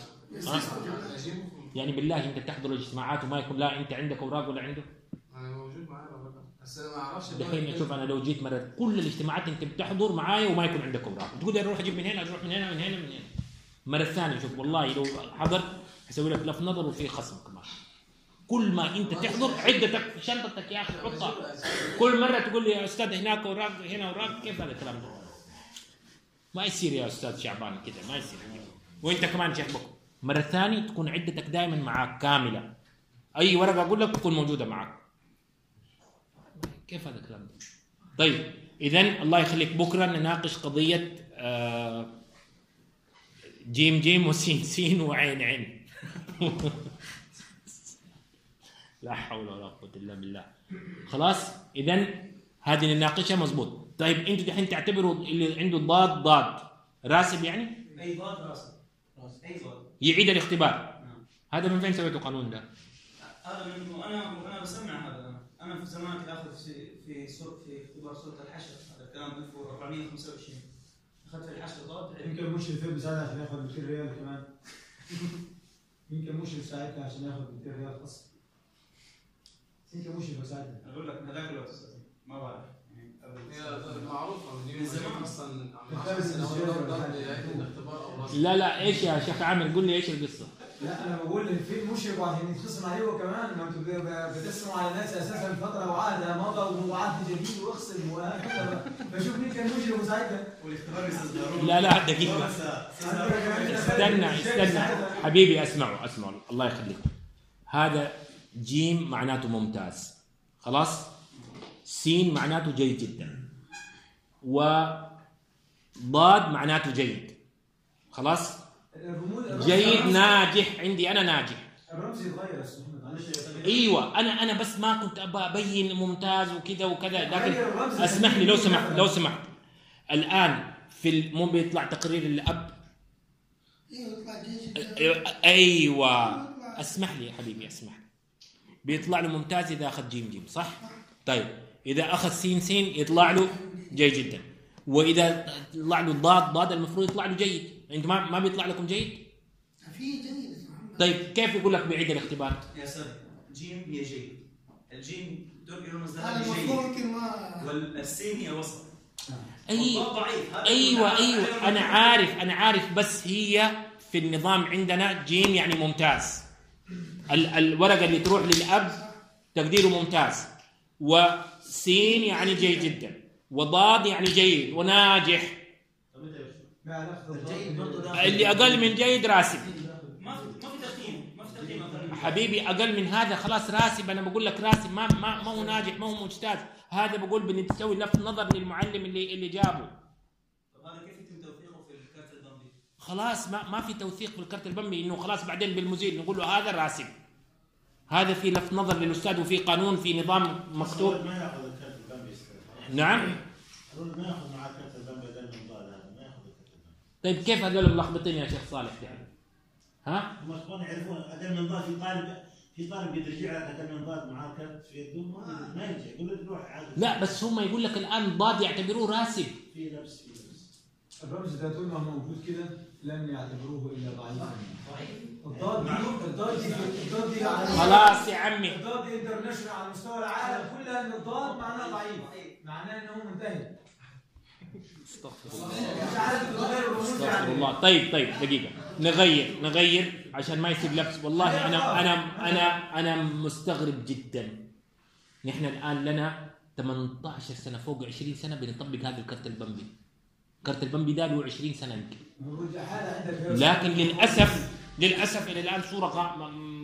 يعني بالله انت تحضر الاجتماعات وما يكون لا انت عندك اوراق ولا عنده؟ انا موجود معايا بس انا ما اعرفش. دحين شوف انا لو جيت مره كل الاجتماعات انت بتحضر معايا وما يكون عندك اوراق، تقول لي اروح اجيب من هنا اروح من هنا من هنا من هنا. المره الثانيه شوف والله لو حضرت حسوي لك لف نظر وفي خصم كمان. كل ما انت تحضر عدتك في شنطتك يا اخي حطها. كل مره تقول لي يا استاذ هناك اوراق هنا اوراق، كيف هذا الكلام ده؟ ما يصير يا استاذ شعبان كده، ما يصير. وانت كمان شيخ بكم مرة ثانية تكون عدتك دائما معك كاملة، أي ورقة أقول لك تكون موجودة معك. كيف هذا الكلام ده؟ طيب إذن الله يخليك بكرة نناقش قضية جيم جيم وسين سين وعين عين. لا حول ولا قوة إلا بالله. خلاص إذن هذه نناقشها مزبوط. طيب أنتوا دحين تعتبروا اللي عنده ضاد ضاد راسب يعني؟ أي ضاد راسب. أي ضاد. يعيد الاختبار. نعم. هذا من فين سويتوا قانون ده؟ هذا من انا انا بسمع هذا انا في زمان كنت اخذ في في في اختبار سوره الحشر، هذا الكلام ألف وأربعمائة وخمسة وعشرين اخذت في الحشر ضاد. يمكن مشرف بيساعدها عشان ياخذ مئتين ريال كمان. يمكن مشرف ساعدها عشان ياخذ مئتين ريال خاص. يمكن مشرف بيساعدها. اقول لك هذاك الوقت ما بعرف هي معروفه من زمان اصلا. لا لا ايش يا شيخ عامر قول لي ايش القصه؟ لا انا بقول في مشرف عشان يتخصم عليه هو كمان، ما انتوا بتقسموا على ناس اساسا فتره وعهد مضى وعهد جديد واخصم وهكذا، فشوف مين كان مشرف ساعتها. والاختبار يستصدرون. لا لا دقيقه استنى استنى حبيبي اسمعوا اسمعوا الله يخليكم. هذا جيم معناته ممتاز خلاص، سين معناته جيد جدا، وضاد معناته جيد خلاص. جيد ناجح عندي انا ناجح. الرمز يتغير ايوه انا انا بس ما كنت ابغى ابين ممتاز وكذا وكذا، لكن اسمح لي لو سمحت لو سمحت الان في مو بيطلع تقرير الاب؟ ايوه اسمح لي يا حبيبي اسمح لي، بيطلع له ممتاز اذا اخذ جيم جيم صح؟ طيب اذا اخذ سين سين يطلع له جيد جدا، واذا طلع له ضاد ضاد المفروض يطلع له جيد. انت ما ما بيطلع لكم جيد؟ في جيد طيب كيف يقول لك بيعيد الاختبار؟ يا سيدي جيم هي جيد، الجيم تركي رمز هذا ذهبي المفهوم جيد، يمكن ما والسين هي وسط. أي والضاد ضعيف. هذا ايوه هذا ايوه عليهم انا عارف انا عارف بس هي في النظام عندنا جيم يعني ممتاز، ال- الورقه اللي تروح للاب تقديره ممتاز، وسين يعني جيد جدا، وضاد يعني جيد وناجح. الجيد برضه داخل اللي اقل من جيد راسب. ما في ما في تقييم، ما في تقييم أقل. حبيبي اقل من هذا خلاص راسب، انا بقول لك راسب، ما ما ما هو ناجح، ما هو مجتاز. هذا بقول بنسوي لفت نظر للمعلم اللي اللي جابه. طب هذا كيف يتم توثيقه في الكارت البنبي؟ خلاص ما ما في توثيق في الكرت البنبي، انه خلاص بعدين بالمزيل نقول له هذا راسب. هذا في لفت نظر للاستاذ وفي قانون في نظام مكتوب. ما ياخذ الكارت البنبي استاذ. نعم. الولد ما ياخذ معاه الكارت البنبي اقل من ضاد، هذا ما ياخذ الكارت البنبي. طيب كيف هذول ملخبطين يا شيخ صالح دحين؟ ها؟ هم اخوان يعرفون اقل من ضاد، في طالب في طالب قد رجع لك اقل من ضاد معاه الكارت في يده ما ما يرجع، يقول له روح عادي. لا بس هم يقول لك الان ضاد يعتبروه راسب. في لبس في لبس. الرمز اذا طول ما هو موجود كده لم يعتبروه الا ضعيفا. ضعيف. الضاد دي الضاد دي الضاد دي على خلاص يا عمي. الضاد دي انترناشونال على مستوى العالم كله ان الضاد معناه ضعيف، معناه انه منتهي. استغفر الله. مش عارف تغير الرموز استغفر يعني. الله. طيب طيب دقيقة نغير نغير عشان ما يصير لبس. والله أنا أنا أنا أنا مستغرب جدا. نحن الآن لنا ثمانية عشر سنة فوق عشرين سنة بنطبق هذا الكرت البنبي. كرت البنبي ده له عشرين سنة يمكن. لكن للأسف للأسف إلى الآن صورة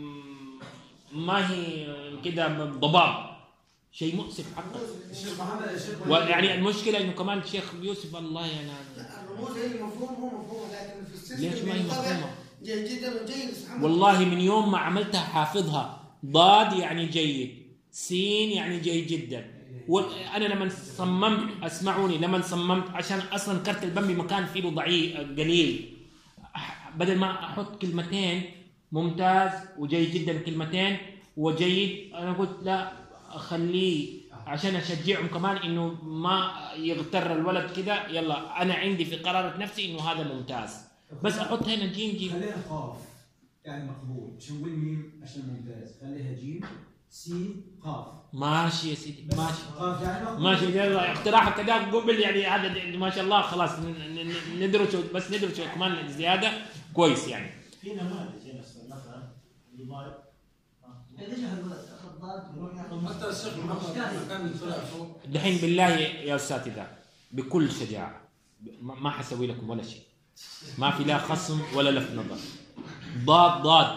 ما هي كده ضباب. شيء مؤسف حقا. الشيخ محمد الشيخ ويعني المشكلة إنه كمان الشيخ يوسف الله يعني الرموز هي المفهوم هو مفهوم، لكن في السيستم ليش ما هي مفهومة؟ جيد جدا وجيد. والله من يوم ما عملتها حافظها. ضاد يعني جيد، سين يعني جيد جدا. وانا لما صممت اسمعوني لما صممت عشان اصلا كرت البنبي مكان فيه ضعيف قليل، بدل ما احط كلمتين ممتاز وجيد جدا كلمتين وجيد، انا قلت لا اخليه عشان اشجعهم كمان انه ما يغتر الولد كده. يلا انا عندي في قرارة نفسي انه هذا ممتاز، بس احط هنا جيم جيم. خليها قاف يعني مقبول، مش نقول ميم عشان ممتاز، خليها جيم سين قاف. ماشي يا سيدي ماشي قاف يعني مقبول. ماشي. يلا اقتراحك كذا قبل يعني هذا ما شاء الله خلاص ندرسه، بس ندرسه كمان زياده كويس يعني. في نماذج هنا مثلا اللي ضايق ليش هالولد اخذ ضاد يروح ياخذ حتى الشيخ محمد كان طلع فوق. دحين بالله يا اساتذه بكل شجاعه ما حسوي لكم ولا شيء، ما في لا خصم ولا لفت نظر. ضاد ضاد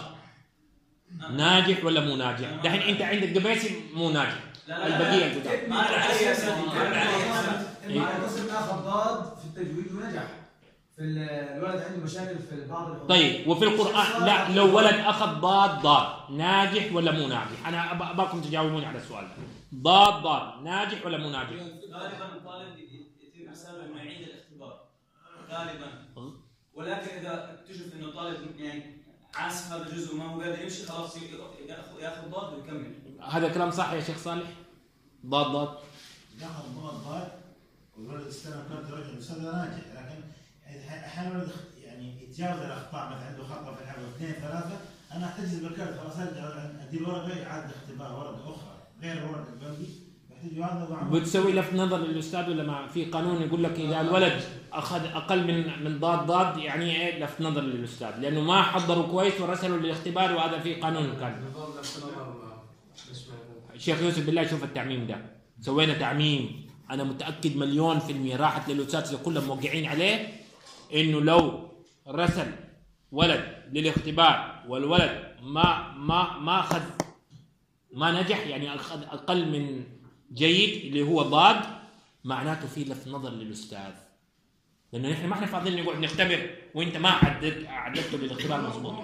ناجح ولا مو ناجح؟ دحين انت عندك قبيسي مو ناجح، البقيه القدام ما عليه يا سيدي ما عليه. القسم اخذ ضاد في التجويد ونجح، في الولد عنده مشاكل في بعض الحروف. طيب وفي القرآن لا، لو ولد أخذ ضاد ضاد ناجح ولا مو ناجح؟ أنا أباكم تجاوبوني على السؤال ده. ضاد ضاد ناجح ولا مو ناجح؟ غالبا الطالب يتم حسابه انه يعيد الاختبار غالبا، ولكن اذا اكتشف انه الطالب يعني عاسف هذا الجزء وما هو قادر يمشي خلاص ياخذ ياخذ ضاد ويكمل. هذا كلام صح يا شيخ صالح؟ ضاد ضاد ياخذ ضاد ضاد والولد استلم كرت رجل الاستاذ ناجح، لكن احيانا الولد يعني يتجاوز الاخطاء، مثلا عنده خطا في الحفظ اثنين ثلاثه، انا احتجز بالكرت خلاص ارجع ادي الورقه اعاده اختبار ورقه اخرى غير الورقه البنبي، يحتاج هذا. بتسوي لفت نظر للاستاذ ولا ما في قانون يقول لك اذا الولد اخذ اقل من من ضاد ضاد يعني ايه لفت نظر للاستاذ، لانه ما حضروا كويس ورسلوا للاختبار، وهذا في قانون كان. الشيخ يوسف بالله شوف التعميم ده، سوينا تعميم انا متاكد مليون في المية راحت للاساتذه كلهم موقعين عليه انه لو رسل ولد للاختبار والولد ما ما ما اخذ ما نجح يعني اخذ اقل من جيد اللي هو ضاد، معناته في لفت نظر للاستاذ، لانه نحن ما احنا فاضيين نقعد نختبر وانت ما عدت عدته للاختبار مضبوط.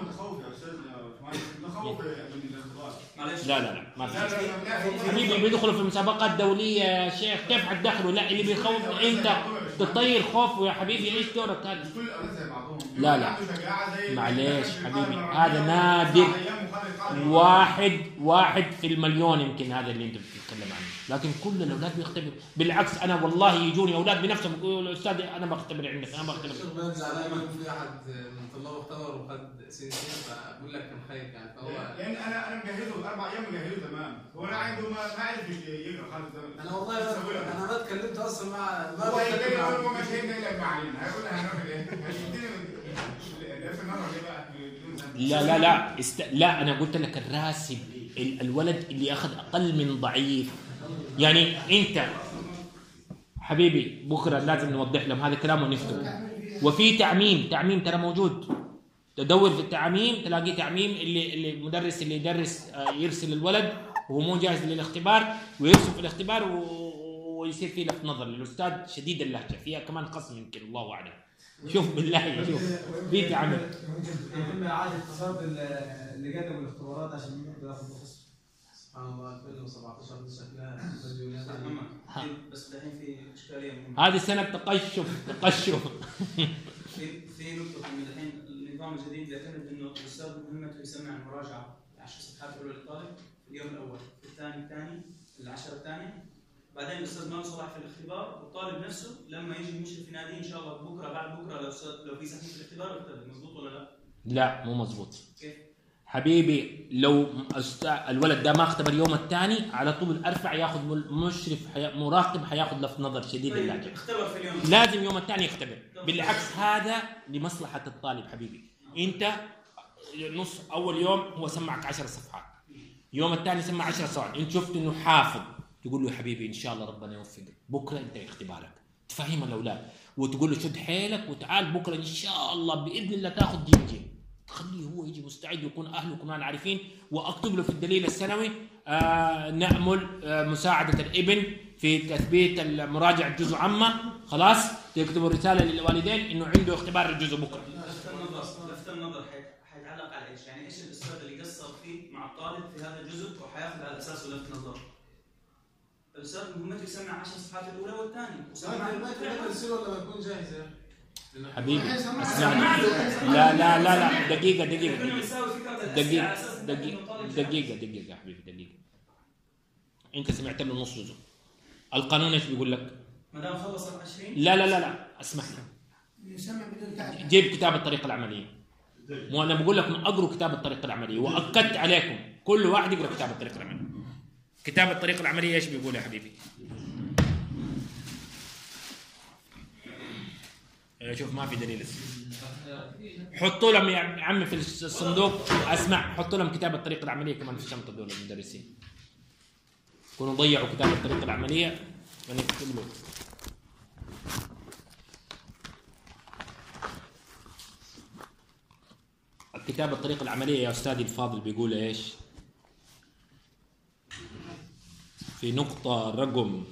لا لا لا ما في. حبيبي بيدخلوا في مسابقات دوليه يا شيخ، كيف حتدخلوا؟ لا اللي بيخوف انت تطير خوف يا حبيبي، ايش دورك هذا؟ مش كل الاولاد زي بعضهم. لا لا عنده شجاعه زي معليش حبيبي، هذا نادر، واحد واحد في المليون يمكن هذا اللي انت بتتكلم عنه، لكن كل الاولاد بيختبروا. بالعكس انا والله يجوني اولاد بنفسهم يقولوا استاذ انا بختبر عندك، انا بختبر. الشيخ زعلان ما في احد من طلابه اختبر وخد سنتين، فبقول لك كان خايف يعني. فهو لان انا انا مجهزه اربع ايام مجهزه تمام، هو انا عنده ما ما عرف يقرا خالص. انا والله انا ما اتكلمت اصلا مع هو هيجي يقول هو مش هيجي ما علينا، هيقول هنعمل ايه؟ لا لا لا است... لا انا قلت لك الراسب ال... الولد اللي اخذ اقل من ضعيف. يعني انت حبيبي بكره لازم نوضح لهم هذا الكلام ونفتح. وفي تعميم، تعميم ترى موجود، تدور في التعميم تلاقي تعميم اللي اللي المدرس اللي يدرس يرسل الولد وهو مو جاهز للاختبار ويرسل في الاختبار و... ويصير فيه لفت نظر للاستاذ شديد اللهجه، فيها كمان قسم يمكن الله اعلم. شوف بالله شوف في تعميم. يتم اعاده اتصال اللي قدموا الاختبارات عشان ياخذوا القسم. سبحان الله ألفين وسبعطعش شكلها بس الحين في اشكاليه مهمه. هذه سنه تقشف تقشف. في في نقطه من الحين النظام الجديد يعتمد انه الاستاذ مهمته يسمع المراجعه العشر صفحات الاولى للطالب في اليوم الاول، في الثاني الثاني العشره الثانيه، بعدين الاستاذ ما صلح في الاختبار، والطالب نفسه لما يجي المشرف يناديه ان شاء الله بكره بعد بكره لو لو في زحمه في الاختبار يختبر. مضبوط ولا لا؟ لا مو مضبوط. كيف؟ حبيبي لو الولد ده ما اختبر يوم الثاني على طول ارفع ياخذ مشرف حي... مراقب حياخذ لفت نظر شديد طيب اللهجه. اختبر في اليوم لازم يوم الثاني يختبر. بالعكس هذا لمصلحه الطالب حبيبي. انت نص اول يوم هو سمعك عشر صفحات، يوم الثاني سمع عشر صفحات، انت شفت انه حافظ تقول له يا حبيبي ان شاء الله ربنا يوفقك، بكره انت اختبارك، تفهم الاولاد وتقول له شد حيلك وتعال بكره ان شاء الله باذن الله تاخذ جيم جيم، تخليه هو يجي مستعد ويكون اهله كمان عارفين، واكتب له في الدليل السنوي آه نامل آه مساعده الابن في تثبيت المراجعه جزء عامه، خلاص تكتبوا رساله للوالدين انه عنده اختبار الجزء بكره. لفت النظر لفت النظر حيتعلق على ايش؟ يعني ايش الاستاذ اللي قصر فيه مع الطالب في هذا الجزء وحياخذ على اساسه لفت نظر. الاستاذ مهمته يسمع عشر صفحات الاولى والثانيه وسمع ما ترسل ولا ما يكون جاهز يا حبيبي اسمعني. لا لا لا لا دقيقة دقيقة دقيقة دقيقة دقيقة دقيقة حبيبي دقيقة. أنت سمعت له نص جزء. القانون إيش بيقول لك؟ ما دام خلص ال عشرين لا لا لا لا اسمعني. جيب كتاب الطريقة العملية. مو أنا بقول لكم أقروا كتاب الطريقة العملية وأكدت عليكم كل واحد يقرأ كتاب الطريقة العملية. كتاب الطريقة العملية إيش بيقول يا حبيبي؟ شوف ما في دليل. حطوا لهم يا عمي في الصندوق، اسمع حطوا لهم كتاب الطريقة العملية كمان في الشنطة دول المدرسين. كونوا ضيعوا كتاب الطريقة العملية فنكتب له. الكتاب الطريقة العملية يا أستاذي الفاضل بيقول إيش؟ في نقطة رقم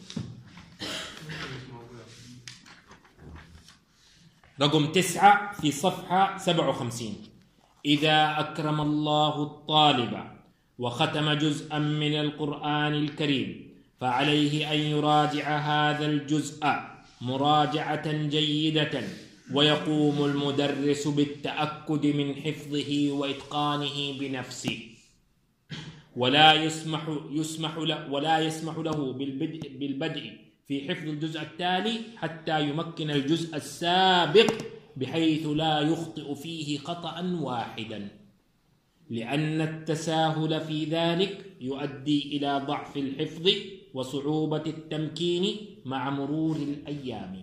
رقم تسعة في صفحة سبعة وخمسين. إذا أكرم الله الطالب وختم جزءا من القرآن الكريم فعليه أن يراجع هذا الجزء مراجعة جيدة، ويقوم المدرس بالتأكد من حفظه وإتقانه بنفسه، ولا يسمح يسمح له ولا يسمح له بالبدء بالبدء في حفظ الجزء التالي حتى يمكن الجزء السابق بحيث لا يخطئ فيه خطأ واحدا، لأن التساهل في ذلك يؤدي إلى ضعف الحفظ وصعوبة التمكين مع مرور الأيام.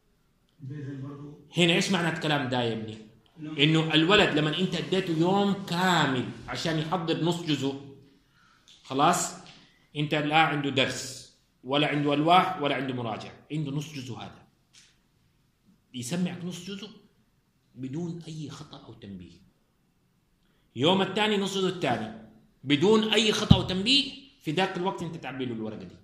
هنا إيش معنى الكلام ده يا ابني؟ إنه الولد لما أنت اديته يوم كامل عشان يحضر نص جزء، خلاص أنت لا عنده درس ولا عنده ألواح ولا عنده مراجعة، عنده نص جزء، هذا يسمعك نص جزء بدون أي خطأ أو تنبيه. يوم الثاني نص جزء الثاني بدون أي خطأ أو تنبيه، في ذاك الوقت أنت تعبي له الورقة دي.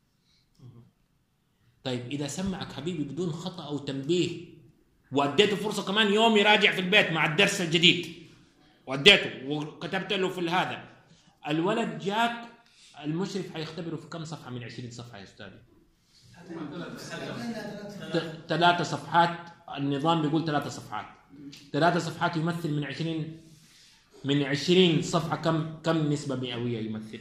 طيب إذا سمعك حبيبي بدون خطأ أو تنبيه وأديته فرصة كمان يوم يراجع في البيت مع الدرس الجديد وأديته وكتبت له في هذا، الولد جاك المشرف حيختبره في كم صفحة من عشرين صفحة يا أستاذي؟ ثلاثة صفحات. النظام بيقول ثلاثة صفحات. ثلاثة صفحات يمثل من عشرين من عشرين صفحة كم كم نسبة مئوية يمثل؟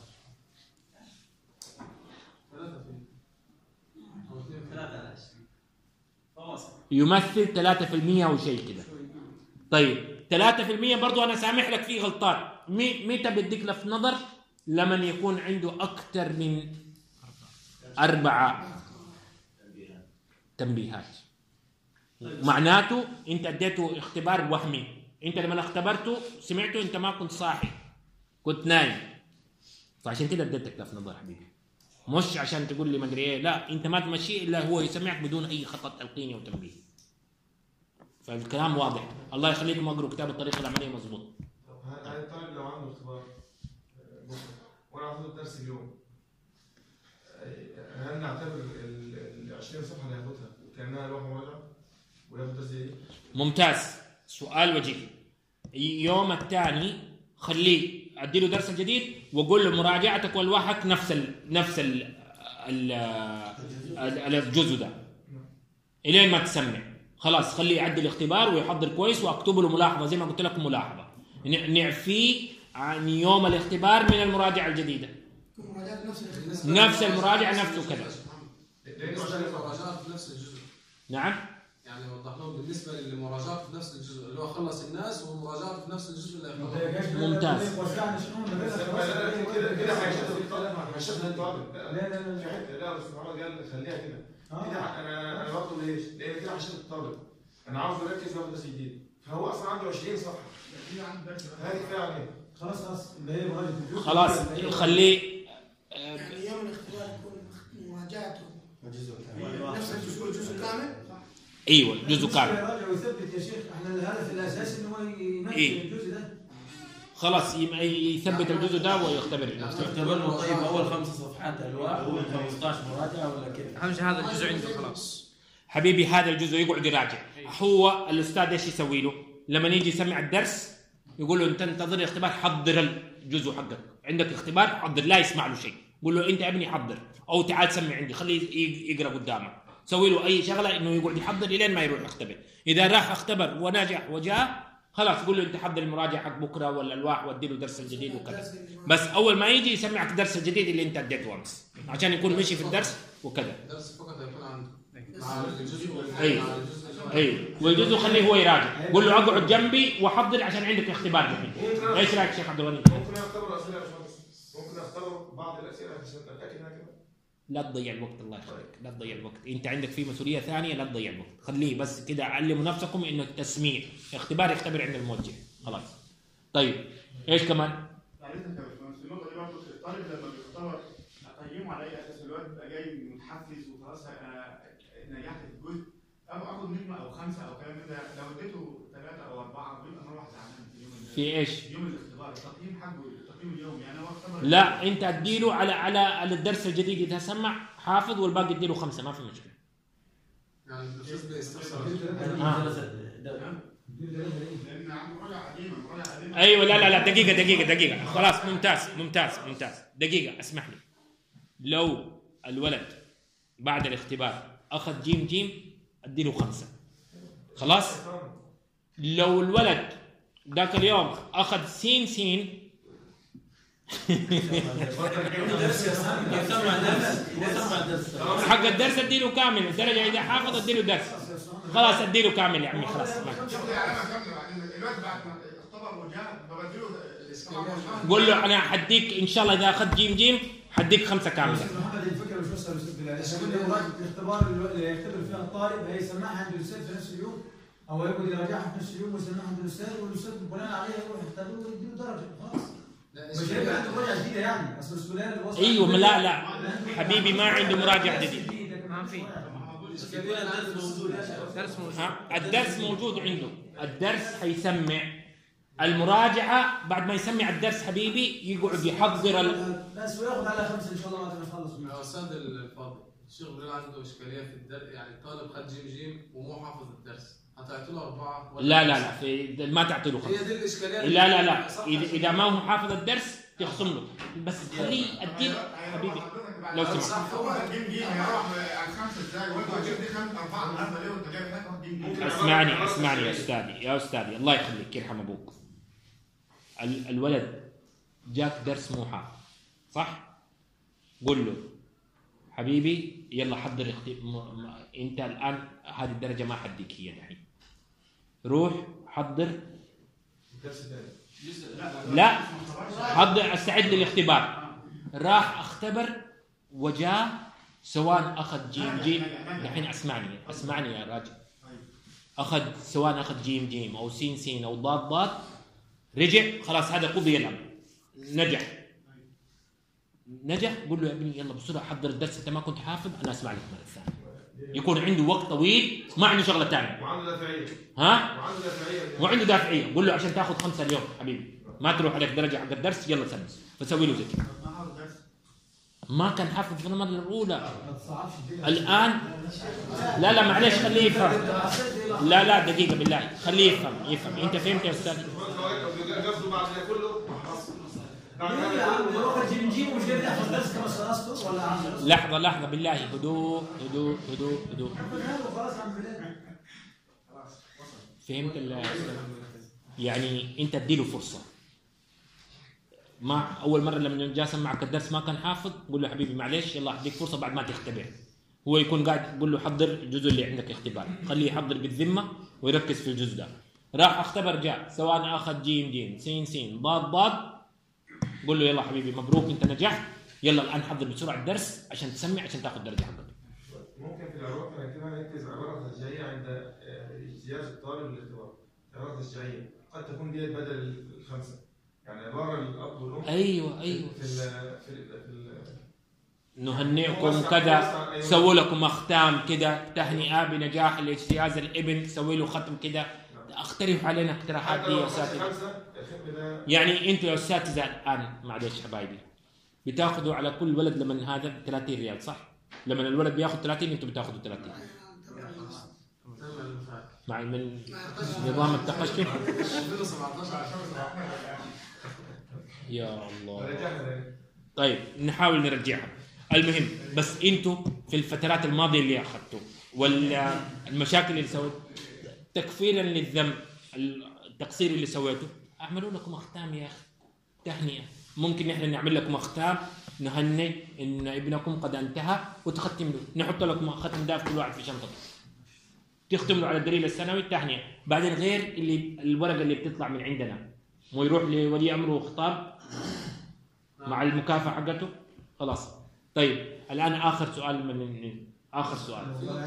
يمثل ثلاثة في المئة أو شيء كده. طيب ثلاثة في المئة برضو أنا سامح لك فيه غلطان. متى بديك لفت نظر؟ لما يكون عنده أكثر من أربعة تنبيهات. معناته أنت اديته اختبار وهمي. أنت لما اختبرته سمعته أنت ما كنت صاحي، كنت نايم، فعشان كده اديتك لفت نظر حبيبي، مش عشان تقول لي ما ادري ايه. لا، انت ما تمشيه الا هو يسمعك بدون اي خطأ تلقيني وتنبيه. فالكلام واضح. الله يخليكم اقروا كتاب الطريقه العمليه مضبوط. هذا الطالب لو عنده اختبار وانا اعطيته الدرس اليوم، هل نعتبر ال عشرين صفحه اللي هياخدها كانها لوحه مراجعه وياخد درس ايه؟ ممتاز، سؤال وجيه. يوم الثاني خليه ادي له درس الجديد واقول له مراجعتك والوحك نفس ال نفس ال ال الجزء ده الين ما تسمع. خلاص خليه يعدي الاختبار ويحضر كويس واكتب له ملاحظه زي ما قلت لكم، ملاحظه نعفيه عن يوم الاختبار من المراجعه الجديده. نفس المراجعه نفسه كذا. المراجعات في نفس الجزء. نعم. يعني وضح لهم بالنسبه للمراجعات في نفس الجزء اللي هو خلص الناس، والمراجعات في نفس الجزء اللي خلص. ممتاز. كده كده هيشتت الطالب هيشتت الطالب. لا لا لا في حته لا بس محمد قال خليها كده. كده انا انا بطلب ليش؟ لان كده هيشتت الطالب. انا عاوز اركز وياخد درس جديد، فهو اصلا عنده عشرين صفحه. هذه كفايه عليه. خلاص خلاص اللي هي مراجعه خلاص خليه يعني يوم الاختبار يكون مراجعته نفس الجزء الجزء كامل. ايوه جزء كامل. يراجع ويثبت يا شيخ. احنا الهدف الاساسي انه هو ينفذ إيه؟ الجزء ده. خلاص يثبت الجزء ده ويختبر نفسه. اختبر له. طيب اول خمس صفحات الواح هو خمسطعش مراجعه ولا كيف؟ اهم شيء هذا الجزء عنده خلاص. حبيبي هذا الجزء يقعد يراجع. هو الاستاذ ايش يسوي له؟ لما يجي يسمع الدرس يقول له انت انتظر الاختبار، حضر الجزء حقك. عندك اختبار حضر، لا يسمع له شيء. قول له انت يا ابني حضر، او تعال سمع عندي، خليه يقرا قدامك. سوي له اي شغله انه يقعد يحضر الين ما يروح يختبر. اذا راح اختبر ونجح وجاء خلاص قول له انت حضر المراجعه حق بكره ولا الواح وادي له درس الجديد وكذا. بس اول ما يجي يسمعك الدرس الجديد اللي انت اديته امس عشان يكون مشي في الدرس وكذا. الدرس فقط هيكون عنده مع الجزء. اي اي والجزء خليه هو يراجع. قول له اقعد جنبي وحضر عشان عندك اختبار الحين. ايش رايك شيخ عبد الغني؟ ممكن اختبر اسئله يا باشمهندس، ممكن اختبر بعض الاسئله عشان اتاكد انها كده. لا تضيع الوقت، الله يخليك لا تضيع الوقت. انت عندك في مسؤوليه ثانيه، لا تضيع الوقت. خليه بس كده علموا نفسكم انه التسميع اختبار يختبر عند الموجه خلاص. طيب ايش كمان؟ يعني انت في النقطه دي برضه الطالب لما بيختبر اقيمه على اي اساس؟ الواد بقى جاي متحفز وخلاص نجحت في الجزء، او اخد نجمه او خمسه او كلام من ده. لو اديته ثلاثه او اربعه بيبقى مره واحده زعلان في يوم في ايش؟ يوم الاختبار التقييم حقه التقييم اليومي. يعني هو اختبر. لا انت اديله على على الدرس الجديد اذا سمع حافظ والباقي اديله خمسه ما في مشكله. يعني الاستاذ بيستفسر. لان عنده مراجعه قديمه مراجعه قديمه. ايوه لا لا لا دقيقه دقيقه دقيقه خلاص ممتاز ممتاز ممتاز دقيقه اسمح لي. لو الولد بعد الاختبار اخذ جيم جيم ادي له خمسه خلاص. لو الولد ذاك اليوم اخذ سين سين حق الدرس ادي له كامل. الدرجه اذا حافظ ادي له درس خلاص ادي له كامل يا عمي خلاص. الوقت بعد ما اختبر وجاء ببدله. قول له انا حديك ان شاء الله اذا اخذت جيم جيم حديك خمسه كامله. محمد الفكره مش وصل لاستاذ بالله. مراجعه الاختبار اللي يختبر فيها الطالب هيسمعها عند الاستاذ في نفس اليوم، او يقعد يراجعها في نفس اليوم ويسمعها عند الاستاذ، والاستاذ بناء عليها يروح يختبره ويديله درجه خلاص. مش هيبقى عنده مراجعه جديده يعني. اصل السؤال اللي وصل ايوه لا لا حبيبي ما عنده مراجعه جديده. ما في الدرس موجود عنده. الدرس حيسمع المراجعه بعد ما يسمع الدرس حبيبي يقعد يحضر ال... بس وياخذ على خمسه ان شاء الله بعد ما يخلص. يا استاذ الفاضل الشيخ بلال عنده اشكاليه في الدرس. يعني الطالب خد جيم جيم ومو حافظ الدرس، هتعطي له اربعه ولا لا لا لا في ما تعطي له خمسه. هي دي الاشكاليه. لا لا لا اذا اذا ما هو حافظ الدرس تخصم له، بس خليه الدين حبيبي لو سمحت. هو الجيم جيم هيروح على الخمسه ازاي؟ وانت هتجيب لي خمسه اربعه النهارده ليه وانت جايب هناك واحد جيم جيم؟ اسمعني اسمعني يا استاذي يا استاذي الله يخليك يرحم ابوك. ال- الولد جاك درس موحى صح؟ قل له حبيبي يلا حضر اختي م... م... انت الان هذه الدرجه ما حديك هي الحين، روح حضر لا حضر استعد للاختبار. راح اختبر وجاء سواء اخذ جيم جيم الحين اسمعني اسمعني يا راجل، اخذ سواء اخذ جيم جيم او سين سين او ضاد ضاد، رجع خلاص هذا قضي يلعب نجح نجح قول له يا ابني يلا بسرعه حضر الدرس انت ما كنت حافظ انا اسمع لك مره ثانيه. يكون عنده وقت طويل ما عنده شغله ثانيه وعنده دافعيه ها وعنده دافعيه وعنده دافعيه. قول له عشان تاخذ خمسه اليوم حبيبي ما تروح عليك درجه حق الدرس يلا سمس فسوي له زي كذا. ما كان حافظ في المره الاولى الان لا لا معلش خليه يفهم لا لا دقيقه بالله خليه يفهم يفهم. انت فهمت يا استاذ؟ قصده بعد ده كله لحظة لحظة بالله هدوء هدوء هدوء هدوء. فهمت ال يعني أنت اديله فرصة. ما أول مرة لما جاسم معك الدرس ما كان حافظ قول له حبيبي معلش يلا أديك فرصة بعد ما تختبر. هو يكون قاعد قول له حضر الجزء اللي عندك اختبار خليه يحضر بالذمة ويركز في الجزء ده. راح اختبر جاء سواء أخذ جيم جيم سين سين ضاد ضاد قول له يلا حبيبي مبروك انت نجحت يلا الان حضر بسرعه الدرس عشان تسمع عشان تاخذ درجه حقك. ممكن في العبارات نكتبها نركز عباره تشجيعيه عند اجتياز الطالب للاختبار. عباره تشجيعيه قد تكون دي بدل الخمسه يعني عباره الاب والام ايوه ايوه في ال في ال في ال نهنئكم كذا سووا لكم اختام كذا تهنئه بنجاح لاجتياز الابن سوي له ختم كذا. اقترحوا علينا اقتراحات دي يا اساتذه. يعني انتوا يا اساتذه الان معلش حبايبي بتاخذوا على كل ولد لما هذا ثلاثين ريال صح؟ لما الولد بياخذ ثلاثين انتوا بتاخذوا ثلاثين مع من نظام التقشف. يا الله طيب نحاول نرجعها. المهم بس انتوا في الفترات الماضيه اللي اخذتوا والمشاكل اللي سويت تكفيرا للذنب التقصير اللي سويته اعملوا لكم اختام يا اخي تهنئه. ممكن نحن نعمل لكم اختام نهنئ ان ابنكم قد انتهى وتختم له نحط لكم ختم داف كل واحد في شنطته تختم له على الدليل السنوي التهنئه. بعدين غير اللي الورقه اللي بتطلع من عندنا مو يروح لولي امره خطاب مع المكافاه حقته خلاص. طيب الان اخر سؤال من اخر سؤال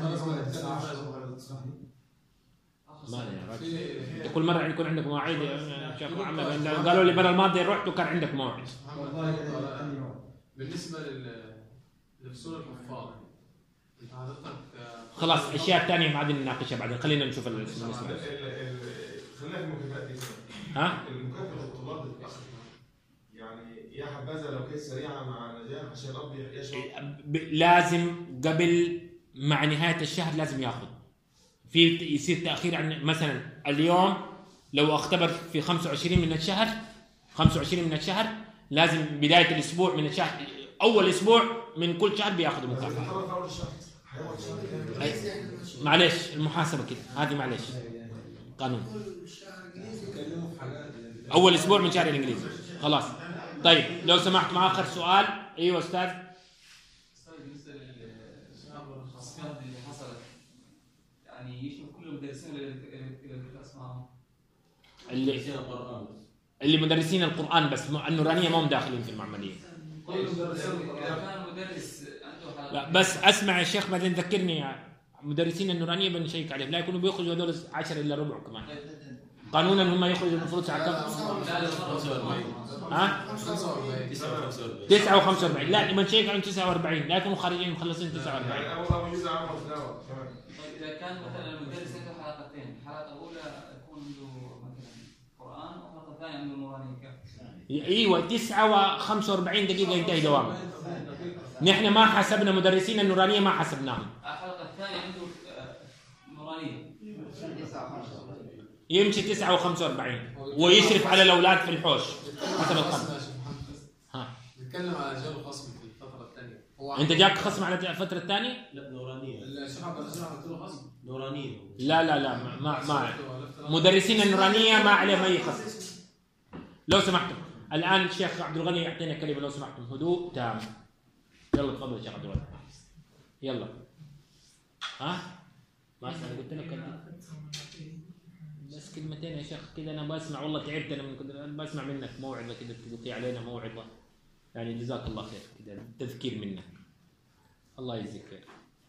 ما يا راجل انت كل مره يكون عندك مواعيد يا شيخ محمد قالوا لي المره الماضيه رحت وكان عندك موعد. بالنسبه لفصول الحفاظ انت حضرتك خلاص الاشياء الثانيه ما عاد نناقشها بعدين خلينا نشوف بالنسبه خلينا في المكافآت دي ها المكافاه الطلاب يعني يا حبذا لو كانت سريعه مع نجاح عشان الاب يشعر لازم قبل مع نهايه الشهر لازم ياخذ في يصير تاخير عن مثلا اليوم لو اختبر في خمسة وعشرين من الشهر خمسة وعشرين من الشهر لازم بدايه الاسبوع من الشهر اول اسبوع من كل شهر بياخذ مكافاه. معلش المحاسبه كده هذه معلش قانون اول اسبوع من شهر الانجليزي خلاص. طيب لو سمحت مع اخر سؤال. ايوه استاذ بالنسبه للخصوصيات اللي حصلت يعني يشمل كل المدرسين اللي اسمائهم اللي اللي مدرسين القران بس النورانيه ما هم داخلين في المعمليه. كل مدرسين اذا كان مدرس عنده حالات بس اسمع يا شيخ بعدين ذكرني مدرسين النورانيه بنشيك عليهم لا يكونوا بيخرجوا هذول عشرة الا ربع كمان قانونا هم يخرجوا المفروض ساعه كم؟ ها؟ تسعة وخمسة وأربعين لا نبغى نشيك على تسعة وأربعين لا يكونوا خارجين مخلصين تسعة وأربعين. اذا كان مثلا المدرس عنده حلقتين الحلقه الاولى يكون عنده مثلا قران والحلقه الثانيه عنده نورانيه ايوه تسعة وخمسة وأربعين دقيقه ينتهي دوامه. نحن ما حسبنا مدرسين النورانيه ما حسبناهم. الحلقه الثانيه عنده نورانيه يمشي تسعة وخمسة وأربعين ويشرف على الاولاد في الحوش حسب القانون. بيتكلم على جاله خصم في الفتره الثانيه. انت جاك خصم على الفتره الثانيه؟ لا نورانيه. الشيخ عبد الرزاق عملت له خصم نورانيه. لا لا لا ما ما, ما. مدرسين النورانيه ما عليهم اي خصم. لو سمحتم الان الشيخ عبد الغني يعطينا كلمه لو سمحتم. هدوء تام. يلا تفضل يا شيخ عبد الغني. يلا. ها؟ ما اسمع قلت لك بس كلمتين يا شيخ كذا. انا بسمع والله تعبت انا من كذا. بسمع منك موعظه كذا تلقي علينا موعظه يعني جزاك الله خير كذا تذكير منك. الله يجزيك خير.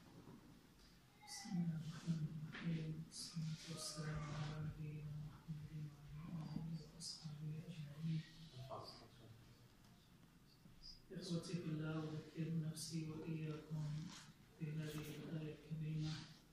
إخوتي في الله أذكر نفسي وإياكم بهذه الآية الكريمة.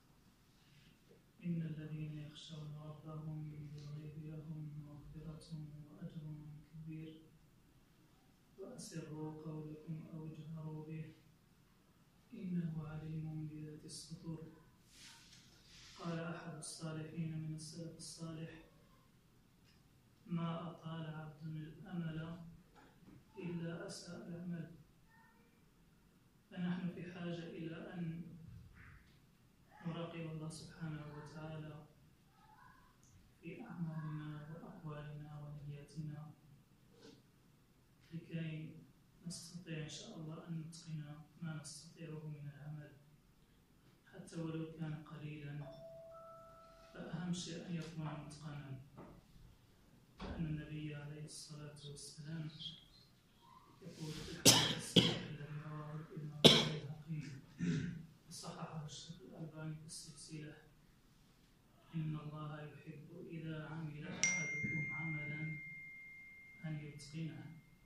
إن الذين يخشون ربهم بالغيب لهم مغفرة وأجر كبير وأسروا قولكم أو اجهروا به إنه عليم بذات الصدور. قال أحد الصالحين من السلف الصالح: ما أطال عبد الأمل إلا أساء العمل. فنحن في حاجة إلى أن نراقب الله سبحانه وتعالى في أعمالنا وأقوالنا ونياتنا لكي نستطيع إن شاء الله أن نتقن ما نستطيعه من العمل حتى ولو كان قليلا. فأهم شيء أن يكون متقنا، لأن النبي عليه الصلاة والسلام يقول في الحديث الصحيح الذي رواه الإمام البيهقي وصححه الشيخ الألباني في السلسلة: إن الله يحب إذا عمل أحدكم عملا أن يتقنه.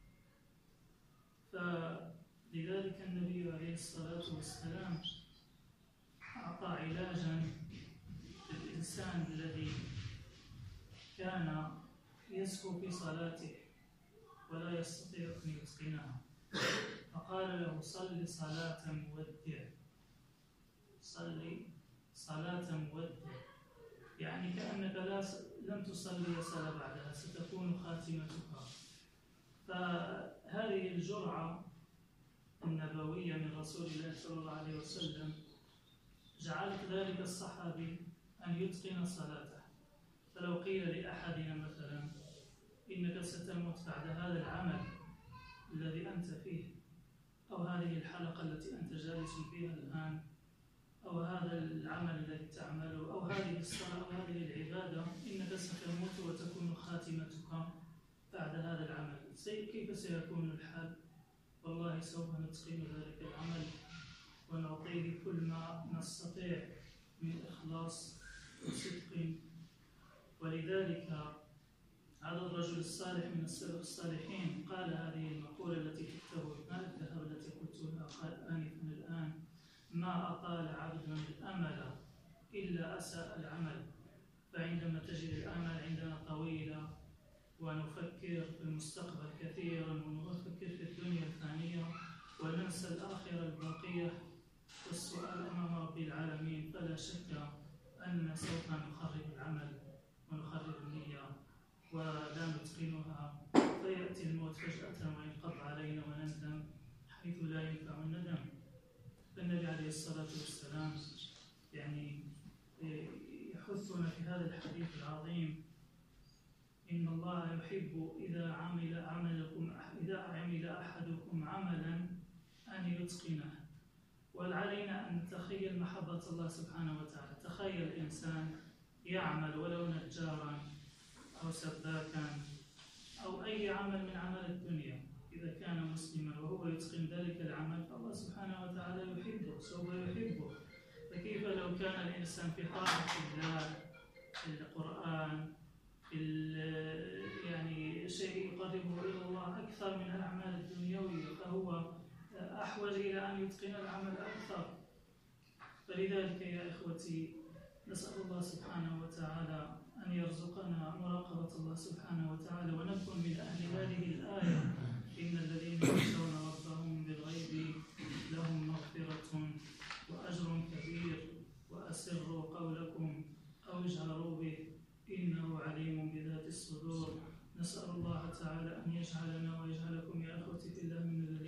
فلذلك النبي عليه الصلاة والسلام أعطى علاجا للإنسان الذي كان يسهو في صلاته ولا يستطيع أن يتقنها، فقال له: صل صلاة مودع. صلي صلاة مودع يعني كأنك لا س... لم تصلي صلاة بعدها، ستكون خاتمتها. فهذه الجرعة النبوية من رسول الله صلى الله عليه وسلم جعلت ذلك الصحابي أن يتقن صلاته. فلو قيل لأحدنا مثلا: إنك ستموت بعد هذا العمل الذي أنت فيه، أو هذه الحلقة التي أنت جالس فيها الآن، أو هذا العمل الذي تعمله، أو هذه الصلاة أو هذه العبادة، إنك ستموت وتكون خاتمتك بعد هذا العمل، كيف سيكون الحال؟ والله سوف نتقن ذلك العمل ونعطيه كل ما نستطيع من إخلاص وصدق. ولذلك هذا الرجل الصالح من السلف الصالحين قال هذه المقولة التي تكتب ماء الذهب التي قلتها آنفا الآن: ما أطال عبد الأمل إلا أساء العمل. فعندما تجد الأمل عندنا طويلة ونفكر في المستقبل كثيرا ونفكر في الدنيا الفانية وننسى الآخرة الباقية والسؤال أمام رب العالمين، فلا شك أن سوف نخرب العمل ونخرب النية ولا نتقنها، فيأتي الموت فجأة وينقض علينا ونندم حيث لا ينفع الندم. فالنبي عليه الصلاة والسلام يعني يحثنا في هذا الحديث العظيم: إن الله يحب إذا عمل عملكم إذا عمل أحدكم عملا أن يتقنه. وعلينا أن نتخيل محبة الله سبحانه وتعالى. تخيل إنسان يعمل ولو نجارا أو سباكا أو أي عمل من أعمال الدنيا، إذا كان مسلما وهو يتقن ذلك العمل فالله سبحانه وتعالى يحبه، سوف يحبه. فكيف لو كان الإنسان في طاعة الله، في القرآن، في يعني شيء يقربه إلى الله أكثر من الأعمال الدنيوية، فهو أحوج إلى أن يتقن العمل أكثر. فلذلك يا إخوتي نسأل الله سبحانه وتعالى أن يرزقنا مراقبة الله سبحانه وتعالى ونكون من أهل هذه الآية: إن الذين يخشون ربهم بالغيب لهم مغفرة وأجر كبير وأسروا قولكم أو اجهروا به إنه عليم بذات الصدور. نسأل الله تعالى أن يجعلنا ويجعلكم يا أخوتي في الله من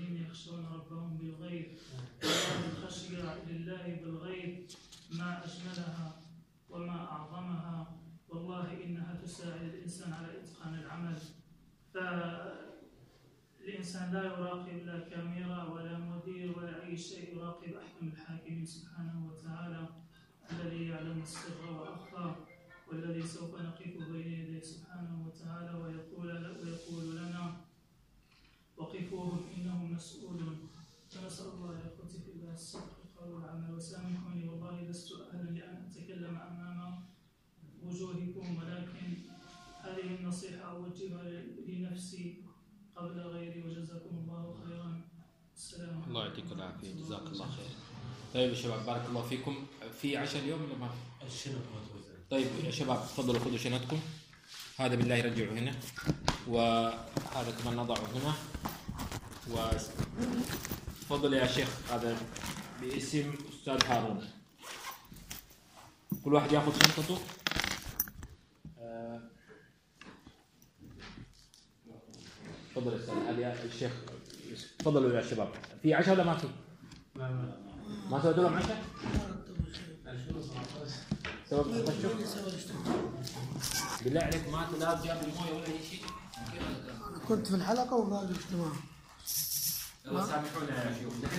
عشان لا يراقب لا كاميرا ولا مدير ولا أي شيء، يراقب أحكم الحاكمين سبحانه وتعالى الذي يعلم السر وأخفى، والذي سوف نقف بين يديه سبحانه وتعالى ويقول ويقول لنا وقفوهم إنهم مسؤولون. فنسأل الله يا إخوتي في الله الصدق والقول والعمل، وسامحوني والله لست أهلا لأن أتكلم أمام وجوهكم، ولكن هذه النصيحة أوجهها لنفسي قبل غيري، وجزاكم الله خيرا. السلام عليكم. الله يعطيك العافية، جزاك الله خير. طيب يا شباب بارك الله فيكم. في عشاء اليوم ولا ما في؟ الشنط. طيب يا شباب تفضلوا خذوا شنطكم، هذا بالله يرجعوا هنا، وهذا كمان نضعه هنا، وتفضل يا شيخ هذا باسم أستاذ هارون. كل واحد ياخذ شنطته. تفضل يا استاذ. هذا الشيخ. تفضلوا يا شباب. في عشاء ولا ما في؟ لا لا ما سويتوا لهم عشاء؟ سبب تخشوا؟ بالله عليك ما لا جاب المويه ولا اي شيء؟ كنت في الحلقه وقالوا اجتماع. سامحونا يا شيوخ.